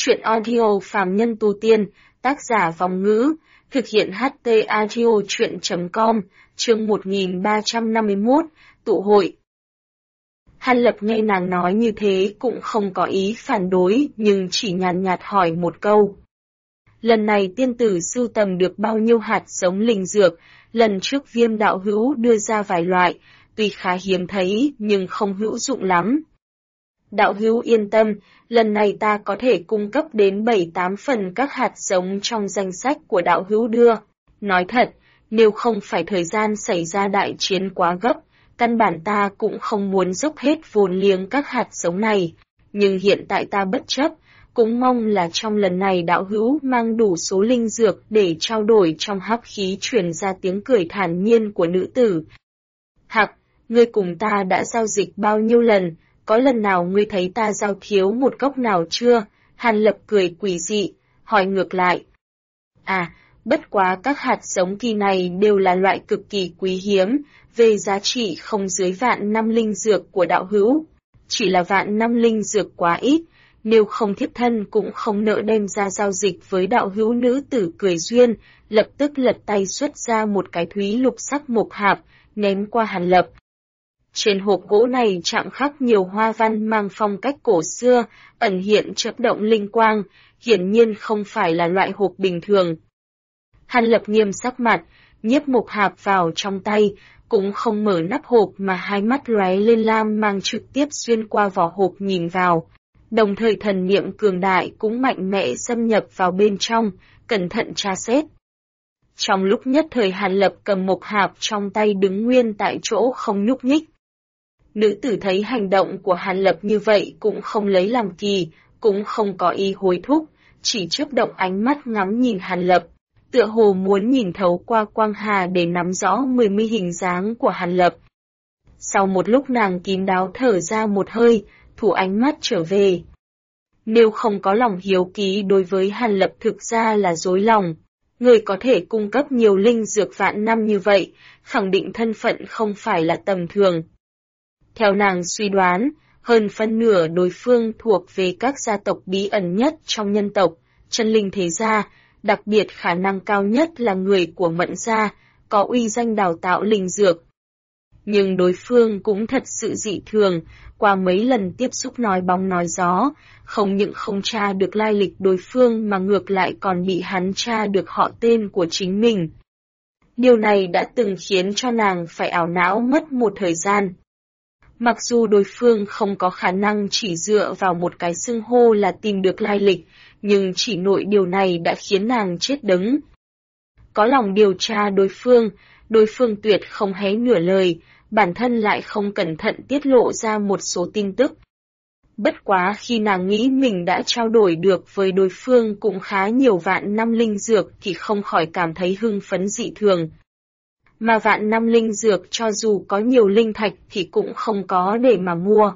Chuyện audio phàm nhân tu tiên, tác giả Vòng Ngữ, thực hiện HT audio chuyện.com, chương 1351, tụ hội. Hàn Lập nghe nàng nói như thế cũng không có ý phản đối, nhưng chỉ nhàn nhạt hỏi một câu. Lần này tiên tử sưu tầm được bao nhiêu hạt giống linh dược, lần trước Viêm đạo hữu đưa ra vài loại, tuy khá hiếm thấy nhưng không hữu dụng lắm. Đạo hữu yên tâm, lần này ta có thể cung cấp đến 7-8 phần các hạt giống trong danh sách của đạo hữu đưa. Nói thật, nếu không phải thời gian xảy ra đại chiến quá gấp, căn bản ta cũng không muốn dốc hết vốn liếng các hạt giống này. Nhưng hiện tại ta bất chấp, cũng mong là trong lần này đạo hữu mang đủ số linh dược để trao đổi. Trong hắc khí truyền ra tiếng cười thản nhiên của nữ tử. Hạc, ngươi cùng ta đã giao dịch bao nhiêu lần? Có lần nào ngươi thấy ta giao thiếu một cốc nào chưa? Hàn Lập cười quỷ dị, hỏi ngược lại. À, bất quá các hạt giống kỳ này đều là loại cực kỳ quý hiếm, về giá trị không dưới vạn năm linh dược của đạo hữu. Chỉ là vạn năm linh dược quá ít, nếu không thiếp thân cũng không nỡ đem ra giao dịch với đạo hữu. Nữ tử cười duyên, lập tức lật tay xuất ra một cái thúy lục sắc mộc hạp, ném qua Hàn Lập. Trên hộp gỗ này chạm khắc nhiều hoa văn mang phong cách cổ xưa, ẩn hiện chớp động linh quang, hiển nhiên không phải là loại hộp bình thường. Hàn Lập nghiêm sắc mặt, nhiếp mộc hạp vào trong tay, cũng không mở nắp hộp mà hai mắt lóe lên lam mang trực tiếp xuyên qua vỏ hộp nhìn vào. Đồng thời thần niệm cường đại cũng mạnh mẽ xâm nhập vào bên trong, cẩn thận tra xét. Trong lúc nhất thời Hàn Lập cầm mộc hạp trong tay đứng nguyên tại chỗ không nhúc nhích. Nữ tử thấy hành động của Hàn Lập như vậy cũng không lấy làm kỳ, cũng không có ý hối thúc, chỉ chớp động ánh mắt ngắm nhìn Hàn Lập, tựa hồ muốn nhìn thấu qua quang hà để nắm rõ 10 hình dáng của Hàn Lập. Sau một lúc nàng kín đáo thở ra một hơi, thủ ánh mắt trở về. Nếu không có lòng hiếu kỳ đối với Hàn Lập thực ra là dối lòng. Người có thể cung cấp nhiều linh dược vạn năm như vậy, khẳng định thân phận không phải là tầm thường. Theo nàng suy đoán, hơn phân nửa đối phương thuộc về các gia tộc bí ẩn nhất trong nhân tộc, chân linh thế gia, đặc biệt khả năng cao nhất là người của Mẫn gia, có uy danh đào tạo linh dược. Nhưng đối phương cũng thật sự dị thường, qua mấy lần tiếp xúc nói bóng nói gió, không những không tra được lai lịch đối phương mà ngược lại còn bị hắn tra được họ tên của chính mình. Điều này đã từng khiến cho nàng phải ảo não mất một thời gian. Mặc dù đối phương không có khả năng chỉ dựa vào một cái xưng hô là tìm được lai lịch, nhưng chỉ nội điều này đã khiến nàng chết đứng. Có lòng điều tra đối phương tuyệt không hé nửa lời, bản thân lại không cẩn thận tiết lộ ra một số tin tức. Bất quá khi nàng nghĩ mình đã trao đổi được với đối phương cũng khá nhiều vạn năm linh dược thì không khỏi cảm thấy hưng phấn dị thường. Mà vạn năm linh dược cho dù có nhiều linh thạch thì cũng không có để mà mua.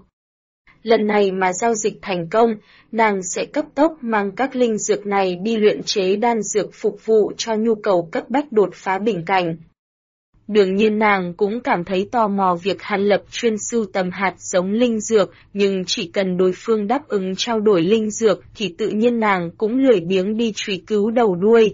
Lần này mà giao dịch thành công, nàng sẽ cấp tốc mang các linh dược này đi luyện chế đan dược phục vụ cho nhu cầu cấp bách đột phá bình cảnh. Đương nhiên nàng cũng cảm thấy tò mò việc Hàn Lập chuyên sưu tầm hạt giống linh dược, nhưng chỉ cần đối phương đáp ứng trao đổi linh dược thì tự nhiên nàng cũng lười biếng đi truy cứu đầu đuôi.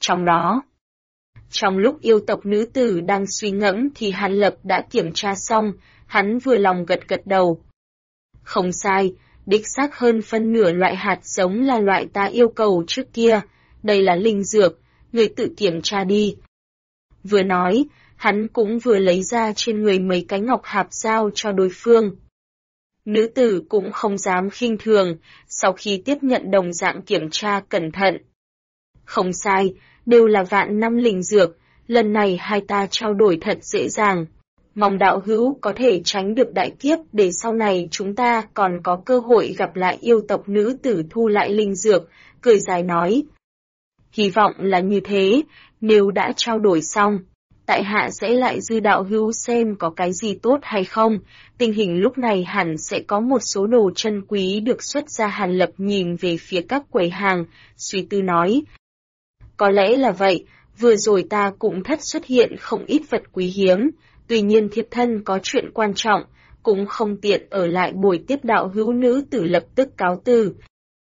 Trong lúc yêu tộc nữ tử đang suy ngẫm thì Hàn Lập đã kiểm tra xong, hắn vừa lòng gật gật đầu. Không sai, đích xác hơn phân nửa loại hạt giống là loại ta yêu cầu trước kia, đây là linh dược, người tự kiểm tra đi. Vừa nói, hắn cũng vừa lấy ra trên người mấy cái ngọc hạp giao cho đối phương. Nữ tử cũng không dám khinh thường, sau khi tiếp nhận đồng dạng kiểm tra cẩn thận. Không sai, đều là vạn năm linh dược, lần này hai ta trao đổi thật dễ dàng. Mong đạo hữu có thể tránh được đại kiếp để sau này chúng ta còn có cơ hội gặp lại. Yêu tộc nữ tử thu lại linh dược, cười dài nói. Hy vọng là như thế, nếu đã trao đổi xong, tại hạ sẽ lại dư đạo hữu xem có cái gì tốt hay không. Tình hình lúc này hẳn sẽ có một số đồ chân quý được xuất ra. Hàn Lập nhìn về phía các quầy hàng, suy tư nói. Có lẽ là vậy, vừa rồi ta cũng thất xuất hiện không ít vật quý hiếm, tuy nhiên thiếp thân có chuyện quan trọng, cũng không tiện ở lại buổi tiếp đạo hữu. Nữ tử lập tức cáo từ.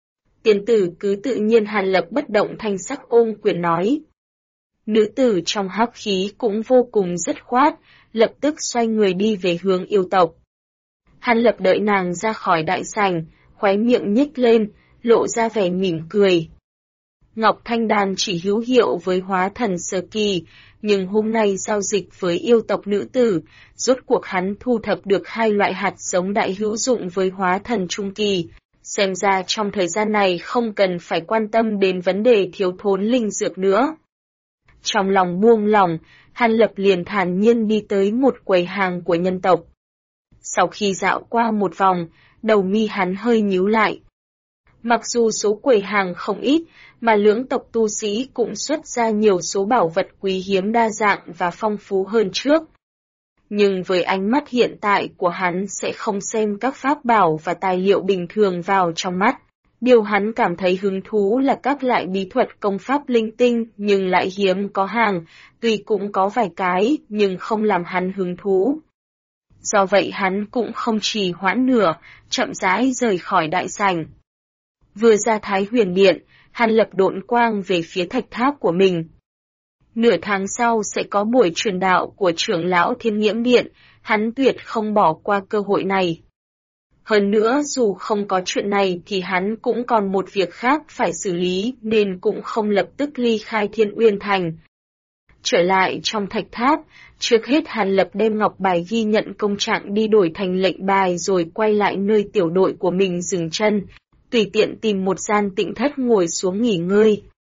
Tiên tử cứ tự nhiên. Hàn Lập bất động thanh sắc ôm quyền nói. Nữ tử trong hắc khí cũng vô cùng dứt khoát, lập tức xoay người đi về hướng yêu tộc. Hàn Lập đợi nàng ra khỏi đại sảnh, khóe miệng nhếch lên, lộ ra vẻ mỉm cười. Ngọc Thanh Đan chỉ hữu hiệu với hóa thần sơ kỳ, nhưng hôm nay giao dịch với yêu tộc nữ tử, rốt cuộc hắn thu thập được 2 loại hạt giống đại hữu dụng với hóa thần trung kỳ. Xem ra trong thời gian này không cần phải quan tâm đến vấn đề thiếu thốn linh dược nữa. Trong lòng buông lỏng, Hàn Lập liền thản nhiên đi tới một quầy hàng của nhân tộc. Sau khi dạo qua một vòng, đầu mi hắn hơi nhíu lại. Mặc dù số quầy hàng không ít, mà lưỡng tộc tu sĩ cũng xuất ra nhiều số bảo vật quý hiếm đa dạng và phong phú hơn trước. Nhưng với ánh mắt hiện tại của hắn sẽ không xem các pháp bảo và tài liệu bình thường vào trong mắt. Điều hắn cảm thấy hứng thú là các loại bí thuật công pháp linh tinh nhưng lại hiếm có hàng, tuy cũng có vài cái nhưng không làm hắn hứng thú. Do vậy hắn cũng không trì hoãn nữa, chậm rãi rời khỏi đại sảnh. Vừa ra Thái Huyền Điện, Hàn Lập độn quang về phía thạch tháp của mình. Nửa tháng sau sẽ có buổi truyền đạo của trưởng lão Thiên Nghiễm Điện, hắn tuyệt không bỏ qua cơ hội này. Hơn nữa dù không có chuyện này thì hắn cũng còn một việc khác phải xử lý nên cũng không lập tức ly khai Thiên Uyên Thành. Trở lại trong thạch tháp, trước hết Hàn Lập đem ngọc bài ghi nhận công trạng đi đổi thành lệnh bài rồi quay lại nơi tiểu đội của mình dừng chân, tùy tiện tìm một gian tịnh thất ngồi xuống nghỉ ngơi.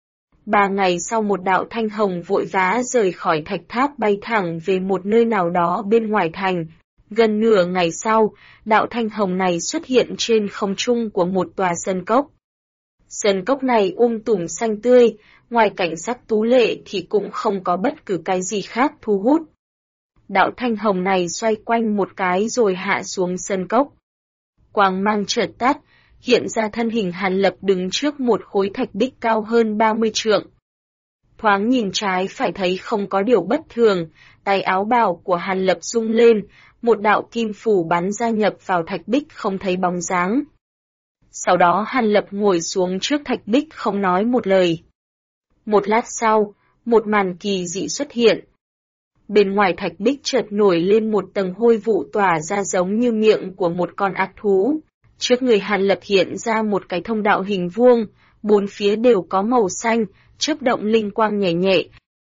3 ngày sau một đạo thanh hồng vội vã rời khỏi thạch tháp bay thẳng về một nơi nào đó bên ngoài thành. Gần nửa ngày sau, đạo thanh hồng này xuất hiện trên không trung của một tòa sơn cốc. Sơn cốc này tùm xanh tươi, ngoài cảnh sắc tú lệ thì cũng không có bất cứ cái gì khác thu hút. Đạo thanh hồng này xoay quanh một cái rồi hạ xuống sơn cốc. Quang mang chợt tắt, hiện ra thân hình Hàn Lập đứng trước một khối thạch bích cao hơn 30 trượng. Thoáng nhìn trái phải thấy không có điều bất thường, tay áo bào của Hàn Lập rung lên, một đạo kim phủ bắn ra nhập vào thạch bích không thấy bóng dáng. Sau đó Hàn Lập ngồi xuống trước thạch bích không nói một lời. Một lát sau, một màn kỳ dị xuất hiện. Bên ngoài thạch bích chợt nổi lên một tầng hôi vụ tỏa ra giống như miệng của một con ác thú. Trước người Hàn Lập hiện ra một cái thông đạo hình vuông, 4 phía đều có màu xanh, chớp động linh quang nhẹ nhẹ.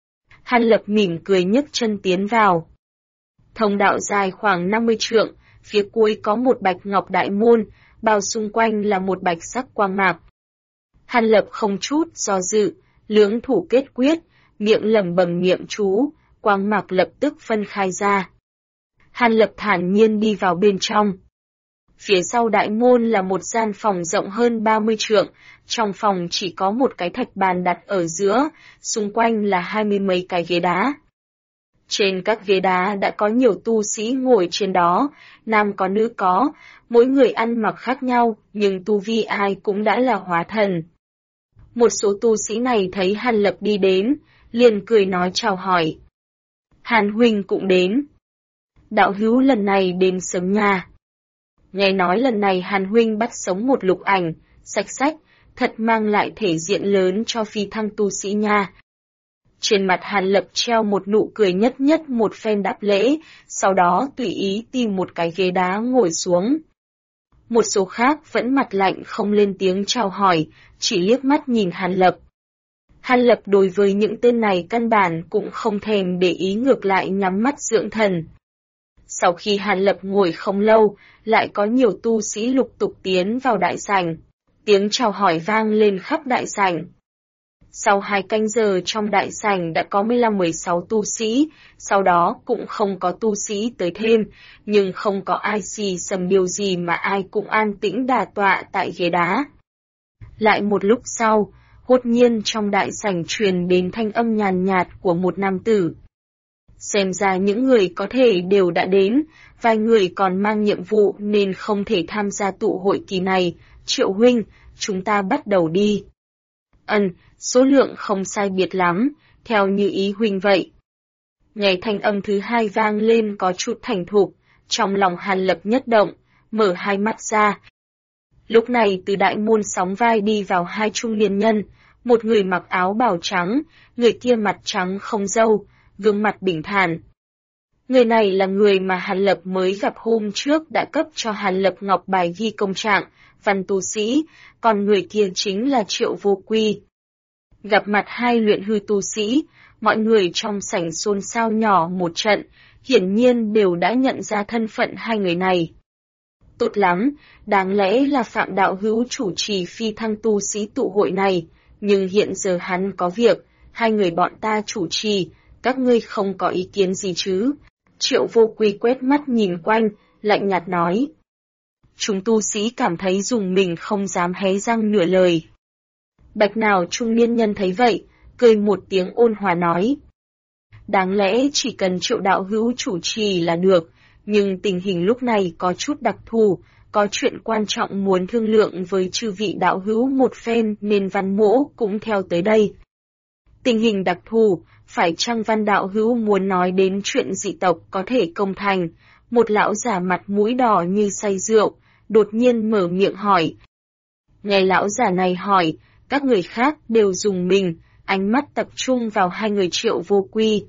Hàn Lập mỉm cười nhấc chân tiến vào. Thông đạo dài khoảng 50 trượng, phía cuối có một bạch ngọc đại môn, bao xung quanh là một bạch sắc quang mạc. Hàn Lập không chút do dự, lưỡng thủ kết quyết, miệng lẩm bẩm niệm chú, quang mạc lập tức phân khai ra. Hàn Lập thản nhiên đi vào bên trong. Phía sau đại môn là một gian phòng rộng hơn 30 trượng, trong phòng chỉ có một cái thạch bàn đặt ở giữa, xung quanh là 20 mấy cái ghế đá. Trên các ghế đá đã có nhiều tu sĩ ngồi trên đó, nam có nữ có, mỗi người ăn mặc khác nhau, nhưng tu vi ai cũng đã là hóa thần. Một số tu sĩ này thấy Hàn Lập đi đến, liền cười nói chào hỏi. Hàn huynh cũng đến. Đạo hữu lần này đến sớm nha. Nghe nói lần này Hàn huynh bắt sống một lục ảnh, sạch sách, thật mang lại thể diện lớn cho phi thăng tu sĩ nha. Trên mặt Hàn Lập treo một nụ cười nhất nhất một phen đáp lễ, sau đó tùy ý tìm một cái ghế đá ngồi xuống. Một số khác vẫn mặt lạnh không lên tiếng chào hỏi, chỉ liếc mắt nhìn Hàn Lập. Hàn Lập đối với những tên này căn bản cũng không thèm để ý, ngược lại nhắm mắt dưỡng thần. Sau khi Hàn Lập ngồi không lâu, lại có nhiều tu sĩ lục tục tiến vào đại sảnh. Tiếng chào hỏi vang lên khắp đại sảnh. Sau 2 canh giờ trong đại sảnh đã có 15-16 tu sĩ, sau đó cũng không có tu sĩ tới thêm, nhưng không có ai xì xầm điều gì mà ai cũng an tĩnh đà tọa tại ghế đá. Lại một lúc sau, đột nhiên trong đại sảnh truyền đến thanh âm nhàn nhạt của một nam tử. Xem ra những người có thể đều đã đến, vài người còn mang nhiệm vụ nên không thể tham gia tụ hội kỳ này. Triệu huynh, chúng ta bắt đầu đi. Số lượng không sai biệt lắm, theo như ý huynh vậy. Nghe thanh âm thứ hai vang lên có chút thành thục, trong lòng Hàn Lập nhất động, mở hai mắt ra. Lúc này từ đại môn sóng vai đi vào hai trung niên nhân, một người mặc áo bào trắng, người kia mặt trắng không râu, gương mặt bình thản. Người này là người mà Hàn Lập mới gặp hôm trước đã cấp cho Hàn Lập ngọc bài ghi công trạng, văn tu sĩ, còn người kia chính là Triệu Vô Quy. Gặp mặt hai luyện hư tu sĩ, mọi người trong sảnh xôn xao nhỏ một trận, hiển nhiên đều đã nhận ra thân phận hai người này. Tốt lắm, đáng lẽ là Phạm đạo hữu chủ trì phi thăng tu sĩ tụ hội này, nhưng hiện giờ hắn có việc, hai người bọn ta chủ trì, các ngươi không có ý kiến gì chứ? Triệu Vô Quy quét mắt nhìn quanh, lạnh nhạt nói. Chúng tu sĩ cảm thấy dùng mình không dám hé răng nửa lời. Bạch nào trung niên nhân thấy vậy, cười một tiếng ôn hòa nói. Đáng lẽ chỉ cần Triệu đạo hữu chủ trì là được, nhưng tình hình lúc này có chút đặc thù, có chuyện quan trọng muốn thương lượng với chư vị đạo hữu một phen nên Văn Mỗ cũng theo tới đây. Tình hình đặc thù, phải chăng Văn đạo hữu muốn nói đến chuyện dị tộc có thể công thành? Một lão già mặt mũi đỏ như say rượu, đột nhiên mở miệng hỏi. Nghe lão già này hỏi, các người khác đều dùng mình, ánh mắt tập trung vào hai người Triệu Vô Quy.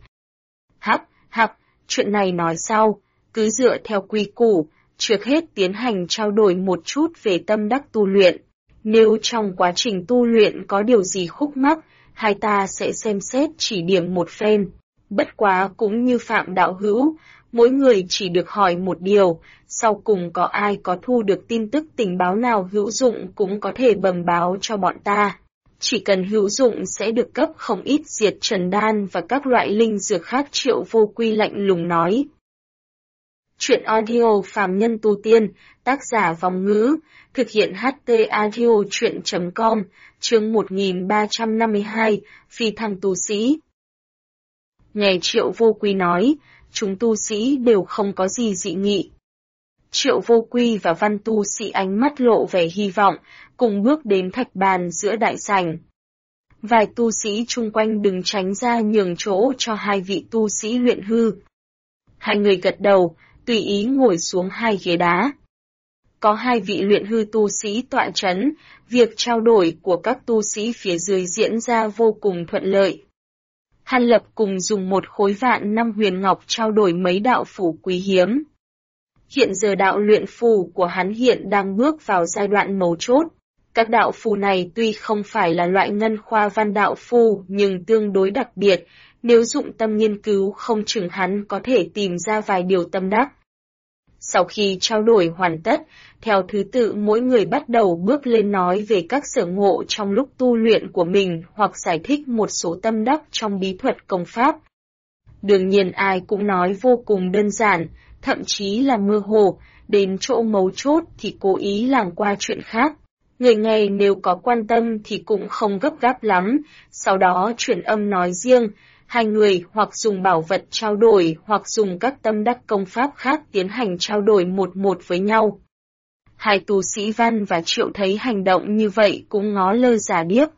Hắc, chuyện này nói sau, cứ dựa theo quy củ, trước hết tiến hành trao đổi một chút về tâm đắc tu luyện. Nếu trong quá trình tu luyện có điều gì khúc mắc, hai ta sẽ xem xét chỉ điểm một phen. Bất quá cũng như Phạm đạo hữu, mỗi người chỉ được hỏi một điều, sau cùng có ai có thu được tin tức tình báo nào hữu dụng cũng có thể bẩm báo cho bọn ta. Chỉ cần hữu dụng sẽ được cấp không ít diệt trần đan và các loại linh dược khác. Triệu Vô Quy lạnh lùng nói. Chuyện audio phàm nhân tu tiên, tác giả Vòng Ngữ, thực hiện HT audio chuyện.com, chương 1352, phi thăng tu sĩ. Nghe Triệu Vô Quy nói, chúng tu sĩ đều không có gì dị nghị. Triệu Vô Quy và Văn tu sĩ ánh mắt lộ vẻ hy vọng, cùng bước đến thạch bàn giữa đại sảnh. Vài tu sĩ chung quanh đứng tránh ra nhường chỗ cho hai vị tu sĩ luyện hư. Hai người gật đầu, tùy ý ngồi xuống hai ghế đá. Có hai vị luyện hư tu sĩ tọa trấn, việc trao đổi của các tu sĩ phía dưới diễn ra vô cùng thuận lợi. Hàn Lập cùng dùng một khối vạn năm huyền ngọc trao đổi mấy đạo phù quý hiếm. Hiện giờ đạo luyện phù của hắn hiện đang bước vào giai đoạn mấu chốt. Các đạo phù này tuy không phải là loại ngân khoa văn đạo phù nhưng tương đối đặc biệt, nếu dụng tâm nghiên cứu không chừng hắn có thể tìm ra vài điều tâm đắc. Sau khi trao đổi hoàn tất, theo thứ tự mỗi người bắt đầu bước lên nói về các sở ngộ trong lúc tu luyện của mình hoặc giải thích một số tâm đắc trong bí thuật công pháp. Đương nhiên ai cũng nói vô cùng đơn giản, thậm chí là mơ hồ, đến chỗ mấu chốt thì cố ý lảng qua chuyện khác. Người nghe nếu có quan tâm thì cũng không gấp gáp lắm, sau đó chuyển âm nói riêng, hai người hoặc dùng bảo vật trao đổi hoặc dùng các tâm đắc công pháp khác tiến hành trao đổi một với nhau. Hai tu sĩ Văn và Triệu thấy hành động như vậy cũng ngó lơ giả điếc.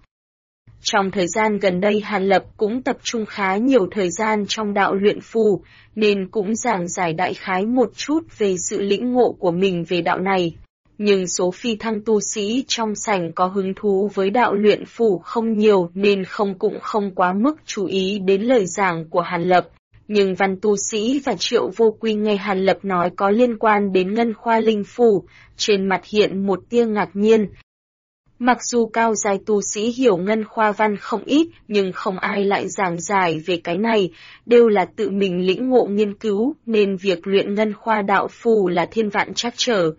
Trong thời gian gần đây Hàn Lập cũng tập trung khá nhiều thời gian trong đạo luyện phù, nên cũng giảng giải đại khái một chút về sự lĩnh ngộ của mình về đạo này. Nhưng số phi thăng tu sĩ trong sảnh có hứng thú với đạo luyện phù không nhiều nên cũng không quá mức chú ý đến lời giảng của Hàn Lập. Nhưng Văn tu sĩ và Triệu Vô Quy nghe Hàn Lập nói có liên quan đến ngân khoa linh phù, trên mặt hiện một tia ngạc nhiên. Mặc dù cao giai tu sĩ hiểu ngân khoa văn không ít, nhưng không ai lại giảng giải về cái này, đều là tự mình lĩnh ngộ nghiên cứu, nên việc luyện ngân khoa đạo phù là thiên vạn trắc trở.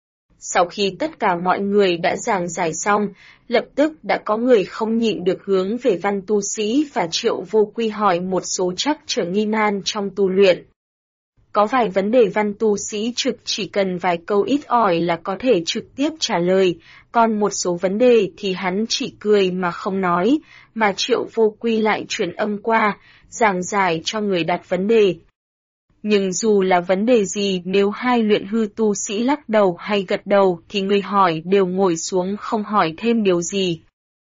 Sau khi tất cả mọi người đã giảng giải xong, lập tức đã có người không nhịn được hướng về Văn tu sĩ và Triệu Vô Quy hỏi một số trắc trở nghi nan trong tu luyện. Có vài vấn đề Văn tu sĩ trực chỉ cần vài câu ít ỏi là có thể trực tiếp trả lời, còn một số vấn đề thì hắn chỉ cười mà không nói, mà Triệu Vô Quy lại truyền âm qua, giảng giải cho người đặt vấn đề. Nhưng dù là vấn đề gì nếu hai luyện hư tu sĩ lắc đầu hay gật đầu thì người hỏi đều ngồi xuống không hỏi thêm điều gì.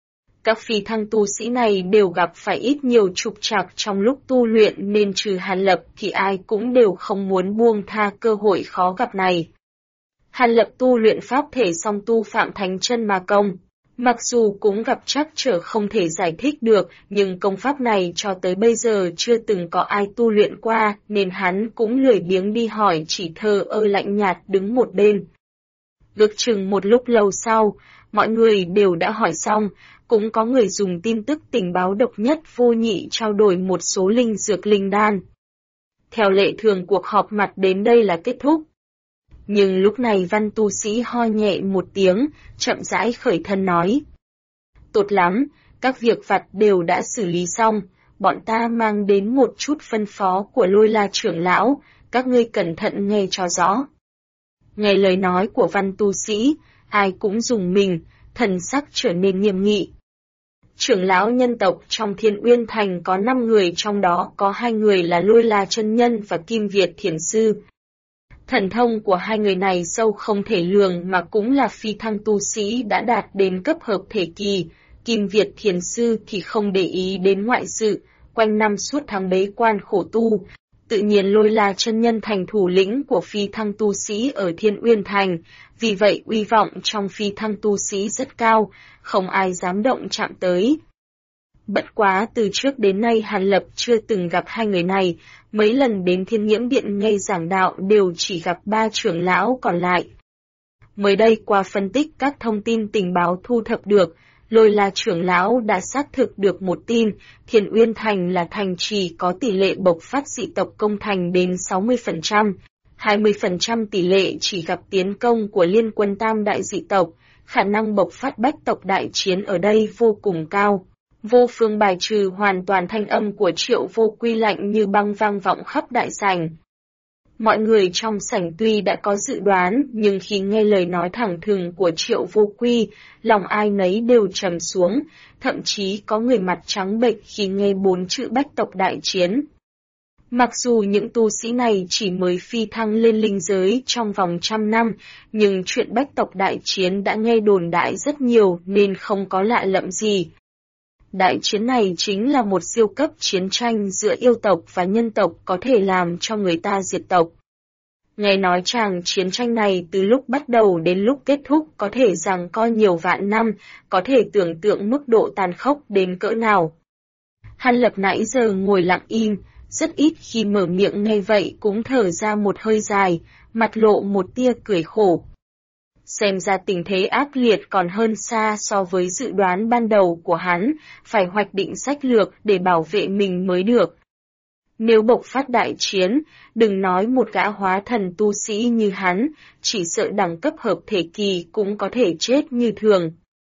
Các phi thăng tu sĩ này đều gặp phải ít nhiều trục trặc trong lúc tu luyện nên trừ Hàn Lập thì ai cũng đều không muốn buông tha cơ hội khó gặp này. Hàn Lập tu luyện pháp thể song tu Phạm Thánh Chân Ma Công. Mặc dù cũng gặp trắc trở không thể giải thích được, nhưng công pháp này cho tới bây giờ chưa từng có ai tu luyện qua, nên hắn cũng lười biếng đi hỏi, chỉ thờ ơ lạnh nhạt đứng một bên. Ước chừng một lúc lâu sau, mọi người đều đã hỏi xong, cũng có người dùng tin tức tình báo độc nhất vô nhị trao đổi một số linh dược linh đan. Theo lệ thường cuộc họp mặt đến đây là kết thúc. Nhưng lúc này Văn tu sĩ ho nhẹ một tiếng, chậm rãi khởi thân nói. Tốt lắm, các việc vặt đều đã xử lý xong, bọn ta mang đến một chút phân phó của Lôi La trưởng lão, các ngươi cẩn thận nghe cho rõ. Nghe lời nói của Văn tu sĩ, ai cũng rùng mình, thần sắc trở nên nghiêm nghị. Trưởng lão nhân tộc trong Thiên Uyên Thành có 5 người, trong đó có 2 người là Lôi La chân nhân và Kim Việt thiền sư. Thần thông của 2 người này sâu không thể lường mà cũng là phi thăng tu sĩ đã đạt đến cấp hợp thể kỳ. Kim Việt thiền sư thì không để ý đến ngoại sự, quanh năm suốt tháng bế quan khổ tu. Tự nhiên Lôi La chân nhân thành thủ lĩnh của phi thăng tu sĩ ở Thiên Uyên Thành, vì vậy uy vọng trong phi thăng tu sĩ rất cao, không ai dám động chạm tới. Bất quá từ trước đến nay Hàn Lập chưa từng gặp 2 người này, mấy lần đến Thiên Nghiễm Điện nghe giảng đạo đều chỉ gặp 3 trưởng lão còn lại. Mới đây qua phân tích các thông tin tình báo thu thập được, Lôi La trưởng lão đã xác thực được một tin, Thiên Uyên Thành là thành trì có tỷ lệ bộc phát dị tộc công thành đến 60%, 20% tỷ lệ chỉ gặp tiến công của liên quân tam đại dị tộc, khả năng bộc phát bách tộc đại chiến ở đây vô cùng cao. Vô phương bài trừ hoàn toàn, thanh âm của Triệu Vô Quy lạnh như băng vang vọng khắp đại sảnh. Mọi người trong sảnh tuy đã có dự đoán, nhưng khi nghe lời nói thẳng thừng của Triệu Vô Quy, lòng ai nấy đều trầm xuống, thậm chí có người mặt trắng bệch khi nghe 4 chữ bách tộc đại chiến. Mặc dù những tu sĩ này chỉ mới phi thăng lên linh giới trong vòng 100 năm, nhưng chuyện bách tộc đại chiến đã nghe đồn đại rất nhiều nên không có lạ lẫm gì. Đại chiến này chính là một siêu cấp chiến tranh giữa yêu tộc và nhân tộc có thể làm cho người ta diệt tộc. Nghe nói chàng chiến tranh này từ lúc bắt đầu đến lúc kết thúc có thể rằng co nhiều vạn năm, có thể tưởng tượng mức độ tàn khốc đến cỡ nào. Hàn Lập nãy giờ ngồi lặng im, rất ít khi mở miệng nghe vậy cũng thở ra một hơi dài, mặt lộ một tia cười khổ. Xem ra tình thế ác liệt còn hơn xa so với dự đoán ban đầu của hắn, phải hoạch định sách lược để bảo vệ mình mới được. Nếu bộc phát đại chiến, đừng nói một gã hóa thần tu sĩ như hắn, chỉ sợ đẳng cấp hợp thể kỳ cũng có thể chết như thường.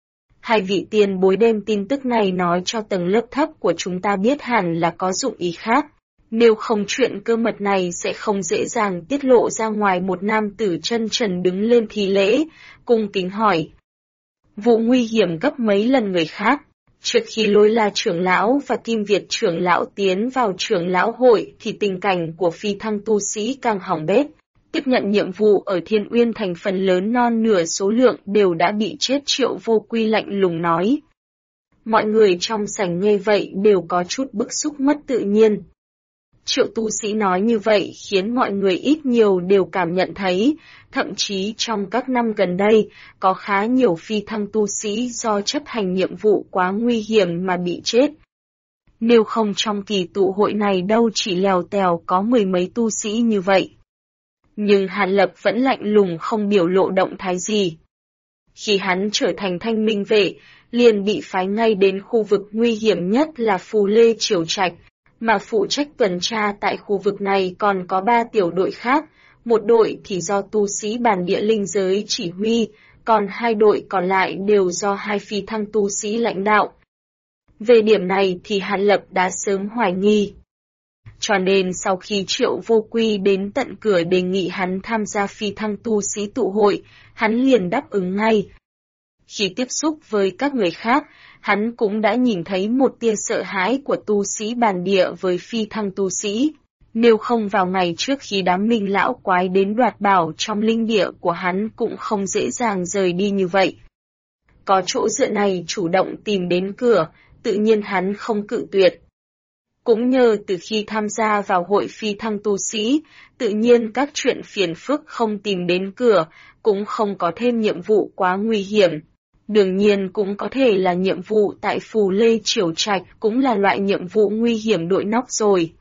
2 vị tiền bối đem tin tức này nói cho tầng lớp thấp của chúng ta biết hẳn là có dụng ý khác. Nếu không chuyện cơ mật này sẽ không dễ dàng tiết lộ ra ngoài. Một nam tử chân trần đứng lên thi lễ, cung kính hỏi. Vụ nguy hiểm gấp mấy lần người khác. Trước khi Lôi La trưởng lão và Kim Việt trưởng lão tiến vào trưởng lão hội thì tình cảnh của phi thăng tu sĩ càng hỏng bét. Tiếp nhận nhiệm vụ ở Thiên Uyên Thành phần lớn non nửa số lượng đều đã bị chết. Triệu Vô Quy lạnh lùng nói. Mọi người trong sảnh nghe vậy đều có chút bức xúc mất tự nhiên. Triệu tu sĩ nói như vậy khiến mọi người ít nhiều đều cảm nhận thấy, thậm chí trong các năm gần đây, có khá nhiều phi thăng tu sĩ do chấp hành nhiệm vụ quá nguy hiểm mà bị chết. Nếu không trong kỳ tụ hội này đâu chỉ lèo tèo có 10 mấy tu sĩ như vậy. Nhưng Hàn Lập vẫn lạnh lùng không biểu lộ động thái gì. Khi hắn trở thành thanh minh vệ, liền bị phái ngay đến khu vực nguy hiểm nhất là Phù Lê Triều Trạch, mà phụ trách tuần tra tại khu vực này còn có 3 tiểu đội khác, một đội thì do tu sĩ bản địa linh giới chỉ huy, còn 2 đội còn lại đều do 2 phi thăng tu sĩ lãnh đạo. Về điểm này thì Hàn Lập đã sớm hoài nghi. Cho nên sau khi Triệu Vô Quy đến tận cửa đề nghị hắn tham gia phi thăng tu sĩ tụ hội, hắn liền đáp ứng ngay. Khi tiếp xúc với các người khác, hắn cũng đã nhìn thấy một tia sợ hãi của tu sĩ bản địa với phi thăng tu sĩ. Nếu không vào ngày trước khi đám minh lão quái đến đoạt bảo trong linh địa của hắn cũng không dễ dàng rời đi như vậy. Có chỗ dựa này chủ động tìm đến cửa, tự nhiên hắn không cự tuyệt. Cũng nhờ từ khi tham gia vào hội phi thăng tu sĩ, tự nhiên các chuyện phiền phức không tìm đến cửa, cũng không có thêm nhiệm vụ quá nguy hiểm. Đương nhiên cũng có thể là nhiệm vụ tại Phù Lê Triều Trạch, cũng là loại nhiệm vụ nguy hiểm đội nóc rồi.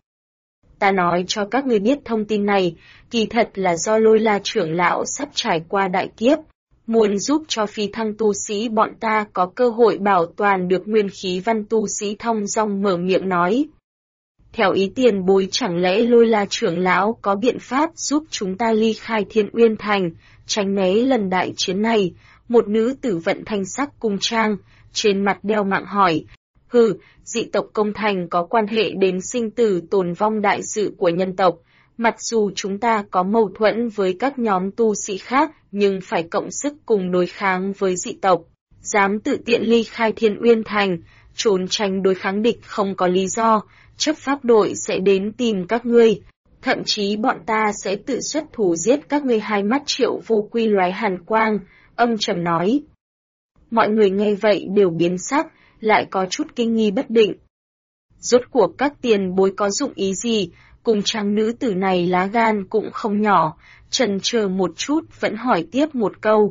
Ta nói cho các ngươi biết thông tin này, kỳ thật là do Lôi La trưởng lão sắp trải qua đại kiếp, muốn giúp cho phi thăng tu sĩ bọn ta có cơ hội bảo toàn được nguyên khí văn tu sĩ thong dong mở miệng nói. Theo ý tiền bối, chẳng lẽ Lôi La trưởng lão có biện pháp giúp chúng ta ly khai Thiên Uyên Thành, tránh né lần đại chiến này? Một nữ tử vận thanh sắc cung trang, trên mặt đeo mạng hỏi. Hừ, dị tộc công thành có quan hệ đến sinh tử tồn vong đại sự của nhân tộc. Mặc dù chúng ta có mâu thuẫn với các nhóm tu sĩ khác, nhưng phải cộng sức cùng đối kháng với dị tộc. Dám tự tiện ly khai Thiên Uyên Thành, trốn tránh đối kháng địch không có lý do, chấp pháp đội sẽ đến tìm các ngươi. Thậm chí bọn ta sẽ tự xuất thủ giết các ngươi. Hai mắt Triệu Vô Quy lóe hàn quang, âm trầm nói. Mọi người nghe vậy đều biến sắc, lại có chút kinh nghi bất định. Rốt cuộc các tiền bối có dụng ý gì? Cùng trang nữ tử này lá gan cũng không nhỏ, chần chờ một chút vẫn hỏi tiếp một câu.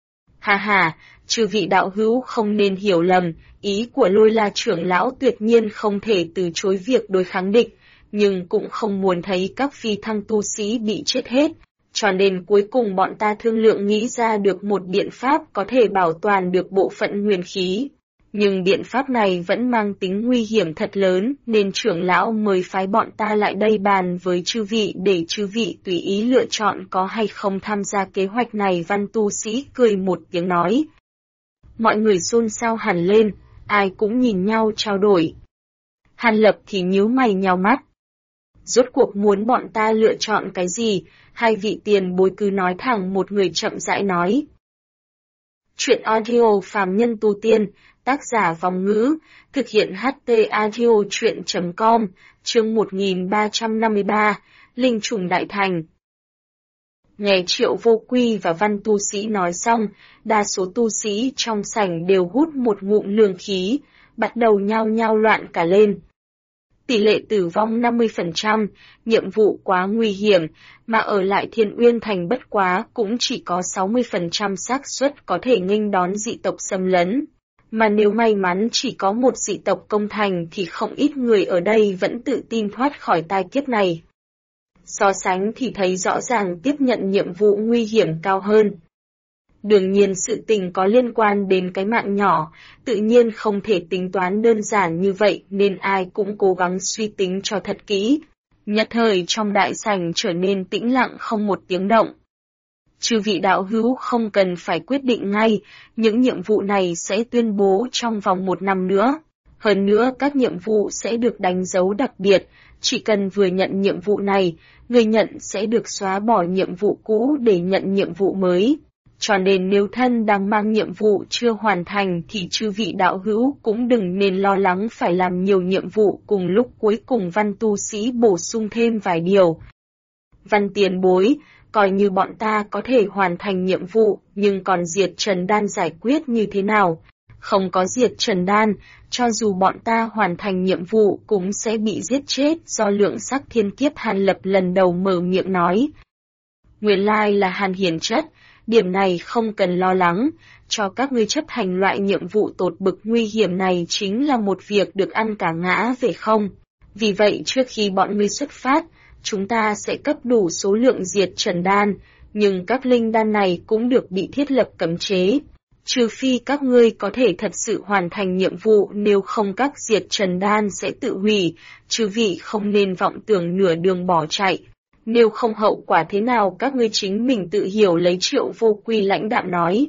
Hà hà, chư vị đạo hữu không nên hiểu lầm, ý của Lôi La trưởng lão tuyệt nhiên không thể từ chối việc đối kháng địch, nhưng cũng không muốn thấy các phi thăng tu sĩ bị chết hết, cho nên cuối cùng bọn ta thương lượng nghĩ ra được một biện pháp có thể bảo toàn được bộ phận nguyên khí. Nhưng biện pháp này vẫn mang tính nguy hiểm thật lớn, nên trưởng lão mời phái bọn ta lại đây bàn với chư vị để chư vị tùy ý lựa chọn có hay không tham gia kế hoạch này. Văn tu sĩ cười một tiếng nói. Mọi người xôn xao hẳn lên, ai cũng nhìn nhau trao đổi. Hàn Lập thì nhíu mày nhào mắt. Rốt cuộc muốn bọn ta lựa chọn cái gì? Hai vị tiền bối cứ nói thẳng. Một người chậm rãi nói. Chuyện audio phàm nhân tu tiên, tác giả Vòng Ngữ, thực hiện HT audio chuyện.com, chương 1353, Linh trùng đại thành. Nghe Triệu Vô Quy và Văn tu sĩ nói xong, đa số tu sĩ trong sảnh đều hút một ngụm lương khí, bắt đầu nhao nhao loạn cả lên. Tỷ lệ tử vong 50%, nhiệm vụ quá nguy hiểm, mà ở lại Thiên Uyên Thành bất quá cũng chỉ có 60% xác suất có thể nghênh đón dị tộc xâm lấn. Mà nếu may mắn chỉ có một dị tộc công thành thì không ít người ở đây vẫn tự tin thoát khỏi tai kiếp này. So sánh thì thấy rõ ràng tiếp nhận nhiệm vụ nguy hiểm cao hơn. Đương nhiên sự tình có liên quan đến cái mạng nhỏ, tự nhiên không thể tính toán đơn giản như vậy nên ai cũng cố gắng suy tính cho thật kỹ. Nhất thời trong đại sảnh trở nên tĩnh lặng không một tiếng động. Chư vị đạo hữu không cần phải quyết định ngay, những nhiệm vụ này sẽ tuyên bố trong vòng 1 năm nữa. Hơn nữa các nhiệm vụ sẽ được đánh dấu đặc biệt, chỉ cần vừa nhận nhiệm vụ này, người nhận sẽ được xóa bỏ nhiệm vụ cũ để nhận nhiệm vụ mới. Cho nên nếu thân đang mang nhiệm vụ chưa hoàn thành thì chư vị đạo hữu cũng đừng nên lo lắng phải làm nhiều nhiệm vụ cùng lúc. Cuối cùng Văn tu sĩ bổ sung thêm vài điều. Văn tiền bối, coi như bọn ta có thể hoàn thành nhiệm vụ, nhưng còn diệt Trần Đan giải quyết như thế nào? Không có diệt Trần Đan, cho dù bọn ta hoàn thành nhiệm vụ cũng sẽ bị giết chết do lượng sắc thiên kiếp. Hàn Lập lần đầu mở miệng nói. Nguyên lai là Hàn Hiển Chất, điểm này không cần lo lắng, cho các ngươi chấp hành loại nhiệm vụ tột bực nguy hiểm này chính là một việc được ăn cả ngã về không. Vì vậy trước khi bọn ngươi xuất phát, chúng ta sẽ cấp đủ số lượng diệt Trần Đan, nhưng các linh đan này cũng được bị thiết lập cấm chế. Trừ phi các ngươi có thể thật sự hoàn thành nhiệm vụ, nếu không các diệt Trần Đan sẽ tự hủy, chư vị không nên vọng tưởng nửa đường bỏ chạy. Nếu không hậu quả thế nào các ngươi chính mình tự hiểu lấy. Triệu Vô Quy lãnh đạm nói.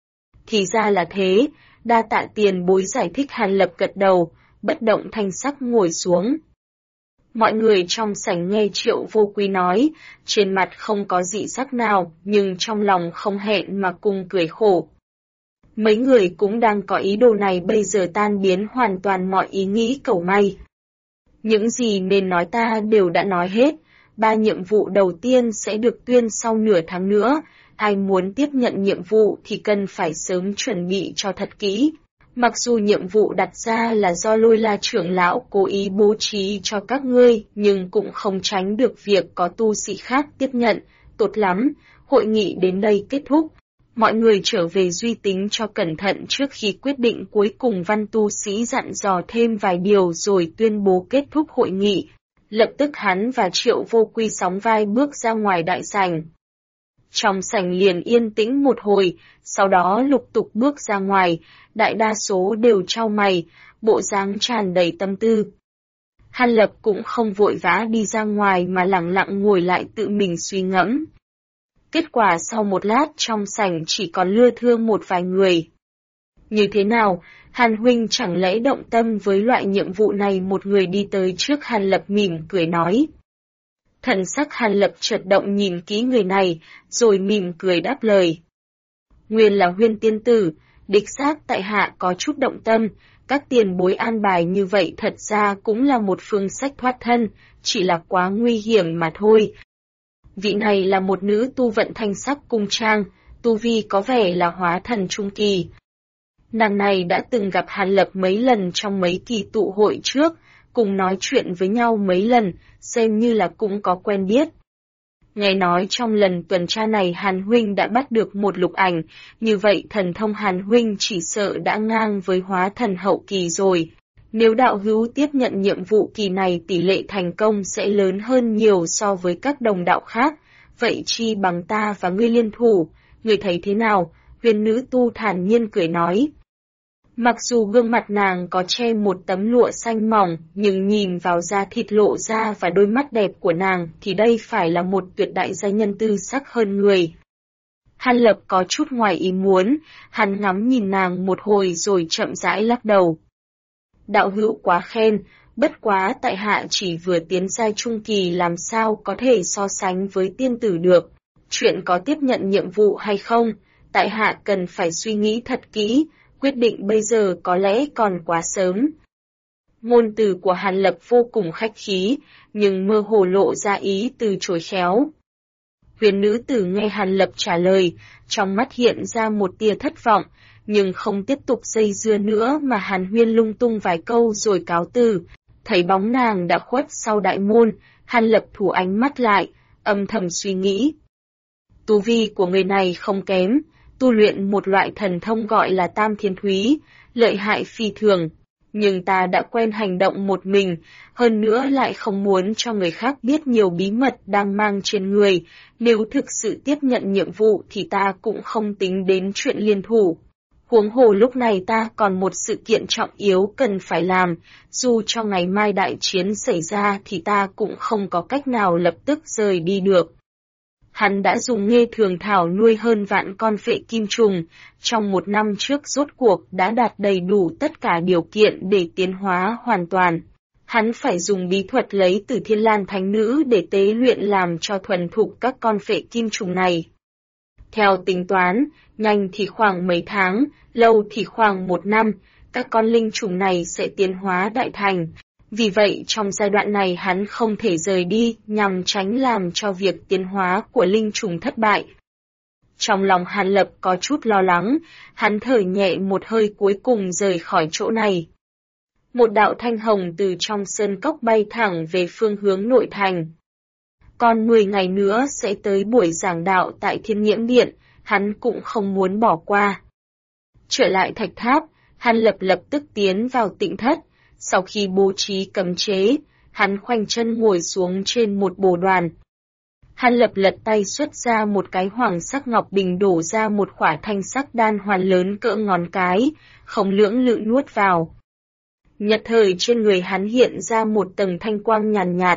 Thì ra là thế, đa tạ tiền bối giải thích. Hàn Lập gật đầu, bất động thanh sắc ngồi xuống. Mọi người trong sảnh nghe Triệu Vô Quy nói, trên mặt không có dị sắc nào, nhưng trong lòng không hẹn mà cùng cười khổ. Mấy người cũng đang có ý đồ này bây giờ tan biến hoàn toàn mọi ý nghĩ cầu may. Những gì nên nói ta đều đã nói hết. 3 nhiệm vụ đầu tiên sẽ được tuyên sau nửa tháng nữa, ai muốn tiếp nhận nhiệm vụ thì cần phải sớm chuẩn bị cho thật kỹ. Mặc dù nhiệm vụ đặt ra là do Lôi La trưởng lão cố ý bố trí cho các ngươi, nhưng cũng không tránh được việc có tu sĩ khác tiếp nhận. Tốt lắm, hội nghị đến đây kết thúc. Mọi người trở về suy tính cho cẩn thận trước khi quyết định cuối cùng. Văn tu sĩ dặn dò thêm vài điều rồi tuyên bố kết thúc hội nghị. Lập tức hắn và Triệu Vô Quy sóng vai bước ra ngoài đại sảnh. Trong sảnh liền yên tĩnh một hồi, sau đó lục tục bước ra ngoài, đại đa số đều chau mày, bộ dáng tràn đầy tâm tư. Hàn Lập cũng không vội vã đi ra ngoài mà lặng lặng ngồi lại tự mình suy ngẫm. Kết quả sau một lát trong sảnh chỉ còn lưa thưa một vài người. Như thế nào, Hàn huynh chẳng lẽ động tâm với loại nhiệm vụ này? Một người đi tới trước Hàn Lập mỉm cười nói. Thần sắc Hàn Lập chợt động nhìn kỹ người này, rồi mỉm cười đáp lời. Nguyên là Huyên tiên tử, đích xác tại hạ có chút động tâm, các tiền bối an bài như vậy thật ra cũng là một phương sách thoát thân, chỉ là quá nguy hiểm mà thôi. Vị này là một nữ tu vận thanh sắc cung trang, tu vi có vẻ là hóa thần trung kỳ. Nàng này đã từng gặp Hàn Lập mấy lần trong mấy kỳ tụ hội trước, cùng nói chuyện với nhau mấy lần, xem như là cũng có quen biết. Nghe nói trong lần tuần tra này Hàn huynh đã bắt được một lục ảnh, như vậy thần thông Hàn huynh chỉ sợ đã ngang với hóa thần hậu kỳ rồi. Nếu đạo hữu tiếp nhận nhiệm vụ kỳ này tỷ lệ thành công sẽ lớn hơn nhiều so với các đồng đạo khác, vậy chi bằng ta và ngươi liên thủ, ngươi thấy thế nào? Huyền nữ tu thản nhiên cười nói. Mặc dù gương mặt nàng có che một tấm lụa xanh mỏng, nhưng nhìn vào da thịt lộ ra và đôi mắt đẹp của nàng thì đây phải là một tuyệt đại gia nhân tư sắc hơn người. Hàn Lập có chút ngoài ý muốn, hắn ngắm nhìn nàng một hồi rồi chậm rãi lắc đầu. Đạo hữu quá khen, bất quá tại hạ chỉ vừa tiến giai trung kỳ làm sao có thể so sánh với tiên tử được. Chuyện có tiếp nhận nhiệm vụ hay không, tại hạ cần phải suy nghĩ thật kỹ, quyết định bây giờ có lẽ còn quá sớm. Ngôn từ của Hàn Lập vô cùng khách khí, nhưng mơ hồ lộ ra ý từ chối khéo. Huyền nữ tử nghe Hàn Lập trả lời, trong mắt hiện ra một tia thất vọng, nhưng không tiếp tục dây dưa nữa mà Hàn huyên lung tung vài câu rồi cáo từ. Thấy bóng nàng đã khuất sau đại môn, Hàn Lập thủ ánh mắt lại, âm thầm suy nghĩ. Tu vi của người này không kém, tu luyện một loại thần thông gọi là Tam Thiên Thúy, lợi hại phi thường. Nhưng ta đã quen hành động một mình, hơn nữa lại không muốn cho người khác biết nhiều bí mật đang mang trên người. Nếu thực sự tiếp nhận nhiệm vụ thì ta cũng không tính đến chuyện liên thủ. Huống hồ lúc này ta còn một sự kiện trọng yếu cần phải làm, dù cho ngày mai đại chiến xảy ra thì ta cũng không có cách nào lập tức rời đi được. Hắn đã dùng Nghê Thường Thảo nuôi hơn vạn con phệ kim trùng, trong một năm trước rốt cuộc đã đạt đầy đủ tất cả điều kiện để tiến hóa hoàn toàn. Hắn phải dùng bí thuật lấy từ Thiên Lan Thánh Nữ để tế luyện làm cho thuần thục các con phệ kim trùng này. Theo tính toán, nhanh thì khoảng mấy tháng, lâu thì khoảng một năm, các con linh trùng này sẽ tiến hóa đại thành. Vì vậy trong giai đoạn này hắn không thể rời đi nhằm tránh làm cho việc tiến hóa của linh trùng thất bại. Trong lòng Hàn Lập có chút lo lắng, hắn thở nhẹ một hơi cuối cùng rời khỏi chỗ này. Một đạo thanh hồng từ trong sơn cốc bay thẳng về phương hướng nội thành. Còn 10 ngày nữa sẽ tới buổi giảng đạo tại Thiên Nghiễm Điện, hắn cũng không muốn bỏ qua. Trở lại thạch tháp, Hàn Lập lập tức tiến vào tịnh thất. Sau khi bố trí cấm chế, hắn khoanh chân ngồi xuống trên một bồ đoàn. Hàn Lập lật tay xuất ra một cái hoàng sắc ngọc bình đổ ra một khỏa thanh sắc đan hoàn lớn cỡ ngón cái, không lưỡng lự nuốt vào. Nhất thời trên người hắn hiện ra một tầng thanh quang nhàn nhạt.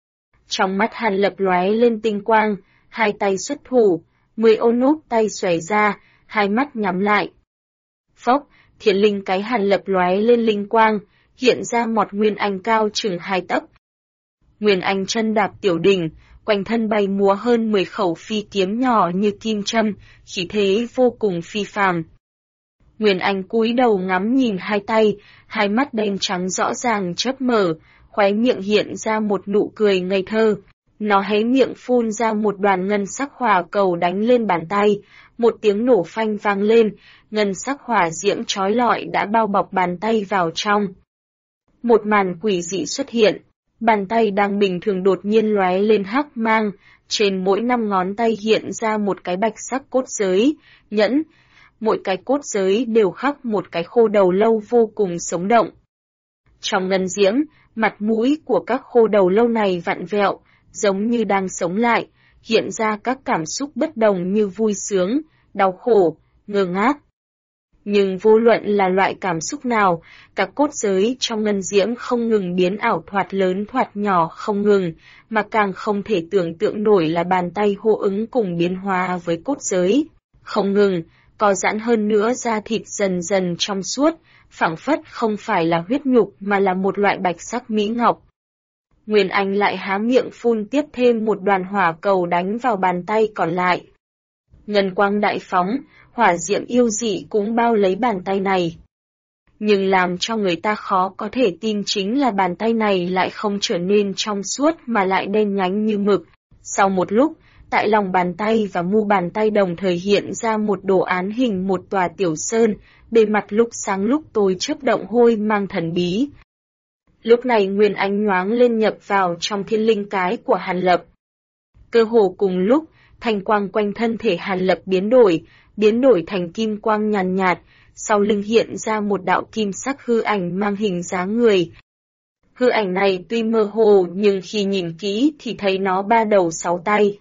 Trong mắt Hàn Lập lóe lên tinh quang, hai tay xuất thủ, 10 ô nốt tay xòe ra, hai mắt nhắm lại. Phốc, thiện linh cái Hàn Lập lóe lên linh quang, hiện ra một Nguyên Anh cao chừng 2 tấc. Nguyên Anh chân đạp tiểu đỉnh, quanh thân bay múa hơn 10 khẩu phi kiếm nhỏ như kim châm, khí thế vô cùng phi phàm. Nguyên Anh cúi đầu ngắm nhìn hai tay, hai mắt đen trắng rõ ràng chớp mở, khóe miệng hiện ra một nụ cười ngây thơ. Nó hé miệng phun ra một đoàn ngân sắc hỏa cầu đánh lên bàn tay, một tiếng nổ phanh vang lên, ngân sắc hỏa diễm chói lọi đã bao bọc bàn tay vào trong. Một màn quỷ dị xuất hiện, bàn tay đang bình thường đột nhiên lóe lên hắc mang, trên mỗi 5 ngón tay hiện ra một cái bạch sắc cốt giới, nhẫn, mỗi cái cốt giới đều khắc một cái khô đầu lâu vô cùng sống động. Trong ngân diễm, mặt mũi của các khô đầu lâu này vặn vẹo, giống như đang sống lại, hiện ra các cảm xúc bất đồng như vui sướng, đau khổ, ngơ ngác. Nhưng vô luận là loại cảm xúc nào, các cốt giới trong ngân diễm không ngừng biến ảo thoạt lớn thoạt nhỏ không ngừng, mà càng không thể tưởng tượng nổi là bàn tay hô ứng cùng biến hóa với cốt giới. Không ngừng, co giãn hơn nữa da thịt dần dần trong suốt, phảng phất không phải là huyết nhục mà là một loại bạch sắc mỹ ngọc. Nguyên Anh lại há miệng phun tiếp thêm một đoàn hỏa cầu đánh vào bàn tay còn lại. Ngân quang đại phóng, hỏa diễm yêu dị cũng bao lấy bàn tay này. Nhưng làm cho người ta khó có thể tin chính là bàn tay này lại không trở nên trong suốt mà lại đen nhánh như mực. Sau một lúc, tại lòng bàn tay và mu bàn tay đồng thời hiện ra một đồ án hình một tòa tiểu sơn, bề mặt lúc sáng lúc tối chớp động hôi mang thần bí. Lúc này Nguyên Anh nhoáng lên nhập vào trong thiên linh cái của Hàn Lập. Cơ hồ cùng lúc, thanh quang quanh thân thể Hàn Lập biến đổi thành kim quang nhàn nhạt, sau lưng hiện ra một đạo kim sắc hư ảnh mang hình dáng người. Hư ảnh này tuy mơ hồ nhưng khi nhìn kỹ thì thấy nó 3 đầu 6 tay.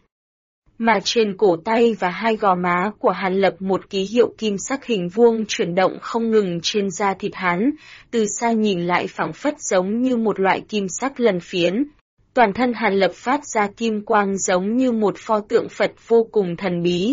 Mà trên cổ tay và 2 gò má của Hàn Lập một ký hiệu kim sắc hình vuông chuyển động không ngừng trên da thịt hắn, từ xa nhìn lại phảng phất giống như một loại kim sắc lần phiến. Toàn thân Hàn Lập phát ra kim quang giống như một pho tượng Phật vô cùng thần bí.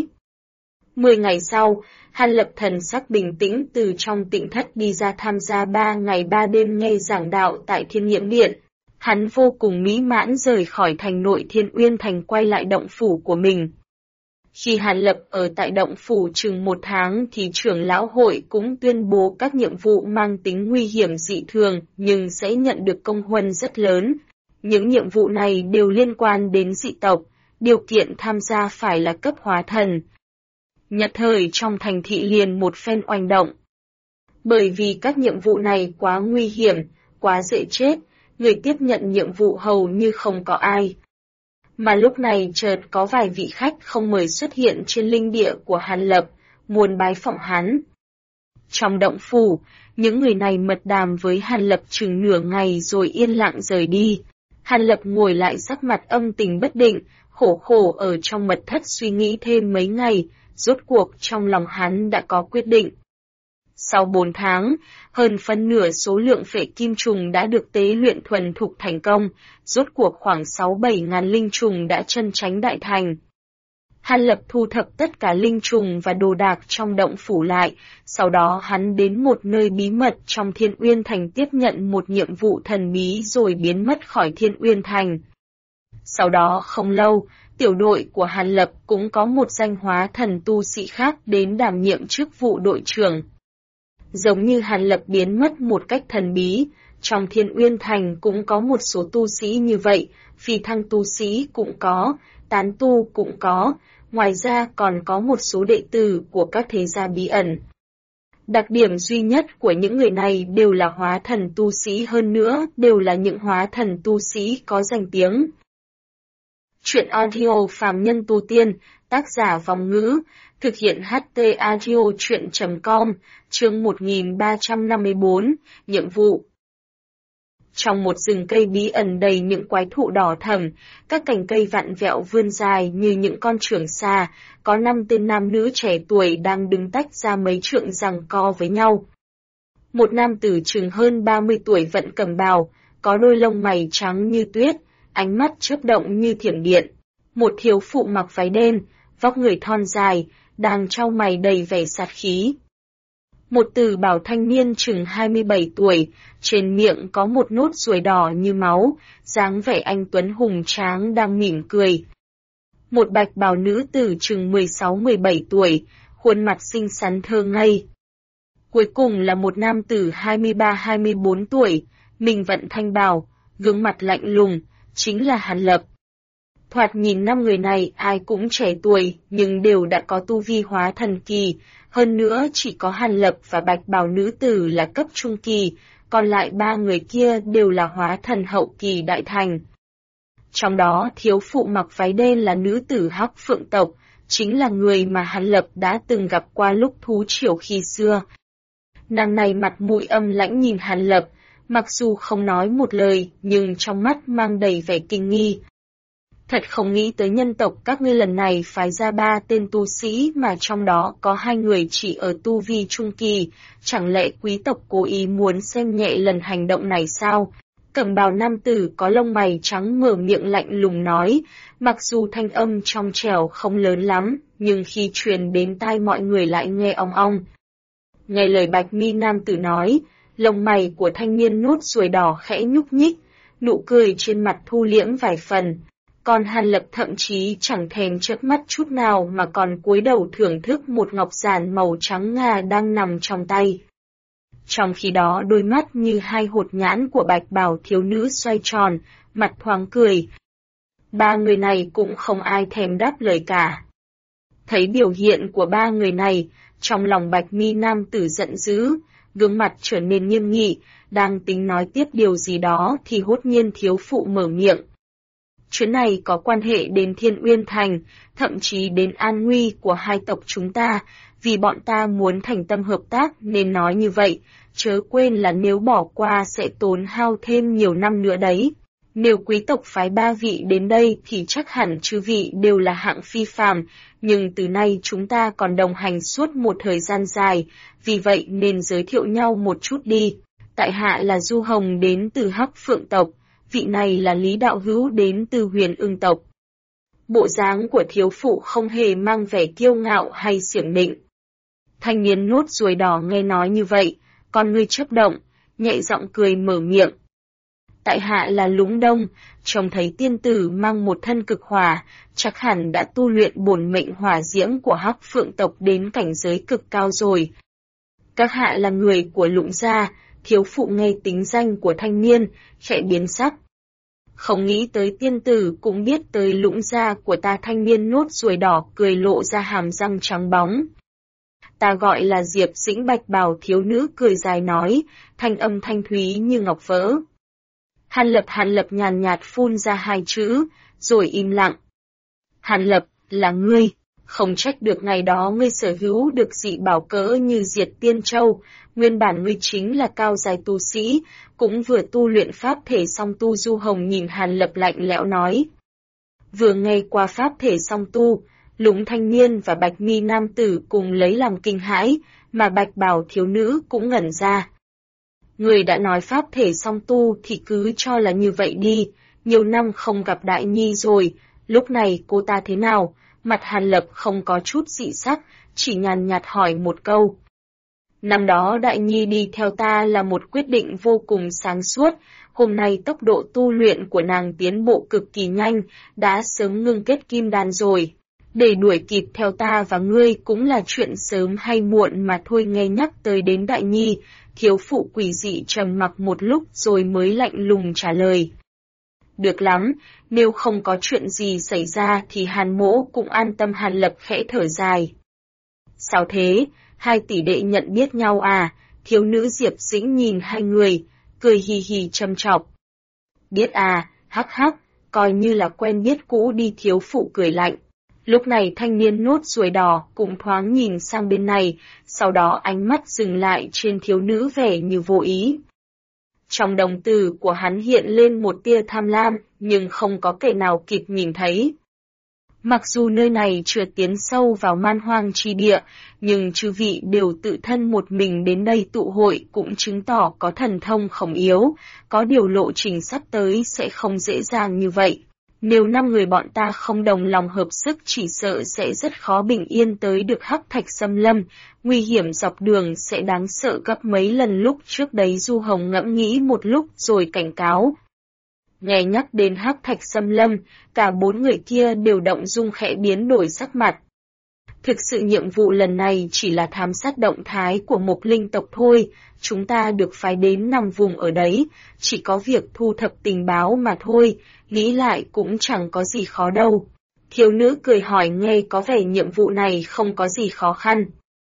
10 ngày sau, Hàn Lập thần sắc bình tĩnh từ trong tịnh thất đi ra tham gia 3 ngày 3 đêm nghe giảng đạo tại Thiên Nhiễm Điện. Hắn vô cùng mỹ mãn rời khỏi thành nội Thiên Uyên Thành quay lại động phủ của mình. Khi Hàn Lập ở tại động phủ chừng 1 tháng thì trưởng lão hội cũng tuyên bố các nhiệm vụ mang tính nguy hiểm dị thường nhưng sẽ nhận được công huân rất lớn. Những nhiệm vụ này đều liên quan đến dị tộc, điều kiện tham gia phải là cấp hóa thần. Nhất thời trong thành thị liền một phen oanh động. Bởi vì các nhiệm vụ này quá nguy hiểm, quá dễ chết, người tiếp nhận nhiệm vụ hầu như không có ai. Mà lúc này chợt có vài vị khách không mời xuất hiện trên linh địa của Hàn Lập, muốn bái phỏng hắn. Trong động phủ, những người này mật đàm với Hàn Lập chừng nửa ngày rồi yên lặng rời đi. Hàn Lập ngồi lại sắc mặt âm tình bất định, khổ khổ ở trong mật thất suy nghĩ thêm mấy ngày, rốt cuộc trong lòng hắn đã có quyết định. Sau 4 tháng, hơn phân nửa số lượng phệ kim trùng đã được tế luyện thuần thục thành công, rốt cuộc khoảng 6-7 ngàn linh trùng đã chân chánh đại thành. Hàn Lập thu thập tất cả linh trùng và đồ đạc trong động phủ lại, sau đó hắn đến một nơi bí mật trong Thiên Uyên Thành tiếp nhận một nhiệm vụ thần bí rồi biến mất khỏi Thiên Uyên Thành. Sau đó không lâu, tiểu đội của Hàn Lập cũng có một danh hóa thần tu sĩ khác đến đảm nhiệm chức vụ đội trưởng. Giống như Hàn Lập biến mất một cách thần bí, trong Thiên Uyên Thành cũng có một số tu sĩ như vậy, phi thăng tu sĩ cũng có, tán tu cũng có, ngoài ra còn có một số đệ tử của các thế gia bí ẩn. Đặc điểm duy nhất của những người này đều là hóa thần tu sĩ, hơn nữa đều là những hóa thần tu sĩ có danh tiếng. Chuyện audio phàm nhân tu tiên, tác giả Vòng Ngữ, thực hiện HT Audio Chuyện.com, chương 1354, nhiệm vụ. Trong một rừng cây bí ẩn đầy những quái thụ đỏ thẫm, các cành cây vặn vẹo vươn dài như những con trường xa, có 5 tên nam nữ trẻ tuổi đang đứng tách ra mấy trượng giằng co với nhau. Một nam tử chừng hơn 30 tuổi vận cẩm bào, có đôi lông mày trắng như tuyết, ánh mắt chớp động như thiểm điện. Một thiếu phụ mặc váy đen, vóc người thon dài, đang trao mày đầy vẻ sát khí. Một tử bảo thanh niên chừng 27 tuổi, trên miệng có một nốt ruồi đỏ như máu, dáng vẻ anh tuấn hùng tráng đang mỉm cười. Một bạch bào nữ tử chừng 16-17 tuổi, khuôn mặt xinh xắn thơ ngây. Cuối cùng là một nam tử 23-24 tuổi, mình vận thanh bào, gương mặt lạnh lùng, chính là Hàn Lập. Thoạt nhìn 5 người này ai cũng trẻ tuổi, nhưng đều đã có tu vi hóa thần kỳ, hơn nữa chỉ có Hàn Lập và Bạch Bào nữ tử là cấp trung kỳ, còn lại 3 người kia đều là hóa thần hậu kỳ đại thành. Trong đó thiếu phụ mặc váy đen là nữ tử Hắc Phượng tộc, chính là người mà Hàn Lập đã từng gặp qua lúc thú triều khi xưa. Nàng này mặt mũi âm lãnh nhìn Hàn Lập, mặc dù không nói một lời, nhưng trong mắt mang đầy vẻ kinh nghi. Thật không nghĩ tới nhân tộc các ngươi lần này phái ra 3 tên tu sĩ mà trong đó có 2 người chỉ ở tu vi trung kỳ, chẳng lẽ quý tộc cố ý muốn xem nhẹ lần hành động này sao? Cẩm bào nam tử có lông mày trắng mở miệng lạnh lùng nói, mặc dù thanh âm trong trẻo không lớn lắm, nhưng khi truyền đến tai mọi người lại nghe ong ong. Nghe lời bạch mi nam tử nói, lông mày của thanh niên nốt ruồi đỏ khẽ nhúc nhích, nụ cười trên mặt thu liễm vài phần. Còn Hàn Lập thậm chí chẳng thèm chớp mắt chút nào mà còn cúi đầu thưởng thức một ngọc giản màu trắng ngà đang nằm trong tay. Trong khi đó đôi mắt như 2 hột nhãn của bạch bào thiếu nữ xoay tròn, mặt thoáng cười. 3 người này cũng không ai thèm đáp lời cả. Thấy biểu hiện của 3 người này, trong lòng bạch mi nam tử giận dữ, gương mặt trở nên nghiêm nghị, đang tính nói tiếp điều gì đó thì hốt nhiên thiếu phụ mở miệng. Chuyến này có quan hệ đến Thiên Uyên Thành, thậm chí đến an nguy của 2 tộc chúng ta, vì bọn ta muốn thành tâm hợp tác nên nói như vậy, chớ quên là nếu bỏ qua sẽ tốn hao thêm nhiều năm nữa đấy. Nếu quý tộc phái 3 vị đến đây thì chắc hẳn chư vị đều là hạng phi phàm, nhưng từ nay chúng ta còn đồng hành suốt một thời gian dài, vì vậy nên giới thiệu nhau một chút đi. Tại hạ là Du Hồng đến từ Hắc Phượng tộc, vị này là Lý Đạo Hữu đến từ Huyền Ưng tộc. Bộ dáng của thiếu phụ không hề mang vẻ kiêu ngạo hay xiểm nịnh. Thanh niên nốt ruồi đỏ nghe nói như vậy, con ngươi chớp động, nhẹ giọng cười mở miệng. Tại hạ là Lũng Đông, trông thấy tiên tử mang một thân cực hỏa, chắc hẳn đã tu luyện bổn mệnh hỏa diễm của Hắc Phượng tộc đến cảnh giới cực cao rồi. Các hạ là người của Lũng gia, thiếu phụ nghe tính danh của thanh niên, khẽ biến sắc. Không nghĩ tới tiên tử cũng biết tới Lũng gia của ta, thanh niên nốt ruồi đỏ cười lộ ra hàm răng trắng bóng. Ta gọi là Diệp Dĩnh, bạch bào thiếu nữ cười dài nói, thanh âm thanh thúy như ngọc vỡ. Hàn Lập nhàn nhạt phun ra 2 chữ, rồi im lặng. Hàn Lập, là ngươi, không trách được ngày đó ngươi sở hữu được dị bảo cỡ như Diệt Tiên Châu, nguyên bản ngươi chính là cao dài tu sĩ, cũng vừa tu luyện pháp thể song tu. Du Hồng nhìn Hàn Lập lạnh lẽo nói. Vừa nghe qua pháp thể song tu, Lũng thanh niên và bạch mi nam tử cùng lấy làm kinh hãi, mà bạch bào thiếu nữ cũng ngẩn ra. Người đã nói pháp thể song tu thì cứ cho là như vậy đi, nhiều năm không gặp Đại Nhi rồi, lúc này cô ta thế nào? Mặt Hàn Lập không có chút dị sắc, chỉ nhàn nhạt hỏi một câu. Năm đó Đại Nhi đi theo ta là một quyết định vô cùng sáng suốt, hôm nay tốc độ tu luyện của nàng tiến bộ cực kỳ nhanh, đã sớm ngưng kết kim đan rồi. Để đuổi kịp theo ta và ngươi cũng là chuyện sớm hay muộn mà thôi. Nghe nhắc tới đến Đại Nhi, thiếu phụ quỷ dị trầm mặc một lúc rồi mới lạnh lùng trả lời. Được lắm, nếu không có chuyện gì xảy ra thì Hàn mỗ cũng an tâm. Hàn Lập khẽ thở dài. Sao thế, 2 tỷ đệ nhận biết nhau à? Thiếu nữ Diệp Dĩnh nhìn 2 người, cười hì hì châm chọc. Biết à, hắc hắc, coi như là quen biết cũ đi. Thiếu phụ cười lạnh. Lúc này thanh niên nốt ruồi đỏ cũng thoáng nhìn sang bên này, sau đó ánh mắt dừng lại trên thiếu nữ vẻ như vô ý. Trong đồng tử của hắn hiện lên một tia tham lam, nhưng không có kẻ nào kịp nhìn thấy. Mặc dù nơi này chưa tiến sâu vào man hoang chi địa, nhưng chư vị đều tự thân một mình đến đây tụ hội cũng chứng tỏ có thần thông không yếu, có điều lộ trình sắp tới sẽ không dễ dàng như vậy. Nếu 5 người bọn ta không đồng lòng hợp sức chỉ sợ sẽ rất khó bình yên tới được Hắc Thạch Xâm Lâm, nguy hiểm dọc đường sẽ đáng sợ gấp mấy lần lúc trước đấy. Du Hồng ngẫm nghĩ một lúc rồi cảnh cáo. Nghe nhắc đến Hắc Thạch Xâm Lâm, cả 4 người kia đều động dung khẽ biến đổi sắc mặt. Thực sự nhiệm vụ lần này chỉ là thám sát động thái của một linh tộc thôi, chúng ta được phái đến nằm vùng ở đấy, chỉ có việc thu thập tình báo mà thôi, nghĩ lại cũng chẳng có gì khó đâu. Thiếu nữ cười hỏi nghe có vẻ nhiệm vụ này không có gì khó khăn.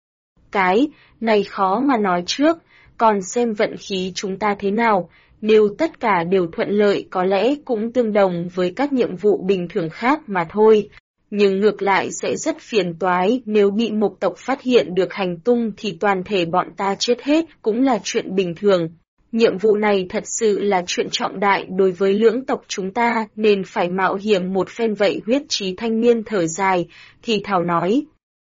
Cái này khó mà nói trước, còn xem vận khí chúng ta thế nào, nếu tất cả đều thuận lợi có lẽ cũng tương đồng với các nhiệm vụ bình thường khác mà thôi. Nhưng ngược lại sẽ rất phiền toái, nếu bị mộc tộc phát hiện được hành tung thì toàn thể bọn ta chết hết cũng là chuyện bình thường. Nhiệm vụ này thật sự là chuyện trọng đại đối với lưỡng tộc chúng ta nên phải mạo hiểm một phen vậy. Huyết Trí thanh niên thở dài, thì thào nói.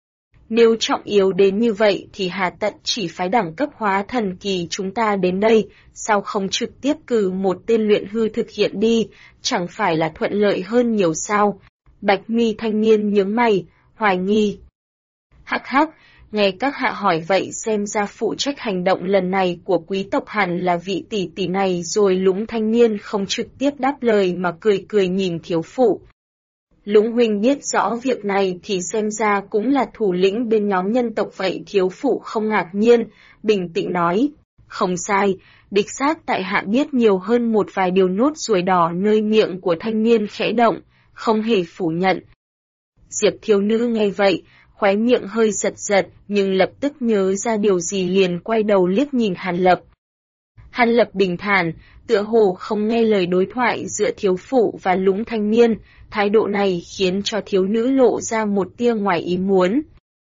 Nếu trọng yếu đến như vậy thì hà tận chỉ phái đẳng cấp hóa thần kỳ chúng ta đến đây, sao không trực tiếp cử một tên luyện hư thực hiện đi, chẳng phải là thuận lợi hơn nhiều sao? Bạch mi thanh niên nhướng mày, hoài nghi. Hắc hắc, nghe các hạ hỏi vậy xem ra phụ trách hành động lần này của quý tộc hẳn là vị tỷ tỷ này rồi. Lũng thanh niên không trực tiếp đáp lời mà cười cười nhìn thiếu phụ. Lũng huynh biết rõ việc này thì xem ra cũng là thủ lĩnh bên nhóm nhân tộc vậy. Thiếu phụ không ngạc nhiên, bình tĩnh nói. Không sai, đích xác tại hạ biết nhiều hơn một vài điều. Nốt ruồi đỏ nơi miệng của thanh niên khẽ động, không hề phủ nhận. Diệp thiếu nữ nghe vậy, khóe miệng hơi giật giật, nhưng lập tức nhớ ra điều gì liền quay đầu liếc nhìn Hàn Lập. Hàn Lập bình thản, tựa hồ không nghe lời đối thoại giữa thiếu phụ và Lũng thanh niên, thái độ này khiến cho thiếu nữ lộ ra một tia ngoài ý muốn.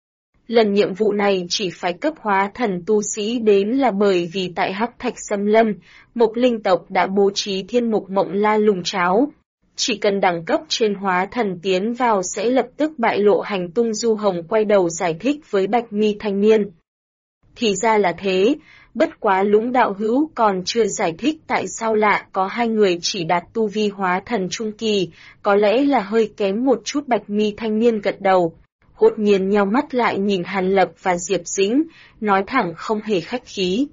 Lần nhiệm vụ này chỉ phải cấp hóa thần tu sĩ đến là bởi vì tại Hắc Thạch Xâm Lâm, Mộc linh tộc đã bố trí thiên mục mộng la lùng cháo. Chỉ cần đẳng cấp trên hóa thần tiến vào sẽ lập tức bại lộ hành tung. Du Hồng quay đầu giải thích với Bạch mi thanh niên. Thì ra là thế, bất quá Lũng đạo hữu còn chưa giải thích tại sao lạ có hai người chỉ đạt tu vi hóa thần trung kỳ, có lẽ là hơi kém một chút. Bạch mi thanh niên gật đầu, hốt nhiên nheo mắt lại nhìn Hàn Lập và Diệp Dĩnh, nói thẳng không hề khách khí.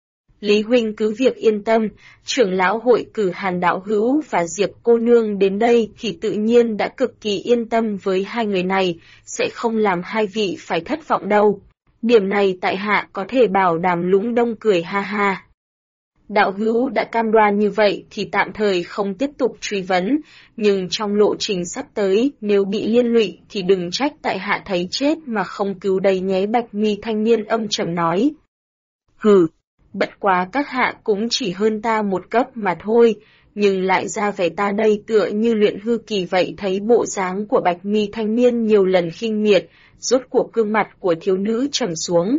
Lý huynh cứ việc yên tâm, trưởng lão hội cử Hàn đạo hữu và Diệp cô nương đến đây thì tự nhiên đã cực kỳ yên tâm với hai người này, sẽ không làm hai vị phải thất vọng đâu. Điểm này tại hạ có thể bảo đảm. Lũng đông cười ha ha. Đạo hữu đã cam đoan như vậy thì tạm thời không tiếp tục truy vấn, nhưng trong lộ trình sắp tới nếu bị liên lụy thì đừng trách tại hạ thấy chết mà không cứu đầy nhé. Bạch mi thanh niên âm trầm nói. Hừ. Bất quá các hạ cũng chỉ hơn ta một cấp mà thôi, nhưng lại ra vẻ ta đây tựa như luyện hư kỳ vậy. Thấy bộ dáng của Bạch mi thanh niên nhiều lần khinh miệt, rốt cuộc gương mặt của thiếu nữ trầm xuống.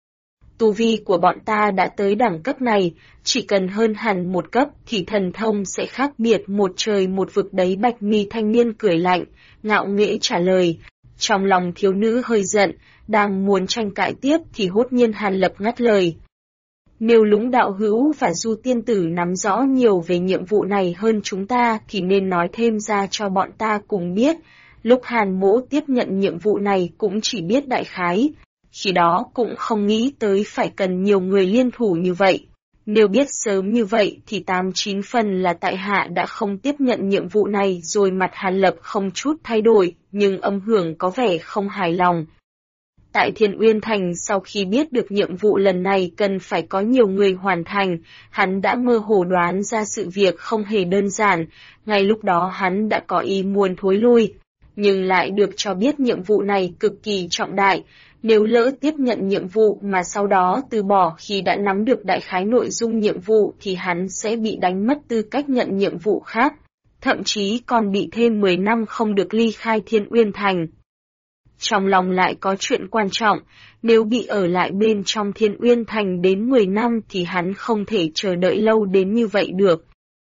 Tu vi của bọn ta đã tới đẳng cấp này, chỉ cần hơn hẳn một cấp thì thần thông sẽ khác biệt một trời một vực đấy. Bạch mi thanh niên cười lạnh, ngạo nghễ trả lời. Trong lòng thiếu nữ hơi giận, đang muốn tranh cãi tiếp thì hốt nhiên Hàn Lập ngắt lời. Nếu Lũng đạo hữu và Du tiên tử nắm rõ nhiều về nhiệm vụ này hơn chúng ta thì nên nói thêm ra cho bọn ta cùng biết. Lúc Hàn mỗ tiếp nhận nhiệm vụ này cũng chỉ biết đại khái, khi đó cũng không nghĩ tới phải cần nhiều người liên thủ như vậy. Nếu biết sớm như vậy thì 8-9 phần là tại hạ đã không tiếp nhận nhiệm vụ này rồi. Mặt Hàn Lập không chút thay đổi, nhưng âm hưởng có vẻ không hài lòng. Tại Thiên Uyên Thành sau khi biết được nhiệm vụ lần này cần phải có nhiều người hoàn thành, hắn đã mơ hồ đoán ra sự việc không hề đơn giản, ngay lúc đó hắn đã có ý muốn thối lui, nhưng lại được cho biết nhiệm vụ này cực kỳ trọng đại, nếu lỡ tiếp nhận nhiệm vụ mà sau đó từ bỏ khi đã nắm được đại khái nội dung nhiệm vụ thì hắn sẽ bị đánh mất tư cách nhận nhiệm vụ khác, thậm chí còn bị thêm 10 năm không được ly khai Thiên Uyên Thành. Trong lòng lại có chuyện quan trọng, nếu bị ở lại bên trong Thiên Uyên Thành đến 10 năm thì hắn không thể chờ đợi lâu đến như vậy được.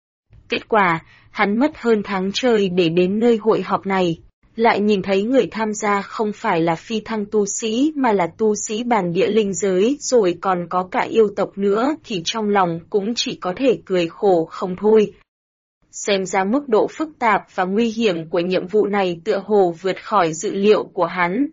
Kết quả, hắn mất hơn tháng trời để đến nơi hội họp này, lại nhìn thấy người tham gia không phải là phi thăng tu sĩ mà là tu sĩ bản địa linh giới rồi còn có cả yêu tộc nữa thì trong lòng cũng chỉ có thể cười khổ không thôi. Xem ra mức độ phức tạp và nguy hiểm của nhiệm vụ này tựa hồ vượt khỏi dự liệu của hắn.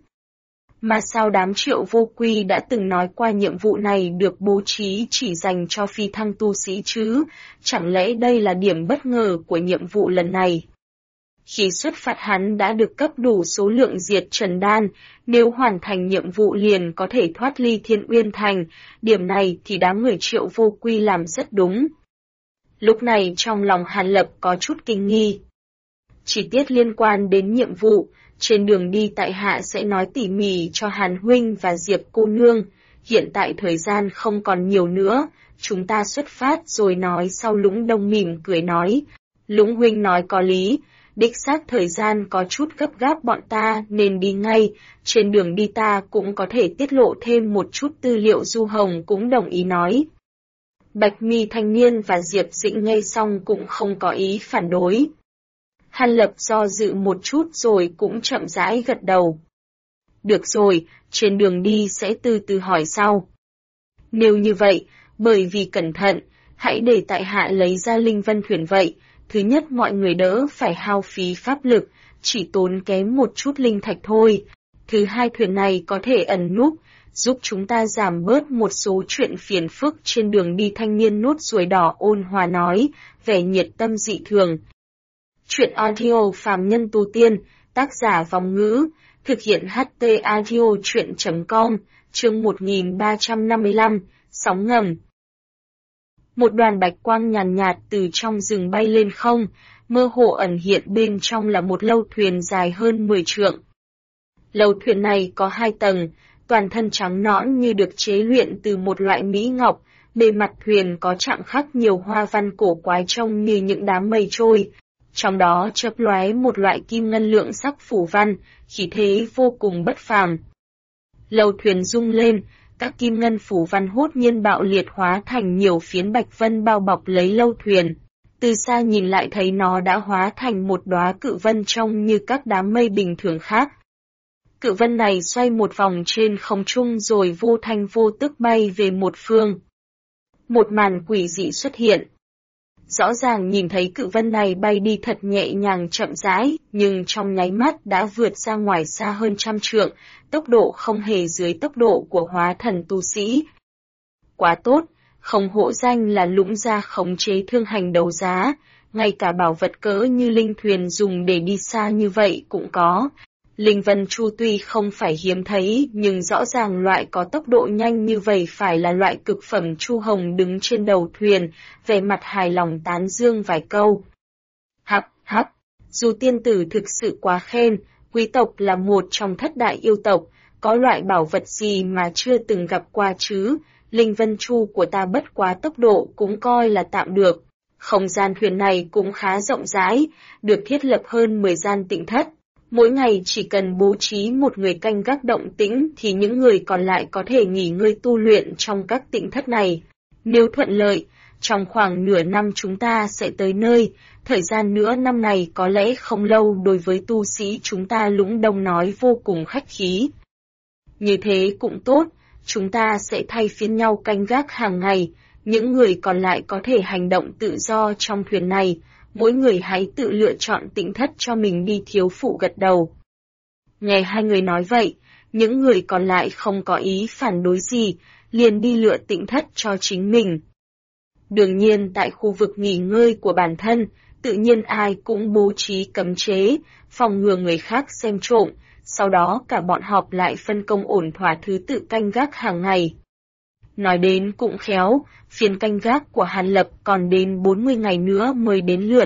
Mà sao đám Triệu Vô Quy đã từng nói qua nhiệm vụ này được bố trí chỉ dành cho phi thăng tu sĩ chứ? Chẳng lẽ đây là điểm bất ngờ của nhiệm vụ lần này? Khi xuất phát hắn đã được cấp đủ số lượng diệt trần đan, nếu hoàn thành nhiệm vụ liền có thể thoát ly Thiên Uyên Thành, điểm này thì đám người Triệu Vô Quy làm rất đúng. Lúc này trong lòng Hàn Lập có chút kinh nghi. Chi tiết liên quan đến nhiệm vụ, trên đường đi tại hạ sẽ nói tỉ mỉ cho Hàn Huynh và Diệp cô nương, hiện tại thời gian không còn nhiều nữa, chúng ta xuất phát rồi nói. Sau Lũng Đông mỉm cười nói, Lũng Huynh nói có lý, đích xác thời gian có chút gấp gáp, bọn ta nên đi ngay, trên đường đi ta cũng có thể tiết lộ thêm một chút tư liệu. Du Hồng cũng đồng ý nói. Bạch Mi thanh niên và Diệp Dĩnh nghe xong cũng không có ý phản đối. Hàn Lập do dự một chút rồi cũng chậm rãi gật đầu. Được rồi, trên đường đi sẽ từ từ hỏi sau. Nếu như vậy, bởi vì cẩn thận, hãy để tại hạ lấy ra Linh Vân thuyền vậy. Thứ nhất mọi người đỡ phải hao phí pháp lực, chỉ tốn kém một chút linh thạch thôi. Thứ hai thuyền này có thể ẩn núp, giúp chúng ta giảm bớt một số chuyện phiền phức trên đường đi. Thanh niên nốt ruồi đỏ ôn hòa nói, vẻ nhiệt tâm dị thường. Chuyện audio phàm nhân tu tiên, tác giả Vòng Ngữ, thực hiện HT audio chuyện.com, chương 1355, sóng ngầm. Một đoàn bạch quang nhàn nhạt từ trong rừng bay lên không, mơ hồ ẩn hiện bên trong là một lâu thuyền dài hơn 10 trượng. Lâu thuyền này có 2 tầng, toàn thân trắng nõn như được chế luyện từ một loại mỹ ngọc, bề mặt thuyền có chạm khắc nhiều hoa văn cổ quái trông như những đám mây trôi. Trong đó chớp lóe một loại kim ngân lượng sắc phủ văn, khí thế vô cùng bất phàm. Lâu thuyền rung lên, các kim ngân phủ văn hốt nhiên bạo liệt hóa thành nhiều phiến bạch vân bao bọc lấy lâu thuyền. Từ xa nhìn lại thấy nó đã hóa thành một đóa cự vân trông như các đám mây bình thường khác. Cự vân này xoay một vòng trên không trung rồi vô thanh vô tức bay về một phương. Một màn quỷ dị xuất hiện. Rõ ràng nhìn thấy cự vân này bay đi thật nhẹ nhàng chậm rãi, nhưng trong nháy mắt đã vượt ra ngoài xa hơn 100 trượng, tốc độ không hề dưới tốc độ của hóa thần tu sĩ. Quá tốt, không hổ danh là Lũng gia khống chế thương hành đấu giá, ngay cả bảo vật cỡ như linh thuyền dùng để đi xa như vậy cũng có. Linh Vân Chu tuy không phải hiếm thấy, nhưng rõ ràng loại có tốc độ nhanh như vậy phải là loại cực phẩm. Chu Hồng đứng trên đầu thuyền, vẻ mặt hài lòng tán dương vài câu. Hắc hắc, dù tiên tử thực sự quá khen, quý tộc là một trong thất đại yêu tộc, có loại bảo vật gì mà chưa từng gặp qua chứ. Linh Vân Chu của ta bất quá tốc độ cũng coi là tạm được. Không gian thuyền này cũng khá rộng rãi, được thiết lập hơn 10 gian tịnh thất. Mỗi ngày chỉ cần bố trí một người canh gác động tĩnh thì những người còn lại có thể nghỉ ngơi tu luyện trong các tịnh thất này. Nếu thuận lợi, trong khoảng nửa năm chúng ta sẽ tới nơi, thời gian nữa năm này có lẽ không lâu. Đối với tu sĩ chúng ta Lũng Đông nói vô cùng khách khí. Như thế cũng tốt, chúng ta sẽ thay phiên nhau canh gác hàng ngày, những người còn lại có thể hành động tự do trong thuyền này. Mỗi người hãy tự lựa chọn tịnh thất cho mình đi. Thiếu phụ gật đầu. Nghe hai người nói vậy, những người còn lại không có ý phản đối gì, liền đi lựa tịnh thất cho chính mình. Đương nhiên tại khu vực nghỉ ngơi của bản thân, tự nhiên ai cũng bố trí cấm chế, phòng ngừa người khác xem trộm, sau đó cả bọn họp lại phân công ổn thỏa thứ tự canh gác hàng ngày. Nói đến cũng khéo, phiên canh gác của Hàn Lập còn đến 40 ngày nữa mới đến lượt.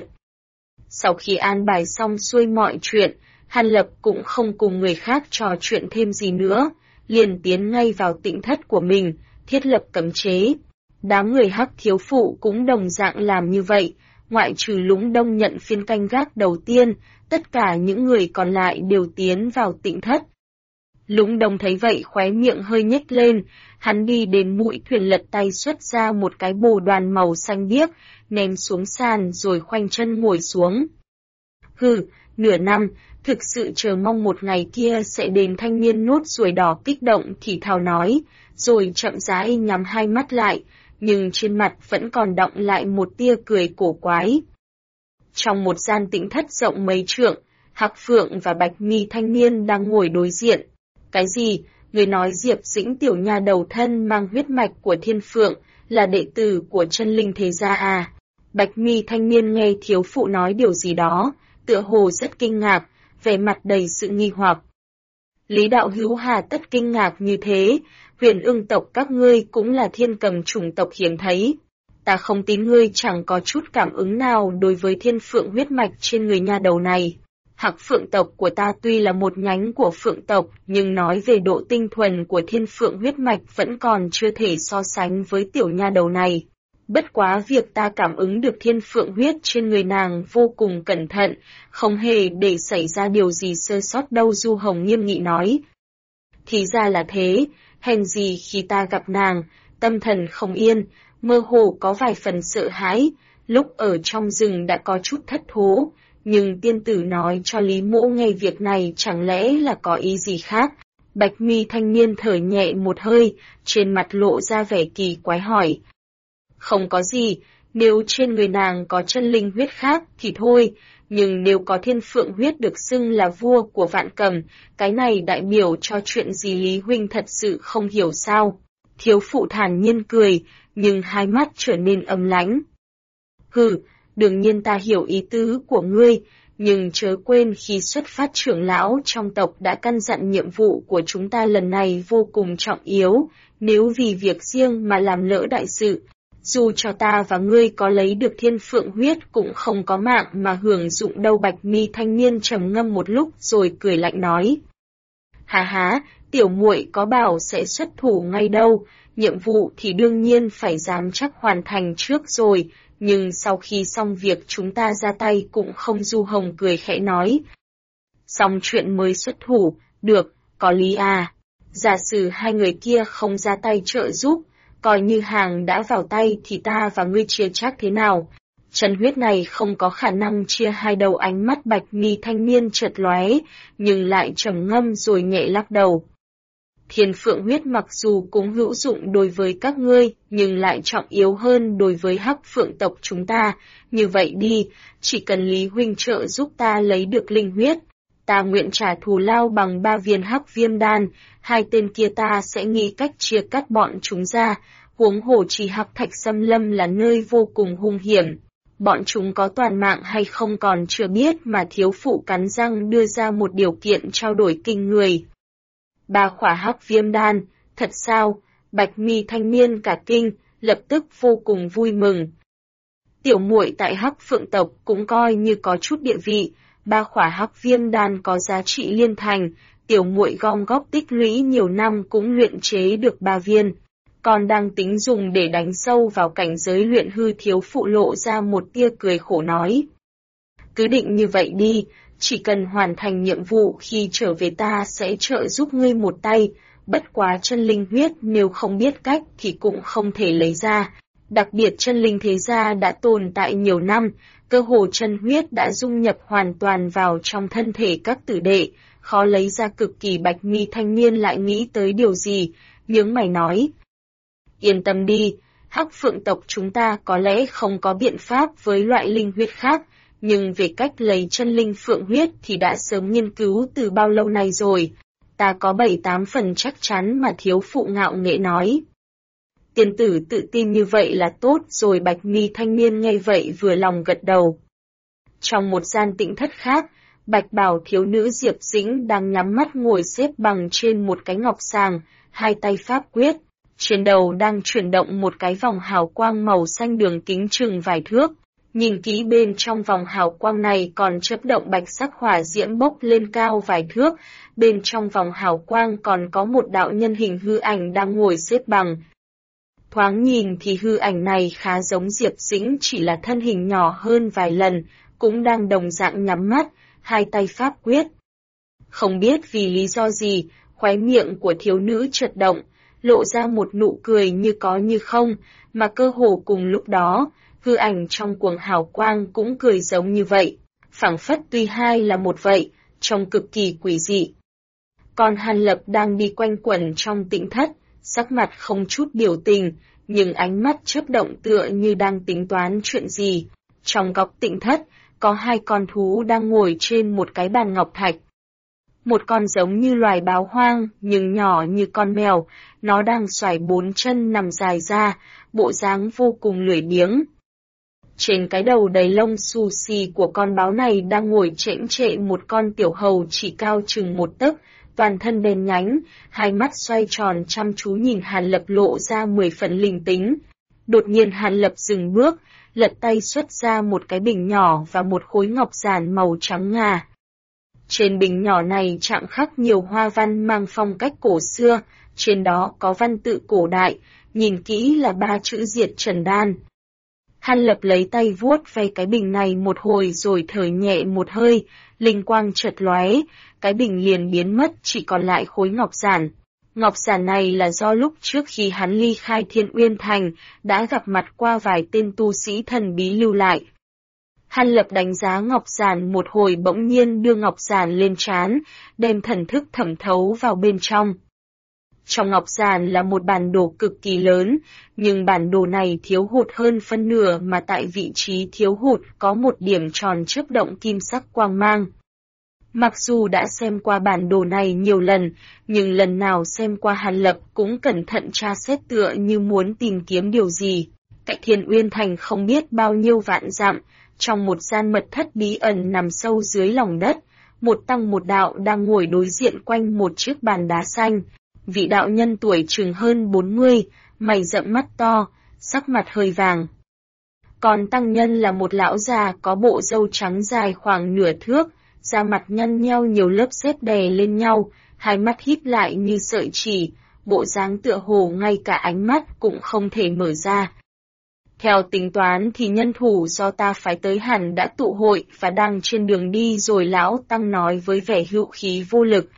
Sau khi an bài xong xuôi mọi chuyện, Hàn Lập cũng không cùng người khác trò chuyện thêm gì nữa, liền tiến ngay vào tịnh thất của mình, thiết lập cấm chế. Đám người Hắc thiếu phụ cũng đồng dạng làm như vậy, ngoại trừ Lũng Đông nhận phiên canh gác đầu tiên, tất cả những người còn lại đều tiến vào tịnh thất. Lũng Đông thấy vậy khóe miệng hơi nhếch lên, hắn đi đến mũi thuyền lật tay xuất ra một cái bồ đoàn màu xanh biếc, ném xuống sàn rồi khoanh chân ngồi xuống. Hừ, nửa năm, thực sự chờ mong một ngày kia sẽ đến. Thanh niên nốt ruồi đỏ kích động thì thào nói, rồi chậm rãi nhắm hai mắt lại, nhưng trên mặt vẫn còn đọng lại một tia cười cổ quái. Trong một gian tĩnh thất rộng mấy trượng, Hắc Phượng và Bạch Mi thanh niên đang ngồi đối diện. Cái gì? Người nói Diệp Dĩnh tiểu nha đầu thân mang huyết mạch của Thiên Phượng, là đệ tử của chân linh thế gia à? Bạch Mi thanh niên nghe thiếu phụ nói điều gì đó, tựa hồ rất kinh ngạc, vẻ mặt đầy sự nghi hoặc. Lý đạo hữu hà tất kinh ngạc như thế, Huyền Ưng tộc các ngươi cũng là thiên cầm chủng tộc hiếm thấy. Ta không tin ngươi chẳng có chút cảm ứng nào đối với thiên phượng huyết mạch trên người nha đầu này. Hạc phượng tộc của ta tuy là một nhánh của phượng tộc, nhưng nói về độ tinh thuần của thiên phượng huyết mạch vẫn còn chưa thể so sánh với tiểu nha đầu này. Bất quá việc ta cảm ứng được thiên phượng huyết trên người nàng vô cùng cẩn thận, không hề để xảy ra điều gì sơ sót đâu, Du Hồng nghiêm nghị nói. Thì ra là thế, hèn gì khi ta gặp nàng, tâm thần không yên, mơ hồ có vài phần sợ hãi, lúc ở trong rừng đã có chút thất thố, nhưng tiên tử nói cho Lý Mỗ nghe việc này chẳng lẽ là có ý gì khác. Bạch mi thanh niên thở nhẹ một hơi, trên mặt lộ ra vẻ kỳ quái hỏi. Không có gì, nếu trên người nàng có chân linh huyết khác thì thôi, nhưng nếu có thiên phượng huyết được xưng là vua của vạn cầm, cái này đại biểu cho chuyện gì Lý huynh thật sự không hiểu sao. Thiếu phụ thản nhiên cười, nhưng hai mắt trở nên âm lãnh. Hừ, đương nhiên ta hiểu ý tứ của ngươi, nhưng chớ quên khi xuất phát trưởng lão trong tộc đã căn dặn nhiệm vụ của chúng ta lần này vô cùng trọng yếu, nếu vì việc riêng mà làm lỡ đại sự, dù cho ta và ngươi có lấy được thiên phượng huyết cũng không có mạng mà hưởng dụng đâu. Bạch mi thanh niên trầm ngâm một lúc rồi cười lạnh nói. Hà há, tiểu muội có bảo sẽ xuất thủ ngay đâu, nhiệm vụ thì đương nhiên phải dám chắc hoàn thành trước rồi, nhưng sau khi xong việc chúng ta ra tay cũng không. Du Hồng cười khẽ nói. Xong chuyện mới xuất thủ, được, có lý à. Giả sử hai người kia không ra tay trợ giúp, coi như hàng đã vào tay thì ta và ngươi chia chắc thế nào? Chân huyết này không có khả năng chia hai đầu. Ánh mắt bạch mi thanh niên chợt lóe, nhưng lại trầm ngâm rồi nhẹ lắc đầu. Thiên phượng huyết mặc dù cũng hữu dụng đối với các ngươi, nhưng lại trọng yếu hơn đối với hắc phượng tộc chúng ta. Như vậy đi, chỉ cần Lý huynh trợ giúp ta lấy được linh huyết, ta nguyện trả thù lao bằng 3 viên hắc viêm đan, hai tên kia ta sẽ nghĩ cách chia cắt bọn chúng ra. Huống hồ chỉ hắc thạch xâm lâm là nơi vô cùng hung hiểm. Bọn chúng có toàn mạng hay không còn chưa biết mà thiếu phụ cắn răng đưa ra một điều kiện trao đổi kinh người. 3 khỏa hắc viêm đan, thật sao? Bạch mi thanh niên cả kinh, lập tức vô cùng vui mừng. Tiểu muội tại hắc phượng tộc cũng coi như có chút địa vị, 3 khỏa hắc viêm đan có giá trị liên thành, tiểu muội gom góp tích lũy nhiều năm cũng luyện chế được 3 viên. Còn đang tính dùng để đánh sâu vào cảnh giới luyện hư. Thiếu phụ lộ ra một tia cười khổ nói. Cứ định như vậy đi, chỉ cần hoàn thành nhiệm vụ khi trở về ta sẽ trợ giúp ngươi một tay, bất quá chân linh huyết nếu không biết cách thì cũng không thể lấy ra. Đặc biệt chân linh thế gia đã tồn tại nhiều năm, cơ hồ chân huyết đã dung nhập hoàn toàn vào trong thân thể các tử đệ, khó lấy ra cực kỳ. Bạch mi thanh niên lại nghĩ tới điều gì, nhướng mày nói. Yên tâm đi, hắc phượng tộc chúng ta có lẽ không có biện pháp với loại linh huyết khác, nhưng về cách lấy chân linh phượng huyết thì đã sớm nghiên cứu từ bao lâu nay rồi. Ta có 7-8 phần chắc chắn mà. Thiếu phụ ngạo nghễ nói. Tiên tử tự tin như vậy là tốt rồi. Bạch mi thanh niên nghe vậy vừa lòng gật đầu. Trong một gian tĩnh thất khác, bạch bào thiếu nữ Diệp Dĩnh đang nhắm mắt ngồi xếp bằng trên một cái ngọc sàng, hai tay pháp quyết. Trên đầu đang chuyển động một cái vòng hào quang màu xanh đường kính chừng vài thước. Nhìn kỹ bên trong vòng hào quang này còn chớp động bạch sắc hỏa diễm bốc lên cao vài thước. Bên trong vòng hào quang còn có một đạo nhân hình hư ảnh đang ngồi xếp bằng. Thoáng nhìn thì hư ảnh này khá giống Diệp Dĩnh, chỉ là thân hình nhỏ hơn vài lần, cũng đang đồng dạng nhắm mắt, hai tay pháp quyết. Không biết vì lý do gì, khóe miệng của thiếu nữ chợt động, lộ ra một nụ cười như có như không, mà cơ hồ cùng lúc đó, hư ảnh trong cuồng hào quang cũng cười giống như vậy, phảng phất tuy hai là một vậy, trông cực kỳ quỷ dị. Còn Hàn Lập đang đi quanh quẩn trong tĩnh thất, sắc mặt không chút biểu tình, nhưng ánh mắt chớp động tựa như đang tính toán chuyện gì. Trong góc tĩnh thất, có hai con thú đang ngồi trên một cái bàn ngọc thạch. Một con giống như loài báo hoang, nhưng nhỏ như con mèo, nó đang xoài 4 chân nằm dài ra, bộ dáng vô cùng lười biếng. Trên cái đầu đầy lông xù xì của con báo này đang ngồi chễm chệ một con tiểu hầu chỉ cao chừng 1 tấc, toàn thân đen nhánh, hai mắt xoay tròn chăm chú nhìn Hàn Lập lộ ra 10 phần linh tính. Đột nhiên Hàn Lập dừng bước, lật tay xuất ra một cái bình nhỏ và một khối ngọc giản màu trắng ngà. Trên bình nhỏ này chạm khắc nhiều hoa văn mang phong cách cổ xưa, trên đó có văn tự cổ đại, nhìn kỹ là 3 chữ Diệt Trần Đan. Hàn Lập lấy tay vuốt ve cái bình này một hồi rồi thở nhẹ một hơi, linh quang chợt lóe, cái bình liền biến mất chỉ còn lại khối ngọc giản. Ngọc giản này là do lúc trước khi hắn ly khai Thiên Uyên Thành, đã gặp mặt qua vài tên tu sĩ thần bí lưu lại. Hàn Lập đánh giá ngọc giản một hồi bỗng nhiên đưa ngọc giản lên trán, đem thần thức thẩm thấu vào bên trong. Trong ngọc giản là một bản đồ cực kỳ lớn, nhưng bản đồ này thiếu hụt hơn phân nửa mà tại vị trí thiếu hụt có một điểm tròn chớp động kim sắc quang mang. Mặc dù đã xem qua bản đồ này nhiều lần, nhưng lần nào xem qua Hàn Lập cũng cẩn thận tra xét tựa như muốn tìm kiếm điều gì. Cách Thiên Uyên Thành không biết bao nhiêu vạn dặm, trong một gian mật thất bí ẩn nằm sâu dưới lòng đất, một tăng một đạo đang ngồi đối diện quanh một chiếc bàn đá xanh. Vị đạo nhân tuổi chừng hơn 40, mày rậm mắt to, sắc mặt hơi vàng. Còn tăng nhân là một lão già có bộ râu trắng dài khoảng nửa thước, da mặt nhăn nheo nhiều lớp xếp đè lên nhau, hai mắt híp lại như sợi chỉ, bộ dáng tựa hồ ngay cả ánh mắt cũng không thể mở ra. Theo tính toán thì nhân thủ do ta phái tới hẳn đã tụ hội và đang trên đường đi rồi, lão tăng nói với vẻ hữu khí vô lực.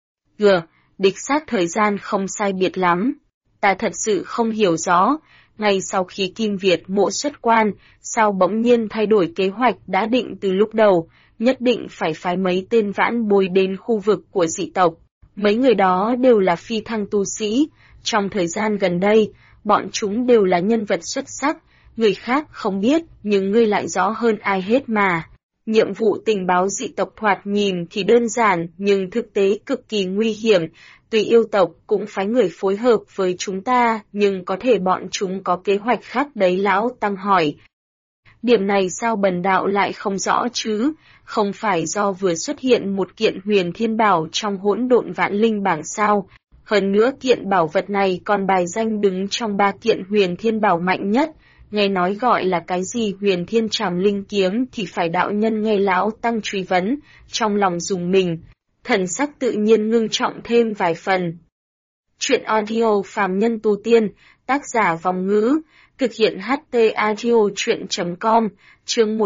Đích xác thời gian không sai biệt lắm. Ta thật sự không hiểu rõ, ngay sau khi Kim Việt Mộ xuất quan, sao bỗng nhiên thay đổi kế hoạch đã định từ lúc đầu, nhất định phải phái mấy tên vãn bối đến khu vực của dị tộc. Mấy người đó đều là phi thăng tu sĩ, trong thời gian gần đây, bọn chúng đều là nhân vật xuất sắc, người khác không biết, nhưng ngươi lại rõ hơn ai hết mà. Nhiệm vụ tình báo dị tộc thoạt nhìn thì đơn giản, nhưng thực tế cực kỳ nguy hiểm. Tuy yêu tộc cũng phái người phối hợp với chúng ta, nhưng có thể bọn chúng có kế hoạch khác đấy, lão tăng hỏi. Điểm này sao bần đạo lại không rõ chứ, không phải do vừa xuất hiện một kiện huyền thiên bảo trong hỗn độn vạn linh bảng sao? Hơn nữa kiện bảo vật này còn bài danh đứng trong 3 kiện huyền thiên bảo mạnh nhất. Nghe nói gọi là cái gì huyền thiên trảm linh kiếm thì phải đạo nhân nghe lão tăng truy vấn, trong lòng rùng mình, thần sắc tự nhiên ngưng trọng thêm vài phần. Chuyện audio phàm nhân tu tiên, tác giả Vòng Ngữ, thực hiện HT audio chuyện.com, chương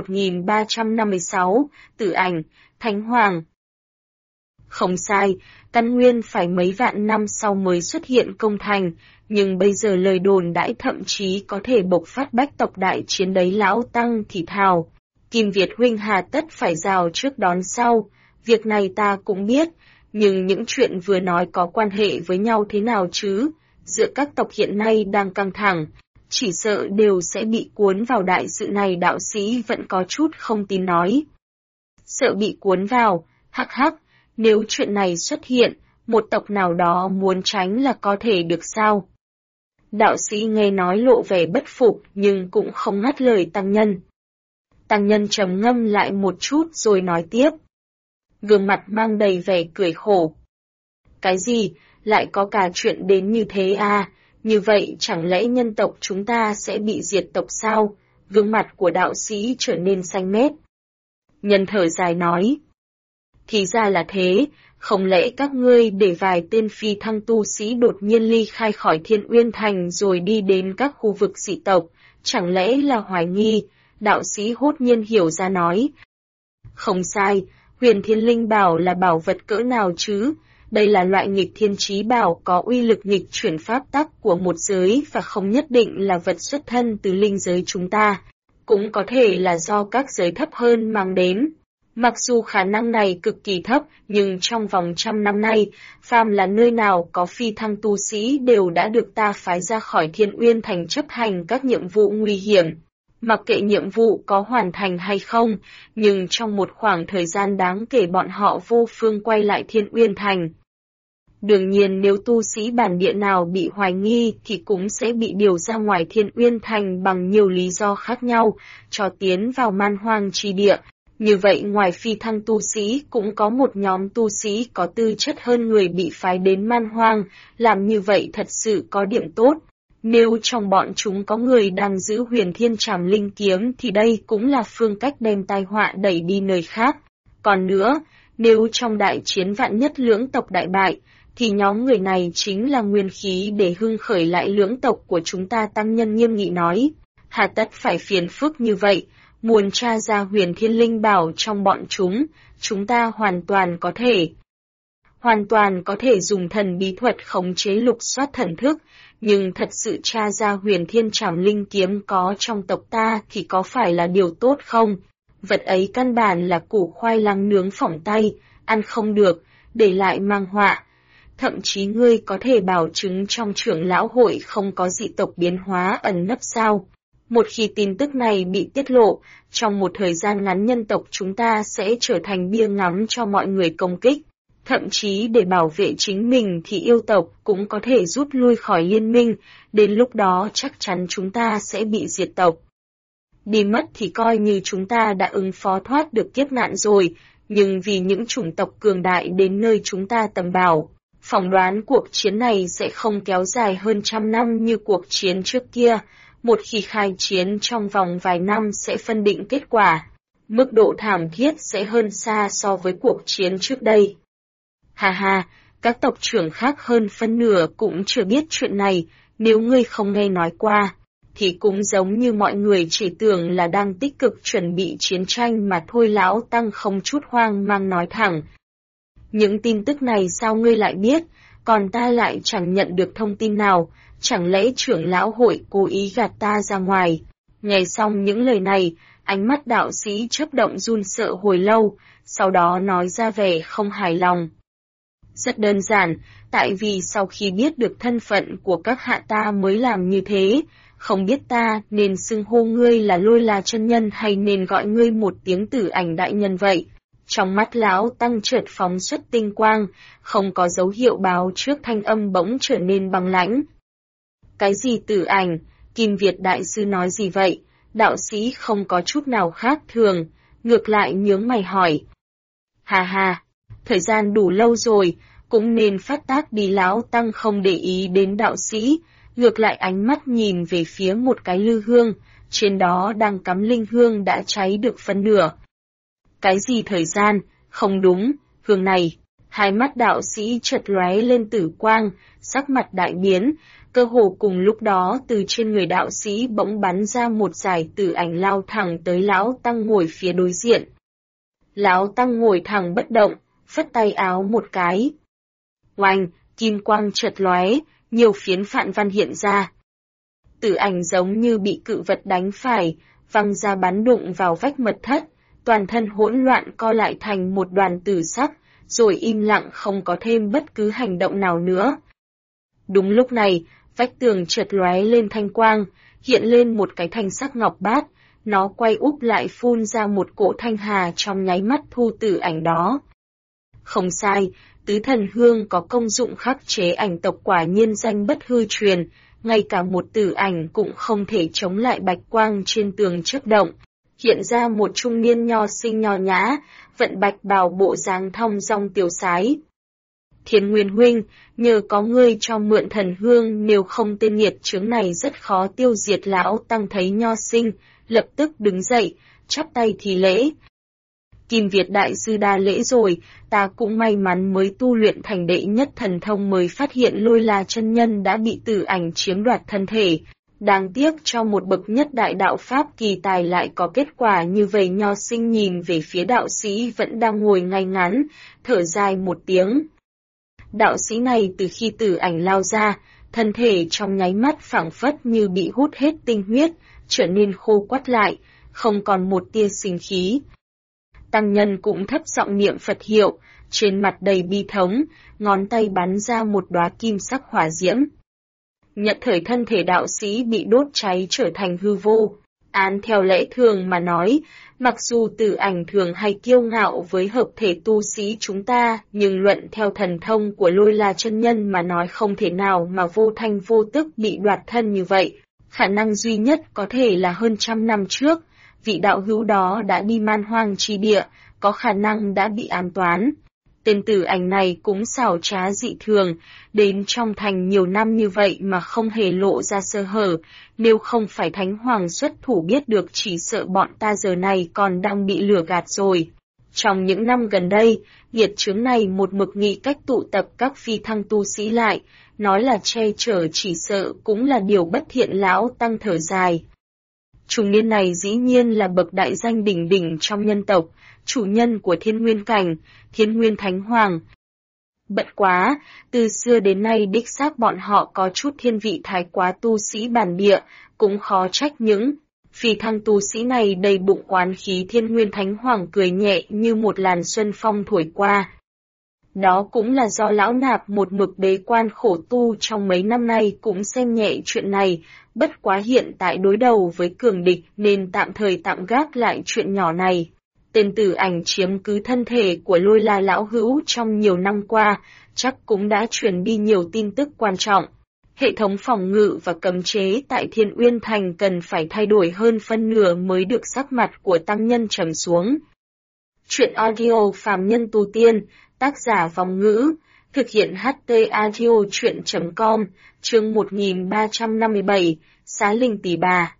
1356, Tử Ảnh, Thánh Hoàng. Không sai, căn nguyên phải mấy vạn năm sau mới xuất hiện công thành, nhưng bây giờ lời đồn đãi thậm chí có thể bộc phát bách tộc đại chiến đấy, lão tăng thì thào. Kim Việt huynh hà tất phải rào trước đón sau, việc này ta cũng biết, nhưng những chuyện vừa nói có quan hệ với nhau thế nào chứ? Giữa các tộc hiện nay đang căng thẳng, chỉ sợ đều sẽ bị cuốn vào đại sự này, đạo sĩ vẫn có chút không tin nói. Sợ bị cuốn vào, hắc hắc, nếu chuyện này xuất hiện, một tộc nào đó muốn tránh là có thể được sao? Đạo sĩ nghe nói lộ vẻ bất phục nhưng cũng không ngắt lời tăng nhân. Tăng nhân trầm ngâm lại một chút rồi nói tiếp. Gương mặt mang đầy vẻ cười khổ. Cái gì, lại có cả chuyện đến như thế à, như vậy chẳng lẽ nhân tộc chúng ta sẽ bị diệt tộc sao? Gương mặt của đạo sĩ trở nên xanh mét. Nhân thở dài nói. Thì ra là thế, không lẽ các ngươi để vài tên phi thăng tu sĩ đột nhiên ly khai khỏi Thiên Uyên Thành rồi đi đến các khu vực dị tộc, chẳng lẽ là hoài nghi? Đạo sĩ hốt nhiên hiểu ra nói. Không sai, huyền thiên linh bảo là bảo vật cỡ nào chứ? Đây là loại nghịch thiên chí bảo có uy lực nghịch chuyển pháp tắc của một giới và không nhất định là vật xuất thân từ linh giới chúng ta, cũng có thể là do các giới thấp hơn mang đến. Mặc dù khả năng này cực kỳ thấp, nhưng trong vòng 100 năm nay, phàm là nơi nào có phi thăng tu sĩ đều đã được ta phái ra khỏi Thiên Uyên Thành chấp hành các nhiệm vụ nguy hiểm. Mặc kệ nhiệm vụ có hoàn thành hay không, nhưng trong một khoảng thời gian đáng kể bọn họ vô phương quay lại Thiên Uyên Thành. Đương nhiên nếu tu sĩ bản địa nào bị hoài nghi thì cũng sẽ bị điều ra ngoài Thiên Uyên Thành bằng nhiều lý do khác nhau, cho tiến vào man hoang chi địa. Như vậy ngoài phi thăng tu sĩ cũng có một nhóm tu sĩ có tư chất hơn người bị phái đến man hoang, làm như vậy thật sự có điểm tốt. Nếu trong bọn chúng có người đang giữ Huyền Thiên Trảm Linh kiếm thì đây cũng là phương cách đem tai họa đẩy đi nơi khác. Còn nữa, nếu trong đại chiến vạn nhất lưỡng tộc đại bại, thì nhóm người này chính là nguyên khí để hưng khởi lại lưỡng tộc của chúng ta. Tăng nhân nghiêm nghị nói, hà tất phải phiền phức như vậy, muốn tra ra Huyền Thiên Linh bảo trong bọn chúng ta hoàn toàn có thể dùng thần bí thuật khống chế lục soát thần thức, nhưng thật sự tra ra Huyền Thiên Trảm Linh kiếm có trong tộc ta thì có phải là điều tốt không? Vật ấy căn bản là củ khoai lang nướng phỏng tay, ăn không được, để lại mang họa. Thậm chí ngươi có thể bảo chứng trong trưởng lão hội không có dị tộc biến hóa ẩn nấp sao? Một khi tin tức này bị tiết lộ, trong một thời gian ngắn nhân tộc chúng ta sẽ trở thành bia ngắm cho mọi người công kích. Thậm chí để bảo vệ chính mình thì yêu tộc cũng có thể rút lui khỏi liên minh, đến lúc đó chắc chắn chúng ta sẽ bị diệt tộc. Đi mất thì coi như chúng ta đã ứng phó thoát được kiếp nạn rồi, nhưng vì những chủng tộc cường đại đến nơi chúng ta tầm bảo, phỏng đoán cuộc chiến này sẽ không kéo dài hơn 100 năm như cuộc chiến trước kia. Một khi khai chiến trong vòng vài năm sẽ phân định kết quả. Mức độ thảm thiết sẽ hơn xa so với cuộc chiến trước đây. Hà hà, các tộc trưởng khác hơn phân nửa cũng chưa biết chuyện này, nếu ngươi không nghe nói qua, thì cũng giống như mọi người chỉ tưởng là đang tích cực chuẩn bị chiến tranh mà thôi. Lão Tăng không chút hoang mang nói thẳng. Những tin tức này sao ngươi lại biết, còn ta lại chẳng nhận được thông tin nào, chẳng lẽ trưởng lão hội cố ý gạt ta ra ngoài? Nghe xong những lời này, ánh mắt đạo sĩ chớp động run sợ hồi lâu, sau đó nói ra vẻ không hài lòng. Rất đơn giản, tại vì sau khi biết được thân phận của các hạ ta mới làm như thế, không biết ta nên xưng hô ngươi là Lôi La chân nhân hay nên gọi ngươi một tiếng Tử Ảnh đại nhân vậy. Trong mắt lão Tăng chợt phóng xuất tinh quang, không có dấu hiệu báo trước, thanh âm bỗng trở nên băng lãnh. Cái gì Tử Ảnh? Kim Việt đại sư nói gì vậy? Đạo sĩ không có chút nào khác thường, ngược lại nhướng mày hỏi. Hà hà, thời gian đủ lâu rồi, cũng nên phát tác đi. Lão Tăng không để ý đến đạo sĩ, ngược lại ánh mắt nhìn về phía một cái lư hương, trên đó đang cắm linh hương đã cháy được phân nửa. Cái gì thời gian? Không đúng, hương này. Hai mắt đạo sĩ chợt lóe lên tử quang, sắc mặt đại biến, cơ hồ cùng lúc đó từ trên người đạo sĩ bỗng bắn ra một dải tử ảnh lao thẳng tới Lão Tăng ngồi phía đối diện. Lão Tăng ngồi thẳng bất động, phất tay áo một cái. Oanh, kim quang chợt lóe, nhiều phiến phạn văn hiện ra. Tử ảnh giống như bị cự vật đánh phải, văng ra bắn đụng vào vách mật thất, toàn thân hỗn loạn co lại thành một đoàn tử sắc, rồi im lặng không có thêm bất cứ hành động nào nữa. Đúng lúc này, vách tường chợt lóe lên thanh quang, hiện lên một cái thanh sắc ngọc bát, nó quay úp lại phun ra một cỗ thanh hà trong nháy mắt thu tử ảnh đó. Không sai, tứ thần hương có công dụng khắc chế ảnh tộc, quả nhiên danh bất hư truyền, ngay cả một tử ảnh cũng không thể chống lại bạch quang trên tường chớp động. Hiện ra một trung niên nho sinh nho nhã, vận bạch bào, bộ dáng thong dong tiêu sái. Thiên Nguyên huynh, nhờ có ngươi cho mượn thần hương, nếu không tên nghiệt chướng này rất khó tiêu diệt. Lão Tăng thấy nho sinh, lập tức đứng dậy, chắp tay thì lễ. Kim Việt đại sư đa lễ rồi, ta cũng may mắn mới tu luyện thành đệ nhất thần thông mới phát hiện Lôi La chân nhân đã bị tử ảnh chiếm đoạt thân thể. Đáng tiếc cho một bậc nhất đại đạo pháp kỳ tài lại có kết quả như vậy. Nho sinh nhìn về phía đạo sĩ vẫn đang ngồi ngay ngắn, thở dài một tiếng. Đạo sĩ này từ khi tử ảnh lao ra, thân thể trong nháy mắt phảng phất như bị hút hết tinh huyết, trở nên khô quắt lại, không còn một tia sinh khí. Tăng nhân cũng thấp giọng niệm Phật hiệu, trên mặt đầy bi thống, ngón tay bắn ra một đóa kim sắc hỏa diễm. Nhận thời thân thể đạo sĩ bị đốt cháy trở thành hư vô. án theo lẽ thường mà nói, mặc dù Tử Ảnh thường hay kiêu ngạo với hợp thể tu sĩ chúng ta, nhưng luận theo thần thông của Lôi La chân nhân mà nói không thể nào mà vô thanh vô tức bị đoạt thân như vậy. Khả năng duy nhất có thể là hơn 100 năm trước, vị đạo hữu đó đã đi man hoang chi địa, có khả năng đã bị ám toán. Tên Tử Ảnh này cũng xảo trá dị thường, đến trong thành nhiều năm như vậy mà không hề lộ ra sơ hở, nếu không phải Thánh Hoàng xuất thủ biết được chỉ sợ bọn ta giờ này còn đang bị lừa gạt rồi. Trong những năm gần đây, nghiệt chướng này một mực nghĩ cách tụ tập các phi thăng tu sĩ lại, nói là che chở chỉ sợ cũng là điều bất thiện. Lão tăng thở dài. Trung niên này dĩ nhiên là bậc đại danh đỉnh đỉnh trong nhân tộc, chủ nhân của Thiên Nguyên Cảnh, Thiên Nguyên Thánh Hoàng. Bận quá, từ xưa đến nay đích xác bọn họ có chút thiên vị thái quá tu sĩ bản địa, cũng khó trách những phi thăng tu sĩ này đầy bụng oán khí. Thiên Nguyên Thánh Hoàng cười nhẹ như một làn xuân phong thổi qua. Đó cũng là do lão nạp một mực bế quan khổ tu trong mấy năm nay cũng xem nhẹ chuyện này, bất quá hiện tại đối đầu với cường địch nên tạm thời tạm gác lại chuyện nhỏ này. Tên Tử Ảnh chiếm cứ thân thể của Lôi La lão hữu trong nhiều năm qua, chắc cũng đã truyền đi nhiều tin tức quan trọng. Hệ thống phòng ngự và cấm chế tại Thiên Uyên Thành cần phải thay đổi hơn phân nửa mới được. Sắc mặt của tăng nhân trầm xuống. Chuyện audio phàm nhân tu tiên, tác giả Vong Ngữ, thực hiện HT audio chuyện.com, chương 1357, Xá Linh Tỷ Bà.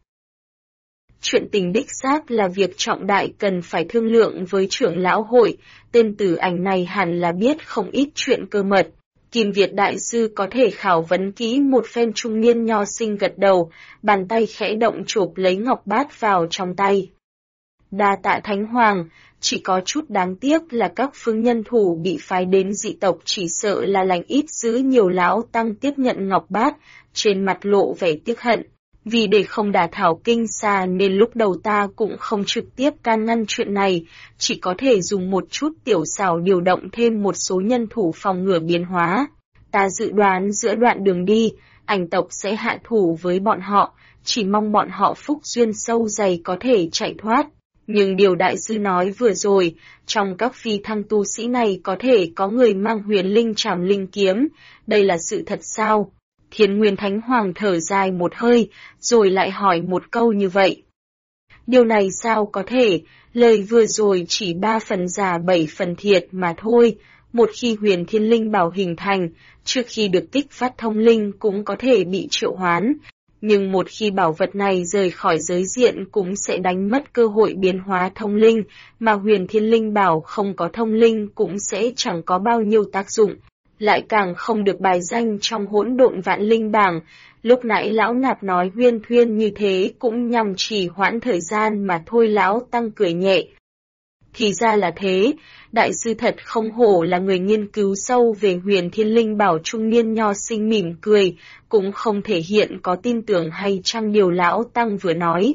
Chuyện tình đích xác là việc trọng đại cần phải thương lượng với trưởng lão hội, tên Tử Ảnh này hẳn là biết không ít chuyện cơ mật. Kim Việt đại sư có thể khảo vấn kỹ một phen. Trung niên nho sinh gật đầu, bàn tay khẽ động chộp lấy ngọc bát vào trong tay. Đa tạ Thánh Hoàng, chỉ có chút đáng tiếc là các phương nhân thủ bị phái đến dị tộc chỉ sợ là lành ít dữ nhiều. Lão tăng tiếp nhận ngọc bát, trên mặt lộ vẻ tiếc hận. Vì để không đả thảo kinh xa nên lúc đầu ta cũng không trực tiếp can ngăn chuyện này, chỉ có thể dùng một chút tiểu xảo điều động thêm một số nhân thủ phòng ngừa biến hóa. Ta dự đoán giữa đoạn đường đi, Ảnh tộc sẽ hạ thủ với bọn họ, chỉ mong bọn họ phúc duyên sâu dày có thể chạy thoát. Nhưng điều đại sư nói vừa rồi, trong các phi thăng tu sĩ này có thể có người mang Huyền Linh Trảm Linh kiếm, đây là sự thật sao? Thiên Nguyên Thánh Hoàng thở dài một hơi, rồi lại hỏi một câu như vậy. Điều này sao có thể, lời vừa rồi chỉ 3 phần giả 7 phần thiệt mà thôi. Một khi Huyền Thiên Linh Bảo hình thành, trước khi được kích phát thông linh cũng có thể bị triệu hoán. Nhưng một khi bảo vật này rời khỏi giới diện cũng sẽ đánh mất cơ hội biến hóa thông linh, mà Huyền Thiên Linh Bảo không có thông linh cũng sẽ chẳng có bao nhiêu tác dụng. Lại càng không được bài danh trong Hỗn Độn Vạn Linh bảng. Lúc nãy lão nạp nói huyên thuyên như thế cũng nhằm trì hoãn thời gian mà thôi. Lão tăng cười nhẹ. Thì ra là thế, đại sư thật không hổ là người nghiên cứu sâu về Huyền Thiên Linh Bảo. Trung niên nho sinh mỉm cười, cũng không thể hiện có tin tưởng hay chăng điều lão tăng vừa nói.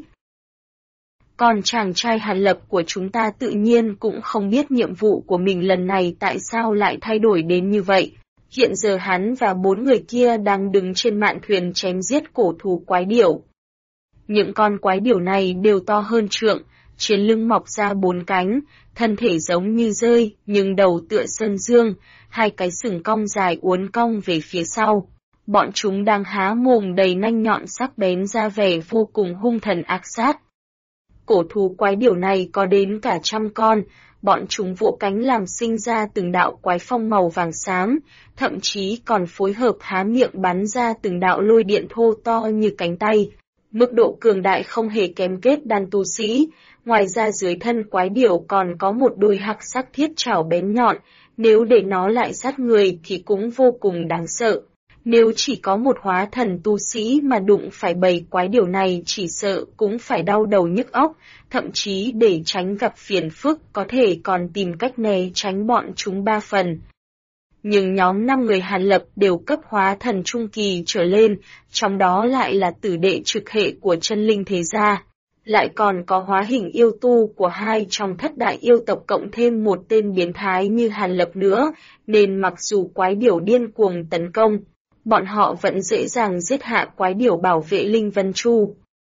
Còn chàng trai Hàn Lập của chúng ta tự nhiên cũng không biết nhiệm vụ của mình lần này tại sao lại thay đổi đến như vậy. Hiện giờ hắn và 4 người kia đang đứng trên mạn thuyền chém giết cổ thú quái điểu. Những con quái điểu này đều to hơn trượng, trên lưng mọc ra 4 cánh, thân thể giống như rơi, nhưng đầu tựa sơn dương, 2 cái sừng cong dài uốn cong về phía sau. Bọn chúng đang há mồm đầy nanh nhọn sắc bén ra vẻ vô cùng hung thần ác sát. Cổ thú quái điểu này có đến cả 100 con, bọn chúng vỗ cánh làm sinh ra từng đạo quái phong màu vàng xám, thậm chí còn phối hợp há miệng bắn ra từng đạo lôi điện thô to như cánh tay. Mức độ cường đại không hề kém kết đan tu sĩ, ngoài ra dưới thân quái điểu còn có một đôi hắc sắc thiết trảo bén nhọn, nếu để nó lại sát người thì cũng vô cùng đáng sợ. Nếu chỉ có một hóa thần tu sĩ mà đụng phải bầy quái điểu này chỉ sợ cũng phải đau đầu nhức óc, thậm chí để tránh gặp phiền phức có thể còn tìm cách né tránh bọn chúng 3 phần. Nhưng nhóm 5 người Hàn Lập đều cấp hóa thần trung kỳ trở lên, trong đó lại là tử đệ trực hệ của chân linh thế gia. Lại còn có hóa hình yêu tu của 2 trong thất đại yêu tộc cộng thêm một tên biến thái như Hàn Lập nữa, nên mặc dù quái điểu điên cuồng tấn công, bọn họ vẫn dễ dàng giết hạ quái điểu bảo vệ Linh Vân Chu.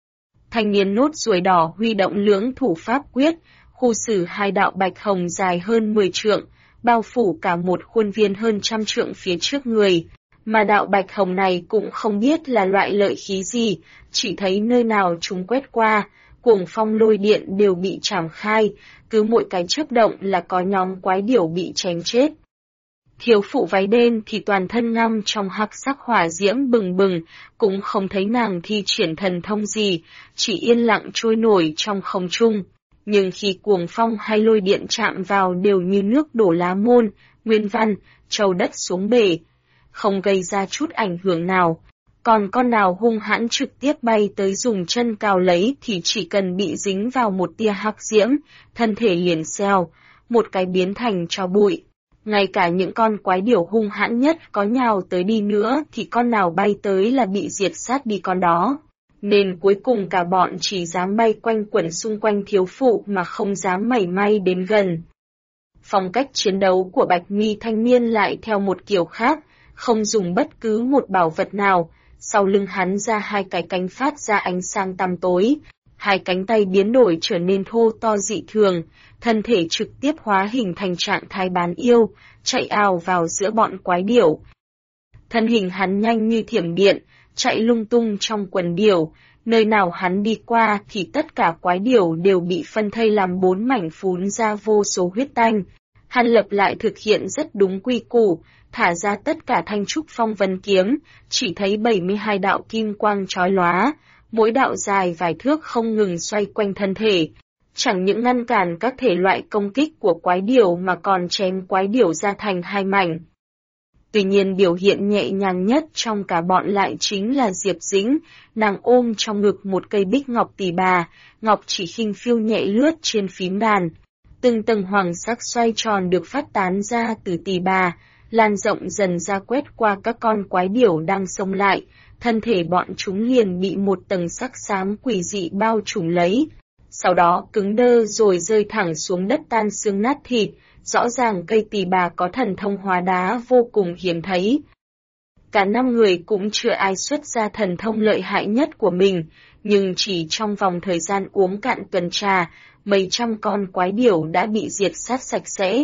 Thanh niên nốt ruồi đỏ huy động lưỡng thủ pháp quyết, khu xử hai đạo bạch hồng dài hơn 10 trượng, bao phủ cả một khuôn viên hơn 100 trượng phía trước người. Mà đạo bạch hồng này cũng không biết là loại lợi khí gì, chỉ thấy nơi nào chúng quét qua, cuồng phong lôi điện đều bị trảm khai, cứ mỗi cái chớp động là có nhóm quái điểu bị chém chết. Thiếu phụ váy đen thì toàn thân ngâm trong hắc sắc hỏa diễm bừng bừng, cũng không thấy nàng thi triển thần thông gì, chỉ yên lặng trôi nổi trong không trung. Nhưng khi cuồng phong hay lôi điện chạm vào đều như nước đổ lá môn, nguyên văn, trầu đất xuống bể, không gây ra chút ảnh hưởng nào. Còn con nào hung hãn trực tiếp bay tới dùng chân cào lấy thì chỉ cần bị dính vào một tia hắc diễm, thân thể liền xeo, một cái biến thành tro bụi. Ngay cả những con quái điểu hung hãn nhất có nhào tới đi nữa thì con nào bay tới là bị diệt sát đi con đó. Nên cuối cùng cả bọn chỉ dám bay quanh quẩn xung quanh thiếu phụ mà không dám mảy may đến gần. Phong cách chiến đấu của Bạch Mi thanh niên lại theo một kiểu khác, không dùng bất cứ một bảo vật nào, sau lưng hắn ra hai cái cánh phát ra ánh sáng tăm tối, hai cánh tay biến đổi trở nên thô to dị thường, thân thể trực tiếp hóa hình thành trạng thái bán yêu, chạy ào vào giữa bọn quái điểu. Thân hình hắn nhanh như thiểm điện, chạy lung tung trong quần điểu, nơi nào hắn đi qua thì tất cả quái điểu đều bị phân thây làm 4 mảnh phún ra vô số huyết tanh. Hàn Lập lại thực hiện rất đúng quy củ, thả ra tất cả thanh trúc phong vân kiếm, chỉ thấy 72 đạo kim quang chói lóa, mỗi đạo dài vài thước không ngừng xoay quanh thân thể. Chẳng những ngăn cản các thể loại công kích của quái điểu mà còn chém quái điểu ra thành hai mảnh. Tuy nhiên biểu hiện nhẹ nhàng nhất trong cả bọn lại chính là Diệp Dĩnh, nàng ôm trong ngực một cây bích ngọc tỷ bà, ngọc chỉ khinh phiêu nhẹ lướt trên phím đàn. Từng tầng hoàng sắc xoay tròn được phát tán ra từ tỷ bà, lan rộng dần ra quét qua các con quái điểu đang xông lại, thân thể bọn chúng liền bị một tầng sắc xám quỷ dị bao trùm lấy. Sau đó cứng đơ rồi rơi thẳng xuống đất tan xương nát thịt, rõ ràng cây tỷ bà có thần thông hóa đá vô cùng hiếm thấy. Cả 5 người cũng chưa ai xuất ra thần thông lợi hại nhất của mình, nhưng chỉ trong vòng thời gian uống cạn tuần trà, mấy trăm con quái điểu đã bị diệt sát sạch sẽ.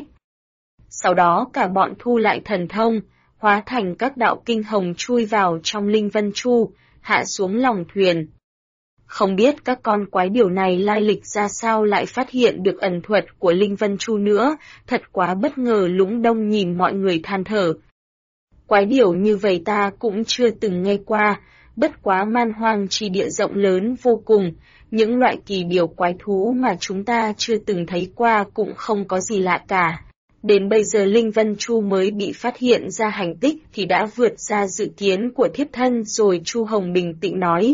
Sau đó cả bọn thu lại thần thông, hóa thành các đạo kinh hồng chui vào trong linh vân chu, hạ xuống lòng thuyền. Không biết các con quái điểu này lai lịch ra sao lại phát hiện được ẩn thuật của Linh Vân Chu nữa, thật quá bất ngờ. Lũng Đông nhìn mọi người than thở. Quái điểu như vậy ta cũng chưa từng nghe qua, bất quá man hoang chi địa rộng lớn vô cùng, những loại kỳ điểu quái thú mà chúng ta chưa từng thấy qua cũng không có gì lạ cả. Đến bây giờ Linh Vân Chu mới bị phát hiện ra hành tích thì đã vượt ra dự kiến của thiếp thân rồi. Chu Hồng bình tĩnh nói.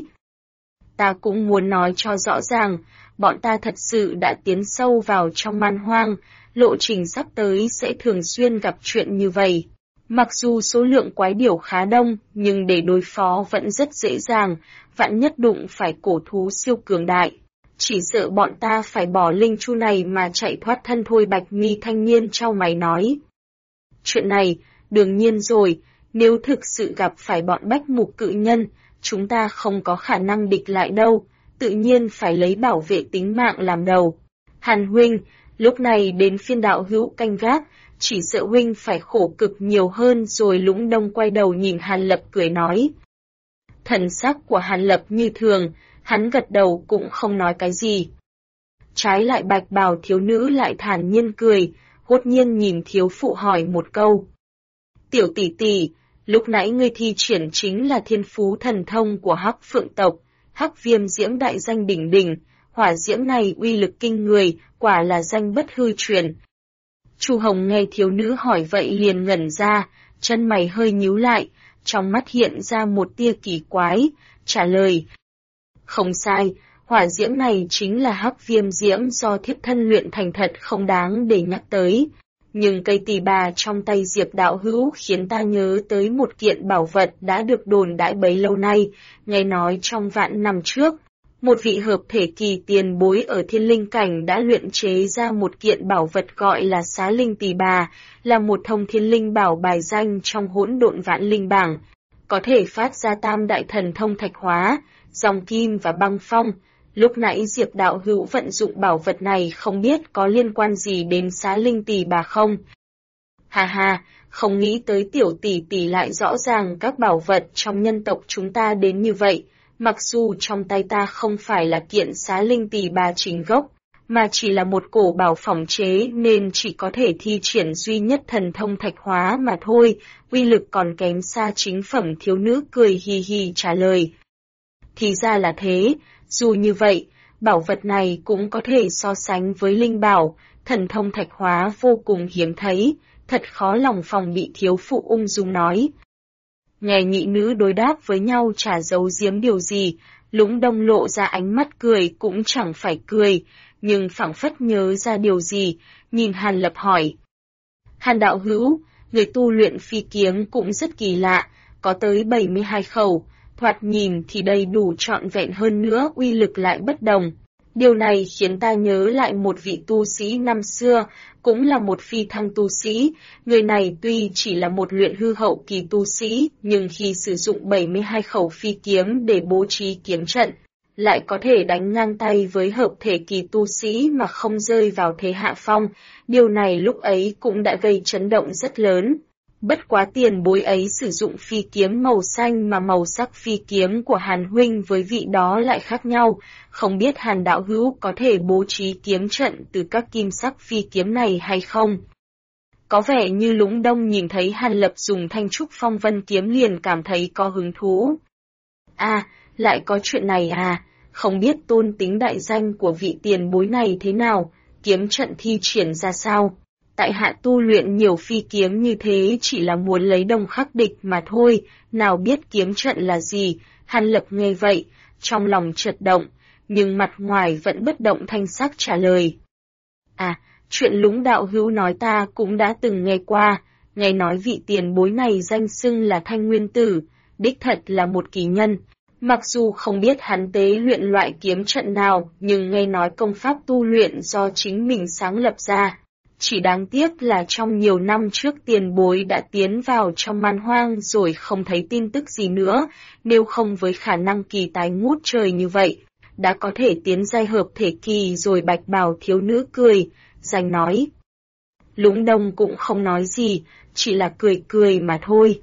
Ta cũng muốn nói cho rõ ràng, bọn ta thật sự đã tiến sâu vào trong man hoang, lộ trình sắp tới sẽ thường xuyên gặp chuyện như vậy. Mặc dù số lượng quái điểu khá đông, nhưng để đối phó vẫn rất dễ dàng, vạn nhất đụng phải cổ thú siêu cường đại. Chỉ sợ bọn ta phải bỏ linh chu này mà chạy thoát thân thôi. Bạch Mi thanh niên chau mày nói. Chuyện này, đương nhiên rồi, nếu thực sự gặp phải bọn bách mục cự nhân, chúng ta không có khả năng địch lại đâu, tự nhiên phải lấy bảo vệ tính mạng làm đầu. Hàn huynh, lúc này đến phiên đạo hữu canh gác, chỉ sợ huynh phải khổ cực nhiều hơn rồi. Lũng Đông quay đầu nhìn Hàn Lập cười nói. Thần sắc của Hàn Lập như thường, hắn gật đầu cũng không nói cái gì. Trái lại bạch bào thiếu nữ lại thản nhiên cười, hốt nhiên nhìn thiếu phụ hỏi một câu. Tiểu tỷ tỷ, lúc nãy ngươi thi triển chính là thiên phú thần thông của Hắc Phượng tộc, Hắc Viêm Diễm đại danh đỉnh đỉnh, hỏa diễm này uy lực kinh người, quả là danh bất hư truyền. Chu Hồng nghe thiếu nữ hỏi vậy liền ngẩn ra, chân mày hơi nhíu lại, trong mắt hiện ra một tia kỳ quái, trả lời. Không sai, hỏa diễm này chính là Hắc Viêm Diễm do thiếp thân luyện thành, thật không đáng để nhắc tới. Nhưng cây tỷ bà trong tay Diệp đạo hữu khiến ta nhớ tới một kiện bảo vật đã được đồn đãi bấy lâu nay, nghe nói trong vạn năm trước, một vị hợp thể kỳ tiền bối ở thiên linh cảnh đã luyện chế ra một kiện bảo vật gọi là xá linh tỷ bà, là một thông thiên linh bảo bài danh trong hỗn độn vạn linh bảng, có thể phát ra tam đại thần thông thạch hóa, dòng kim và băng phong, Lúc nãy Diệp đạo hữu vận dụng bảo vật này không biết có liên quan gì đến Xá Linh Tỳ bà không? Hà hà, không nghĩ tới tiểu tỷ tỷ lại rõ ràng các bảo vật trong nhân tộc chúng ta đến như vậy, mặc dù trong tay ta không phải là kiện Xá Linh Tỳ bà chính gốc, mà chỉ là một cổ bảo phỏng chế nên chỉ có thể thi triển duy nhất thần thông thạch hóa mà thôi, uy lực còn kém xa chính phẩm. Thiếu nữ cười hì hì trả lời. Thì ra là thế, dù như vậy, bảo vật này cũng có thể so sánh với linh bảo, thần thông thạch hóa vô cùng hiếm thấy, thật khó lòng phòng bị. Thiếu phụ ung dung nói. Nghe nhị nữ đối đáp với nhau chả giấu giếm điều gì, Lũng Đông lộ ra ánh mắt cười cũng chẳng phải cười, nhưng phảng phất nhớ ra điều gì, nhìn Hàn Lập hỏi. Hàn đạo hữu, người tu luyện phi kiếm cũng rất kỳ lạ, có tới 72 khẩu, thoạt nhìn thì đầy đủ trọn vẹn, hơn nữa uy lực lại bất đồng. Điều này khiến ta nhớ lại một vị tu sĩ năm xưa, cũng là một phi thăng tu sĩ, người này tuy chỉ là một luyện hư hậu kỳ tu sĩ, nhưng khi sử dụng 72 khẩu phi kiếm để bố trí kiếm trận, lại có thể đánh ngang tay với hợp thể kỳ tu sĩ mà không rơi vào thế hạ phong, điều này lúc ấy cũng đã gây chấn động rất lớn. Bất quá tiền bối ấy sử dụng phi kiếm màu xanh mà màu sắc phi kiếm của Hàn huynh với vị đó lại khác nhau, không biết Hàn đạo hữu có thể bố trí kiếm trận từ các kim sắc phi kiếm này hay không? Có vẻ như Lũng Đông nhìn thấy Hàn Lập dùng thanh trúc phong vân kiếm liền cảm thấy có hứng thú. À, lại có chuyện này à, không biết tôn tính đại danh của vị tiền bối này thế nào, kiếm trận thi triển ra sao? Tại hạ tu luyện nhiều phi kiếm như thế chỉ là muốn lấy đồng khắc địch mà thôi, nào biết kiếm trận là gì. Hàn Lập nghe vậy, trong lòng chợt động, nhưng mặt ngoài vẫn bất động thanh sắc trả lời. À, chuyện Lũng đạo hữu nói ta cũng đã từng nghe qua, nghe nói vị tiền bối này danh xưng là Thanh Nguyên Tử, đích thật là một kỳ nhân. Mặc dù không biết hắn tế luyện loại kiếm trận nào, nhưng nghe nói công pháp tu luyện do chính mình sáng lập ra. Chỉ đáng tiếc là trong nhiều năm trước tiền bối đã tiến vào trong man hoang rồi không thấy tin tức gì nữa, nếu không với khả năng kỳ tài ngút trời như vậy, đã có thể tiến giai hợp thể kỳ rồi. Bạch bào thiếu nữ cười, giành nói. Lũng Đông cũng không nói gì, chỉ là cười cười mà thôi.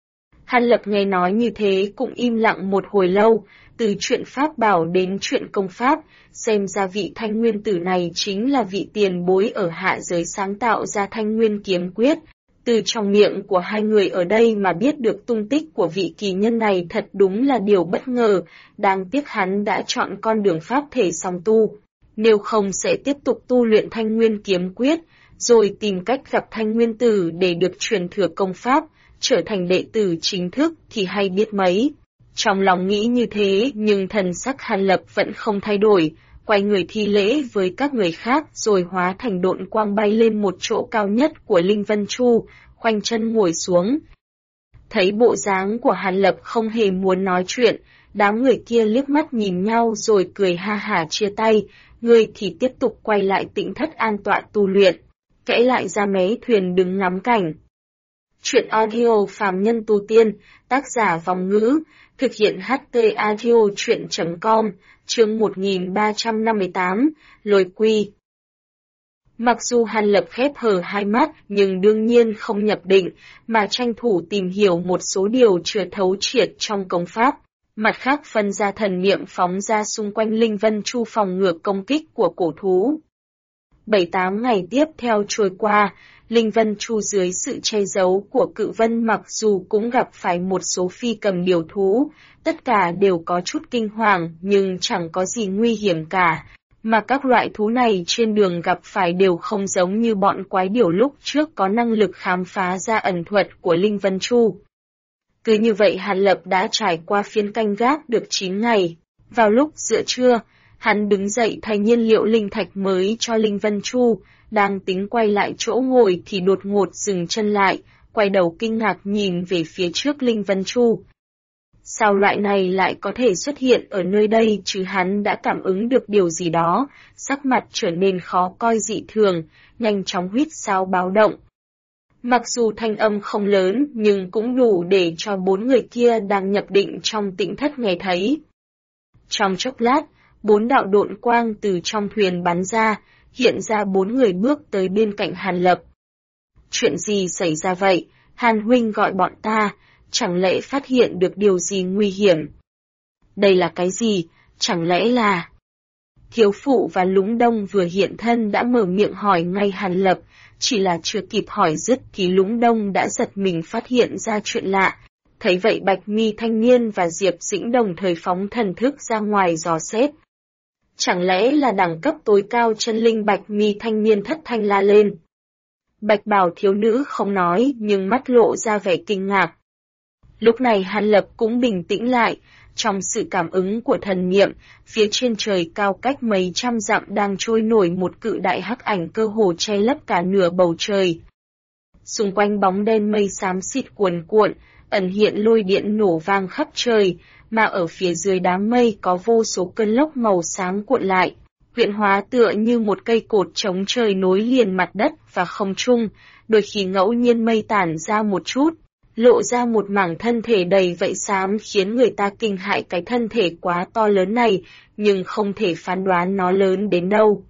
Hàn Lập nghe nói như thế cũng im lặng một hồi lâu, từ chuyện pháp bảo đến chuyện công pháp, xem ra vị Thanh Nguyên Tử này chính là vị tiền bối ở hạ giới sáng tạo ra Thanh Nguyên kiếm quyết. Từ trong miệng của hai người ở đây mà biết được tung tích của vị kỳ nhân này thật đúng là điều bất ngờ, đáng tiếc hắn đã chọn con đường pháp thể song tu. Nếu không sẽ tiếp tục tu luyện Thanh Nguyên kiếm quyết, rồi tìm cách gặp Thanh Nguyên Tử để được truyền thừa công pháp, trở thành đệ tử chính thức thì hay biết mấy. Trong lòng nghĩ như thế nhưng thần sắc Hàn Lập vẫn không thay đổi, quay người thi lễ với các người khác rồi hóa thành độn quang bay lên một chỗ cao nhất của Linh Vân Chu, khoanh chân ngồi xuống. Thấy bộ dáng của Hàn Lập không hề muốn nói chuyện, đám người kia liếc mắt nhìn nhau rồi cười ha hả chia tay, người thì tiếp tục quay lại tĩnh thất an tọa tu luyện, kẽ lại ra mé thuyền đứng ngắm cảnh. Chuyện audio phàm nhân tu tiên, tác giả Vòng Ngữ, thực hiện HT Audio Chuyện.com, chương 1358, Lôi Quy. Mặc dù Hàn Lập khép hờ hai mắt nhưng đương nhiên không nhập định, mà tranh thủ tìm hiểu một số điều chưa thấu triệt trong công pháp. Mặt khác phân ra thần niệm phóng ra xung quanh Linh Vân Chu phòng ngừa công kích của cổ thú. 7-8 ngày tiếp theo trôi qua, Linh Vân Chu dưới sự che giấu của Cự Vân mặc dù cũng gặp phải một số phi cầm điều thú, tất cả đều có chút kinh hoàng nhưng chẳng có gì nguy hiểm cả, mà các loại thú này trên đường gặp phải đều không giống như bọn quái điểu lúc trước có năng lực khám phá ra ẩn thuật của Linh Vân Chu. Cứ như vậy Hàn Lập đã trải qua phiên canh gác được 9 ngày, vào lúc giữa trưa, hắn đứng dậy thay nhiên liệu linh thạch mới cho Linh Vân Chu, đang tính quay lại chỗ ngồi thì đột ngột dừng chân lại, quay đầu kinh ngạc nhìn về phía trước Linh Vân Chu. Sao loại này lại có thể xuất hiện ở nơi đây chứ? Hắn đã cảm ứng được điều gì đó, sắc mặt trở nên khó coi dị thường, nhanh chóng huýt sáo báo động. Mặc dù thanh âm không lớn nhưng cũng đủ để cho 4 người kia đang nhập định trong tĩnh thất nghe thấy. Trong chốc lát, 4 đạo độn quang từ trong thuyền bắn ra, hiện ra 4 người bước tới bên cạnh Hàn Lập. Chuyện gì xảy ra vậy? Hàn huynh gọi bọn ta, chẳng lẽ phát hiện được điều gì nguy hiểm? Đây là cái gì? Chẳng lẽ là... Thiếu phụ và Lũng Đông vừa hiện thân đã mở miệng hỏi ngay Hàn Lập, chỉ là chưa kịp hỏi dứt thì Lũng Đông đã giật mình phát hiện ra chuyện lạ. Thấy vậy Bạch Mi thanh niên và Diệp Dĩnh đồng thời phóng thần thức ra ngoài dò xét. Chẳng lẽ là đẳng cấp tối cao chân linh? Bạch Mi thanh niên thất thanh la lên. Bạch bào thiếu nữ không nói nhưng mắt lộ ra vẻ kinh ngạc. Lúc này Hàn Lập cũng bình tĩnh lại, trong sự cảm ứng của thần niệm, phía trên trời cao cách mấy trăm dặm đang trôi nổi một cự đại hắc ảnh cơ hồ che lấp cả nửa bầu trời. Xung quanh bóng đen mây xám xịt cuồn cuộn, ẩn hiện lôi điện nổ vang khắp trời, mà ở phía dưới đám mây có vô số cơn lốc màu xám cuộn lại, huyễn hóa tựa như một cây cột chống trời nối liền mặt đất và không trung, đôi khi ngẫu nhiên mây tản ra một chút, lộ ra một mảng thân thể đầy vảy xám khiến người ta kinh hãi. Cái thân thể quá to lớn này, nhưng không thể phán đoán nó lớn đến đâu.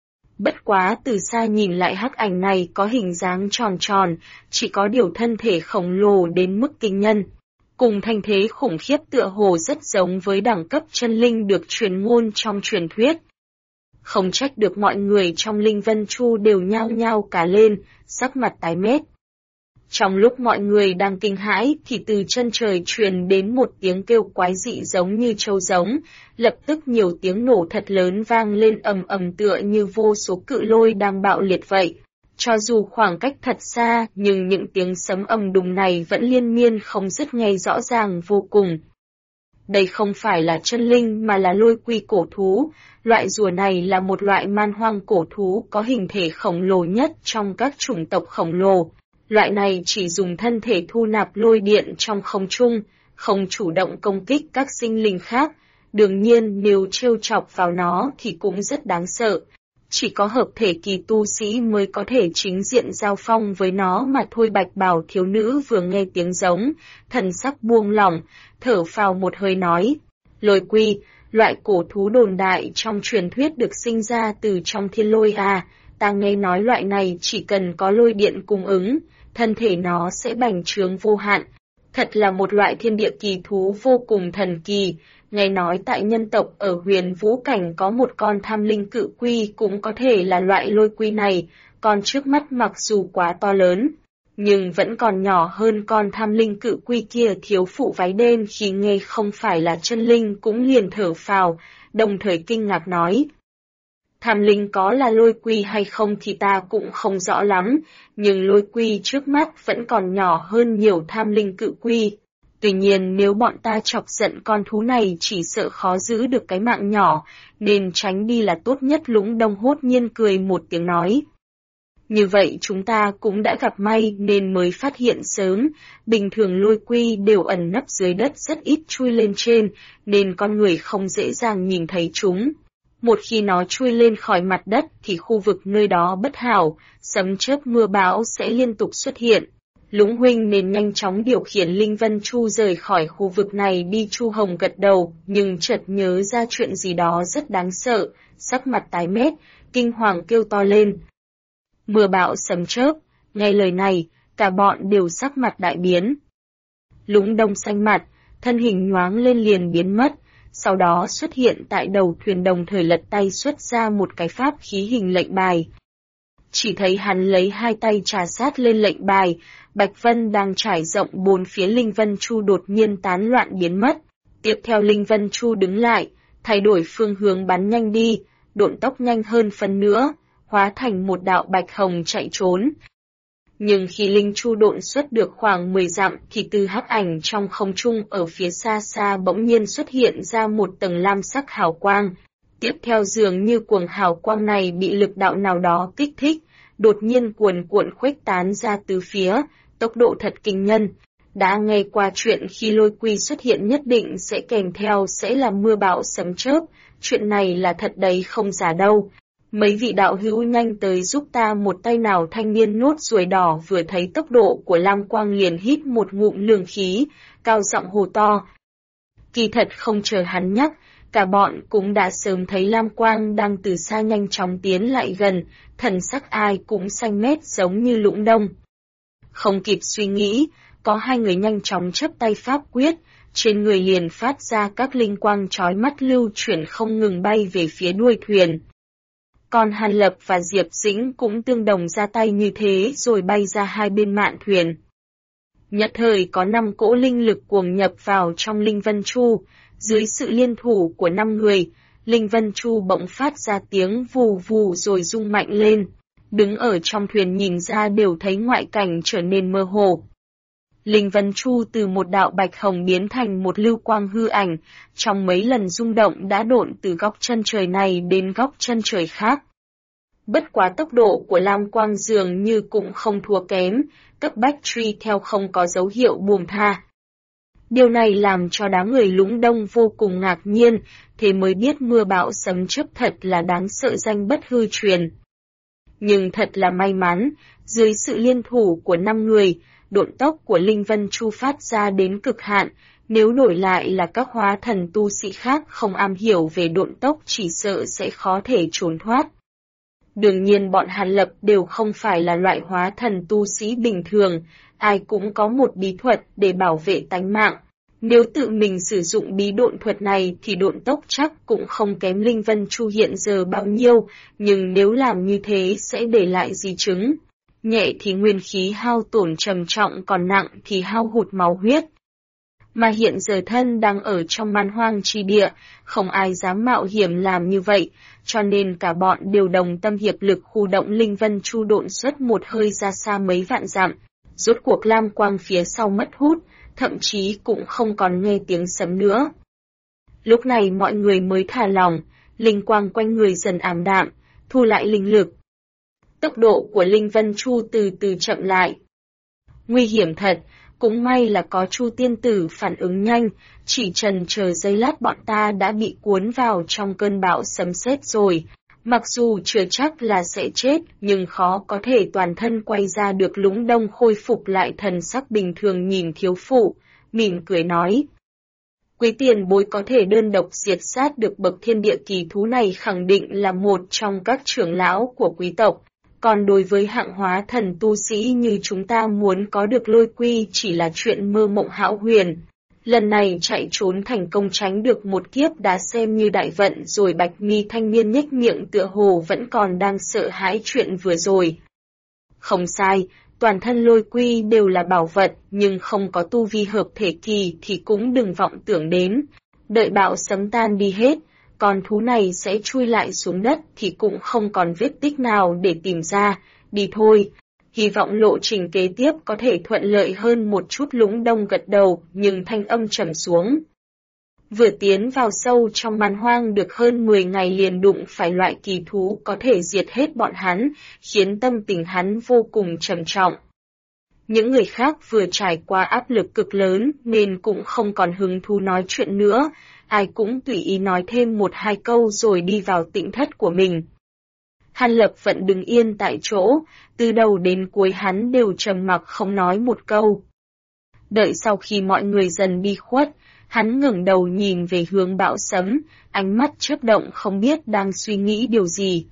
Bất quá từ xa nhìn lại hắc ảnh này có hình dáng tròn tròn, chỉ có điều thân thể khổng lồ đến mức kinh nhân. Cùng thanh thế khủng khiếp tựa hồ rất giống với đẳng cấp chân linh được truyền ngôn trong truyền thuyết. Không trách được mọi người trong Linh Vân Chu đều nhao nhao cả lên, sắc mặt tái mét. Trong lúc mọi người đang kinh hãi thì từ chân trời truyền đến một tiếng kêu quái dị giống như trâu giống, lập tức nhiều tiếng nổ thật lớn vang lên ầm ầm tựa như vô số cự lôi đang bạo liệt vậy. Cho dù khoảng cách thật xa nhưng những tiếng sấm ầm đùng này vẫn liên miên không dứt nghe rõ ràng vô cùng. Đây không phải là chân linh mà là lôi quy cổ thú, loại rùa này là một loại man hoang cổ thú có hình thể khổng lồ nhất trong các chủng tộc khổng lồ. Loại này chỉ dùng thân thể thu nạp lôi điện trong không trung, không chủ động công kích các sinh linh khác. Đương nhiên nếu trêu chọc vào nó thì cũng rất đáng sợ. Chỉ có hợp thể kỳ tu sĩ mới có thể chính diện giao phong với nó mà thôi. Bạch bào thiếu nữ vừa nghe tiếng giống, thần sắc buông lỏng, thở phào một hơi nói. Lôi quy, loại cổ thú đồn đại trong truyền thuyết được sinh ra từ trong thiên lôi à, ta nghe nói loại này chỉ cần có lôi điện cung ứng, thân thể nó sẽ bành trướng vô hạn. Thật là một loại thiên địa kỳ thú vô cùng thần kỳ. Nghe nói tại nhân tộc ở Huyền Vũ Cảnh có một con tham linh cự quy cũng có thể là loại lôi quy này, con trước mắt mặc dù quá to lớn, nhưng vẫn còn nhỏ hơn con tham linh cự quy kia. Thiếu phụ váy đen khi nghe không phải là chân linh cũng liền thở phào, đồng thời kinh ngạc nói. Tham linh có là lôi quy hay không thì ta cũng không rõ lắm, nhưng lôi quy trước mắt vẫn còn nhỏ hơn nhiều tham linh cự quy. Tuy nhiên nếu bọn ta chọc giận con thú này chỉ sợ khó giữ được cái mạng nhỏ, nên tránh đi là tốt nhất. Lũng Đông hốt nhiên cười một tiếng nói. Như vậy chúng ta cũng đã gặp may nên mới phát hiện sớm, bình thường lôi quy đều ẩn nấp dưới đất rất ít chui lên trên, nên con người không dễ dàng nhìn thấy chúng. Một khi nó chui lên khỏi mặt đất thì khu vực nơi đó bất hảo, sấm chớp mưa bão sẽ liên tục xuất hiện. Lũng huynh nên nhanh chóng điều khiển Linh Vân Chu rời khỏi khu vực này đi. Chu Hồng gật đầu, nhưng chợt nhớ ra chuyện gì đó rất đáng sợ, sắc mặt tái mét, kinh hoàng kêu to lên. Mưa bão sấm chớp, nghe lời này, cả bọn đều sắc mặt đại biến. Lũng Đông xanh mặt, thân hình nhoáng lên liền biến mất, sau đó xuất hiện tại đầu thuyền đồng thời lật tay xuất ra một cái pháp khí hình lệnh bài. Chỉ thấy hắn lấy hai tay trà sát lên lệnh bài, Bạch Vân đang trải rộng bốn phía Linh Vân Chu đột nhiên tán loạn biến mất. Tiếp theo Linh Vân Chu đứng lại, thay đổi phương hướng bắn nhanh đi, độn tốc nhanh hơn phần nữa, hóa thành một đạo bạch hồng chạy trốn. Nhưng khi Linh Chu độn xuất được khoảng 10 dặm thì từ hắc ảnh trong không trung ở phía xa xa bỗng nhiên xuất hiện ra một tầng lam sắc hào quang. Tiếp theo dường như cuồng hào quang này bị lực đạo nào đó kích thích, đột nhiên cuồn cuộn khuếch tán ra từ phía, tốc độ thật kinh nhân. Đã nghe qua chuyện khi lôi quy xuất hiện nhất định sẽ kèm theo sẽ là mưa bão sấm chớp, chuyện này là thật đấy không giả đâu. Mấy vị đạo hữu nhanh tới giúp ta một tay nào. Thanh niên nốt ruồi đỏ vừa thấy tốc độ của lam quang liền hít một ngụm lương khí, cao giọng hô to. Kỳ thật không chờ hắn nhắc, Cả bọn cũng đã sớm thấy lam quang đang từ xa nhanh chóng tiến lại gần, thần sắc ai cũng xanh mét giống như lũng đông. Không kịp suy nghĩ, có hai người nhanh chóng chấp tay pháp quyết, trên người liền phát ra các linh quang chói mắt lưu chuyển không ngừng bay về phía đuôi thuyền. Còn Hàn Lập và Diệp Dĩnh cũng tương đồng ra tay như thế rồi bay ra hai bên mạn thuyền. Nhất thời có 5 cỗ linh lực cuồng nhập vào trong Linh Vân Chu, dưới sự liên thủ của 5 người, Linh Vân Chu bỗng phát ra tiếng vù vù rồi rung mạnh lên. Đứng ở trong thuyền nhìn ra đều thấy ngoại cảnh trở nên mơ hồ. Linh Vân Chu từ một đạo bạch hồng biến thành một lưu quang hư ảnh, trong mấy lần rung động đã độn từ góc chân trời này đến góc chân trời khác. Bất quá tốc độ của lam quang dường như cũng không thua kém, cấp bách truy theo không có dấu hiệu buông tha. Điều này làm cho đám người Lũng Đông vô cùng ngạc nhiên, thế mới biết mưa bão sấm chớp thật là đáng sợ danh bất hư truyền. Nhưng thật là may mắn, dưới sự liên thủ của 5 người, độn tốc của Linh Vân Chu phát ra đến cực hạn, nếu đổi lại là các hóa thần tu sĩ khác không am hiểu về độn tốc chỉ sợ sẽ khó thể trốn thoát. Đương nhiên bọn Hàn Lập đều không phải là loại hóa thần tu sĩ bình thường, ai cũng có một bí thuật để bảo vệ tánh mạng. Nếu tự mình sử dụng bí độn thuật này thì độn tốc chắc cũng không kém Linh Vân Chu hiện giờ bao nhiêu, nhưng nếu làm như thế sẽ để lại di chứng. Nhẹ thì nguyên khí hao tổn trầm trọng, còn nặng thì hao hụt máu huyết. Mà hiện giờ thân đang ở trong man hoang chi địa, không ai dám mạo hiểm làm như vậy, cho nên cả bọn đều đồng tâm hiệp lực khu động Linh Vân Chu độn xuất một hơi ra xa mấy vạn dặm. Rốt cuộc lam quang phía sau mất hút, thậm chí cũng không còn nghe tiếng sấm nữa. Lúc này mọi người mới thả lòng, linh quang quanh người dần ảm đạm, thu lại linh lực. Tốc độ của Linh Vân Chu từ từ chậm lại. Nguy hiểm thật, cũng may là có Chu tiên tử phản ứng nhanh, chỉ chần chờ giây lát bọn ta đã bị cuốn vào trong cơn bão sấm sét rồi. Mặc dù chưa chắc là sẽ chết, nhưng khó có thể toàn thân quay ra được. Lũng Đông khôi phục lại thần sắc bình thường nhìn thiếu phụ, mỉm cười nói. Quý tiền bối có thể đơn độc diệt sát được bậc thiên địa kỳ thú này khẳng định là một trong các trưởng lão của quý tộc. Còn đối với hạng hóa thần tu sĩ như chúng ta muốn có được lôi quy chỉ là chuyện mơ mộng hão huyền. Lần này chạy trốn thành công tránh được một kiếp đã xem như đại vận rồi. Bạch mi thanh niên nhếch miệng tựa hồ vẫn còn đang sợ hãi chuyện vừa rồi. Không sai, toàn thân lôi quy đều là bảo vật, nhưng không có tu vi hợp thể kỳ thì cũng đừng vọng tưởng đến. Đợi bão sấm tan đi hết, con thú này sẽ chui lại xuống đất thì cũng không còn vết tích nào để tìm ra. Đi thôi. Hy vọng lộ trình kế tiếp có thể thuận lợi hơn một chút. Lũng Đông gật đầu, nhưng thanh âm trầm xuống. Vừa tiến vào sâu trong man hoang được hơn 10 ngày liền đụng phải loại kỳ thú có thể diệt hết bọn hắn, khiến tâm tình hắn vô cùng trầm trọng. Những người khác vừa trải qua áp lực cực lớn nên cũng không còn hứng thú nói chuyện nữa, ai cũng tùy ý nói thêm 1-2 câu rồi đi vào tĩnh thất của mình. Hàn Lập vẫn đứng yên tại chỗ, từ đầu đến cuối hắn đều trầm mặc không nói một câu. Đợi sau khi mọi người dần đi khuất, hắn ngẩng đầu nhìn về hướng bão sấm, ánh mắt chớp động không biết đang suy nghĩ điều gì.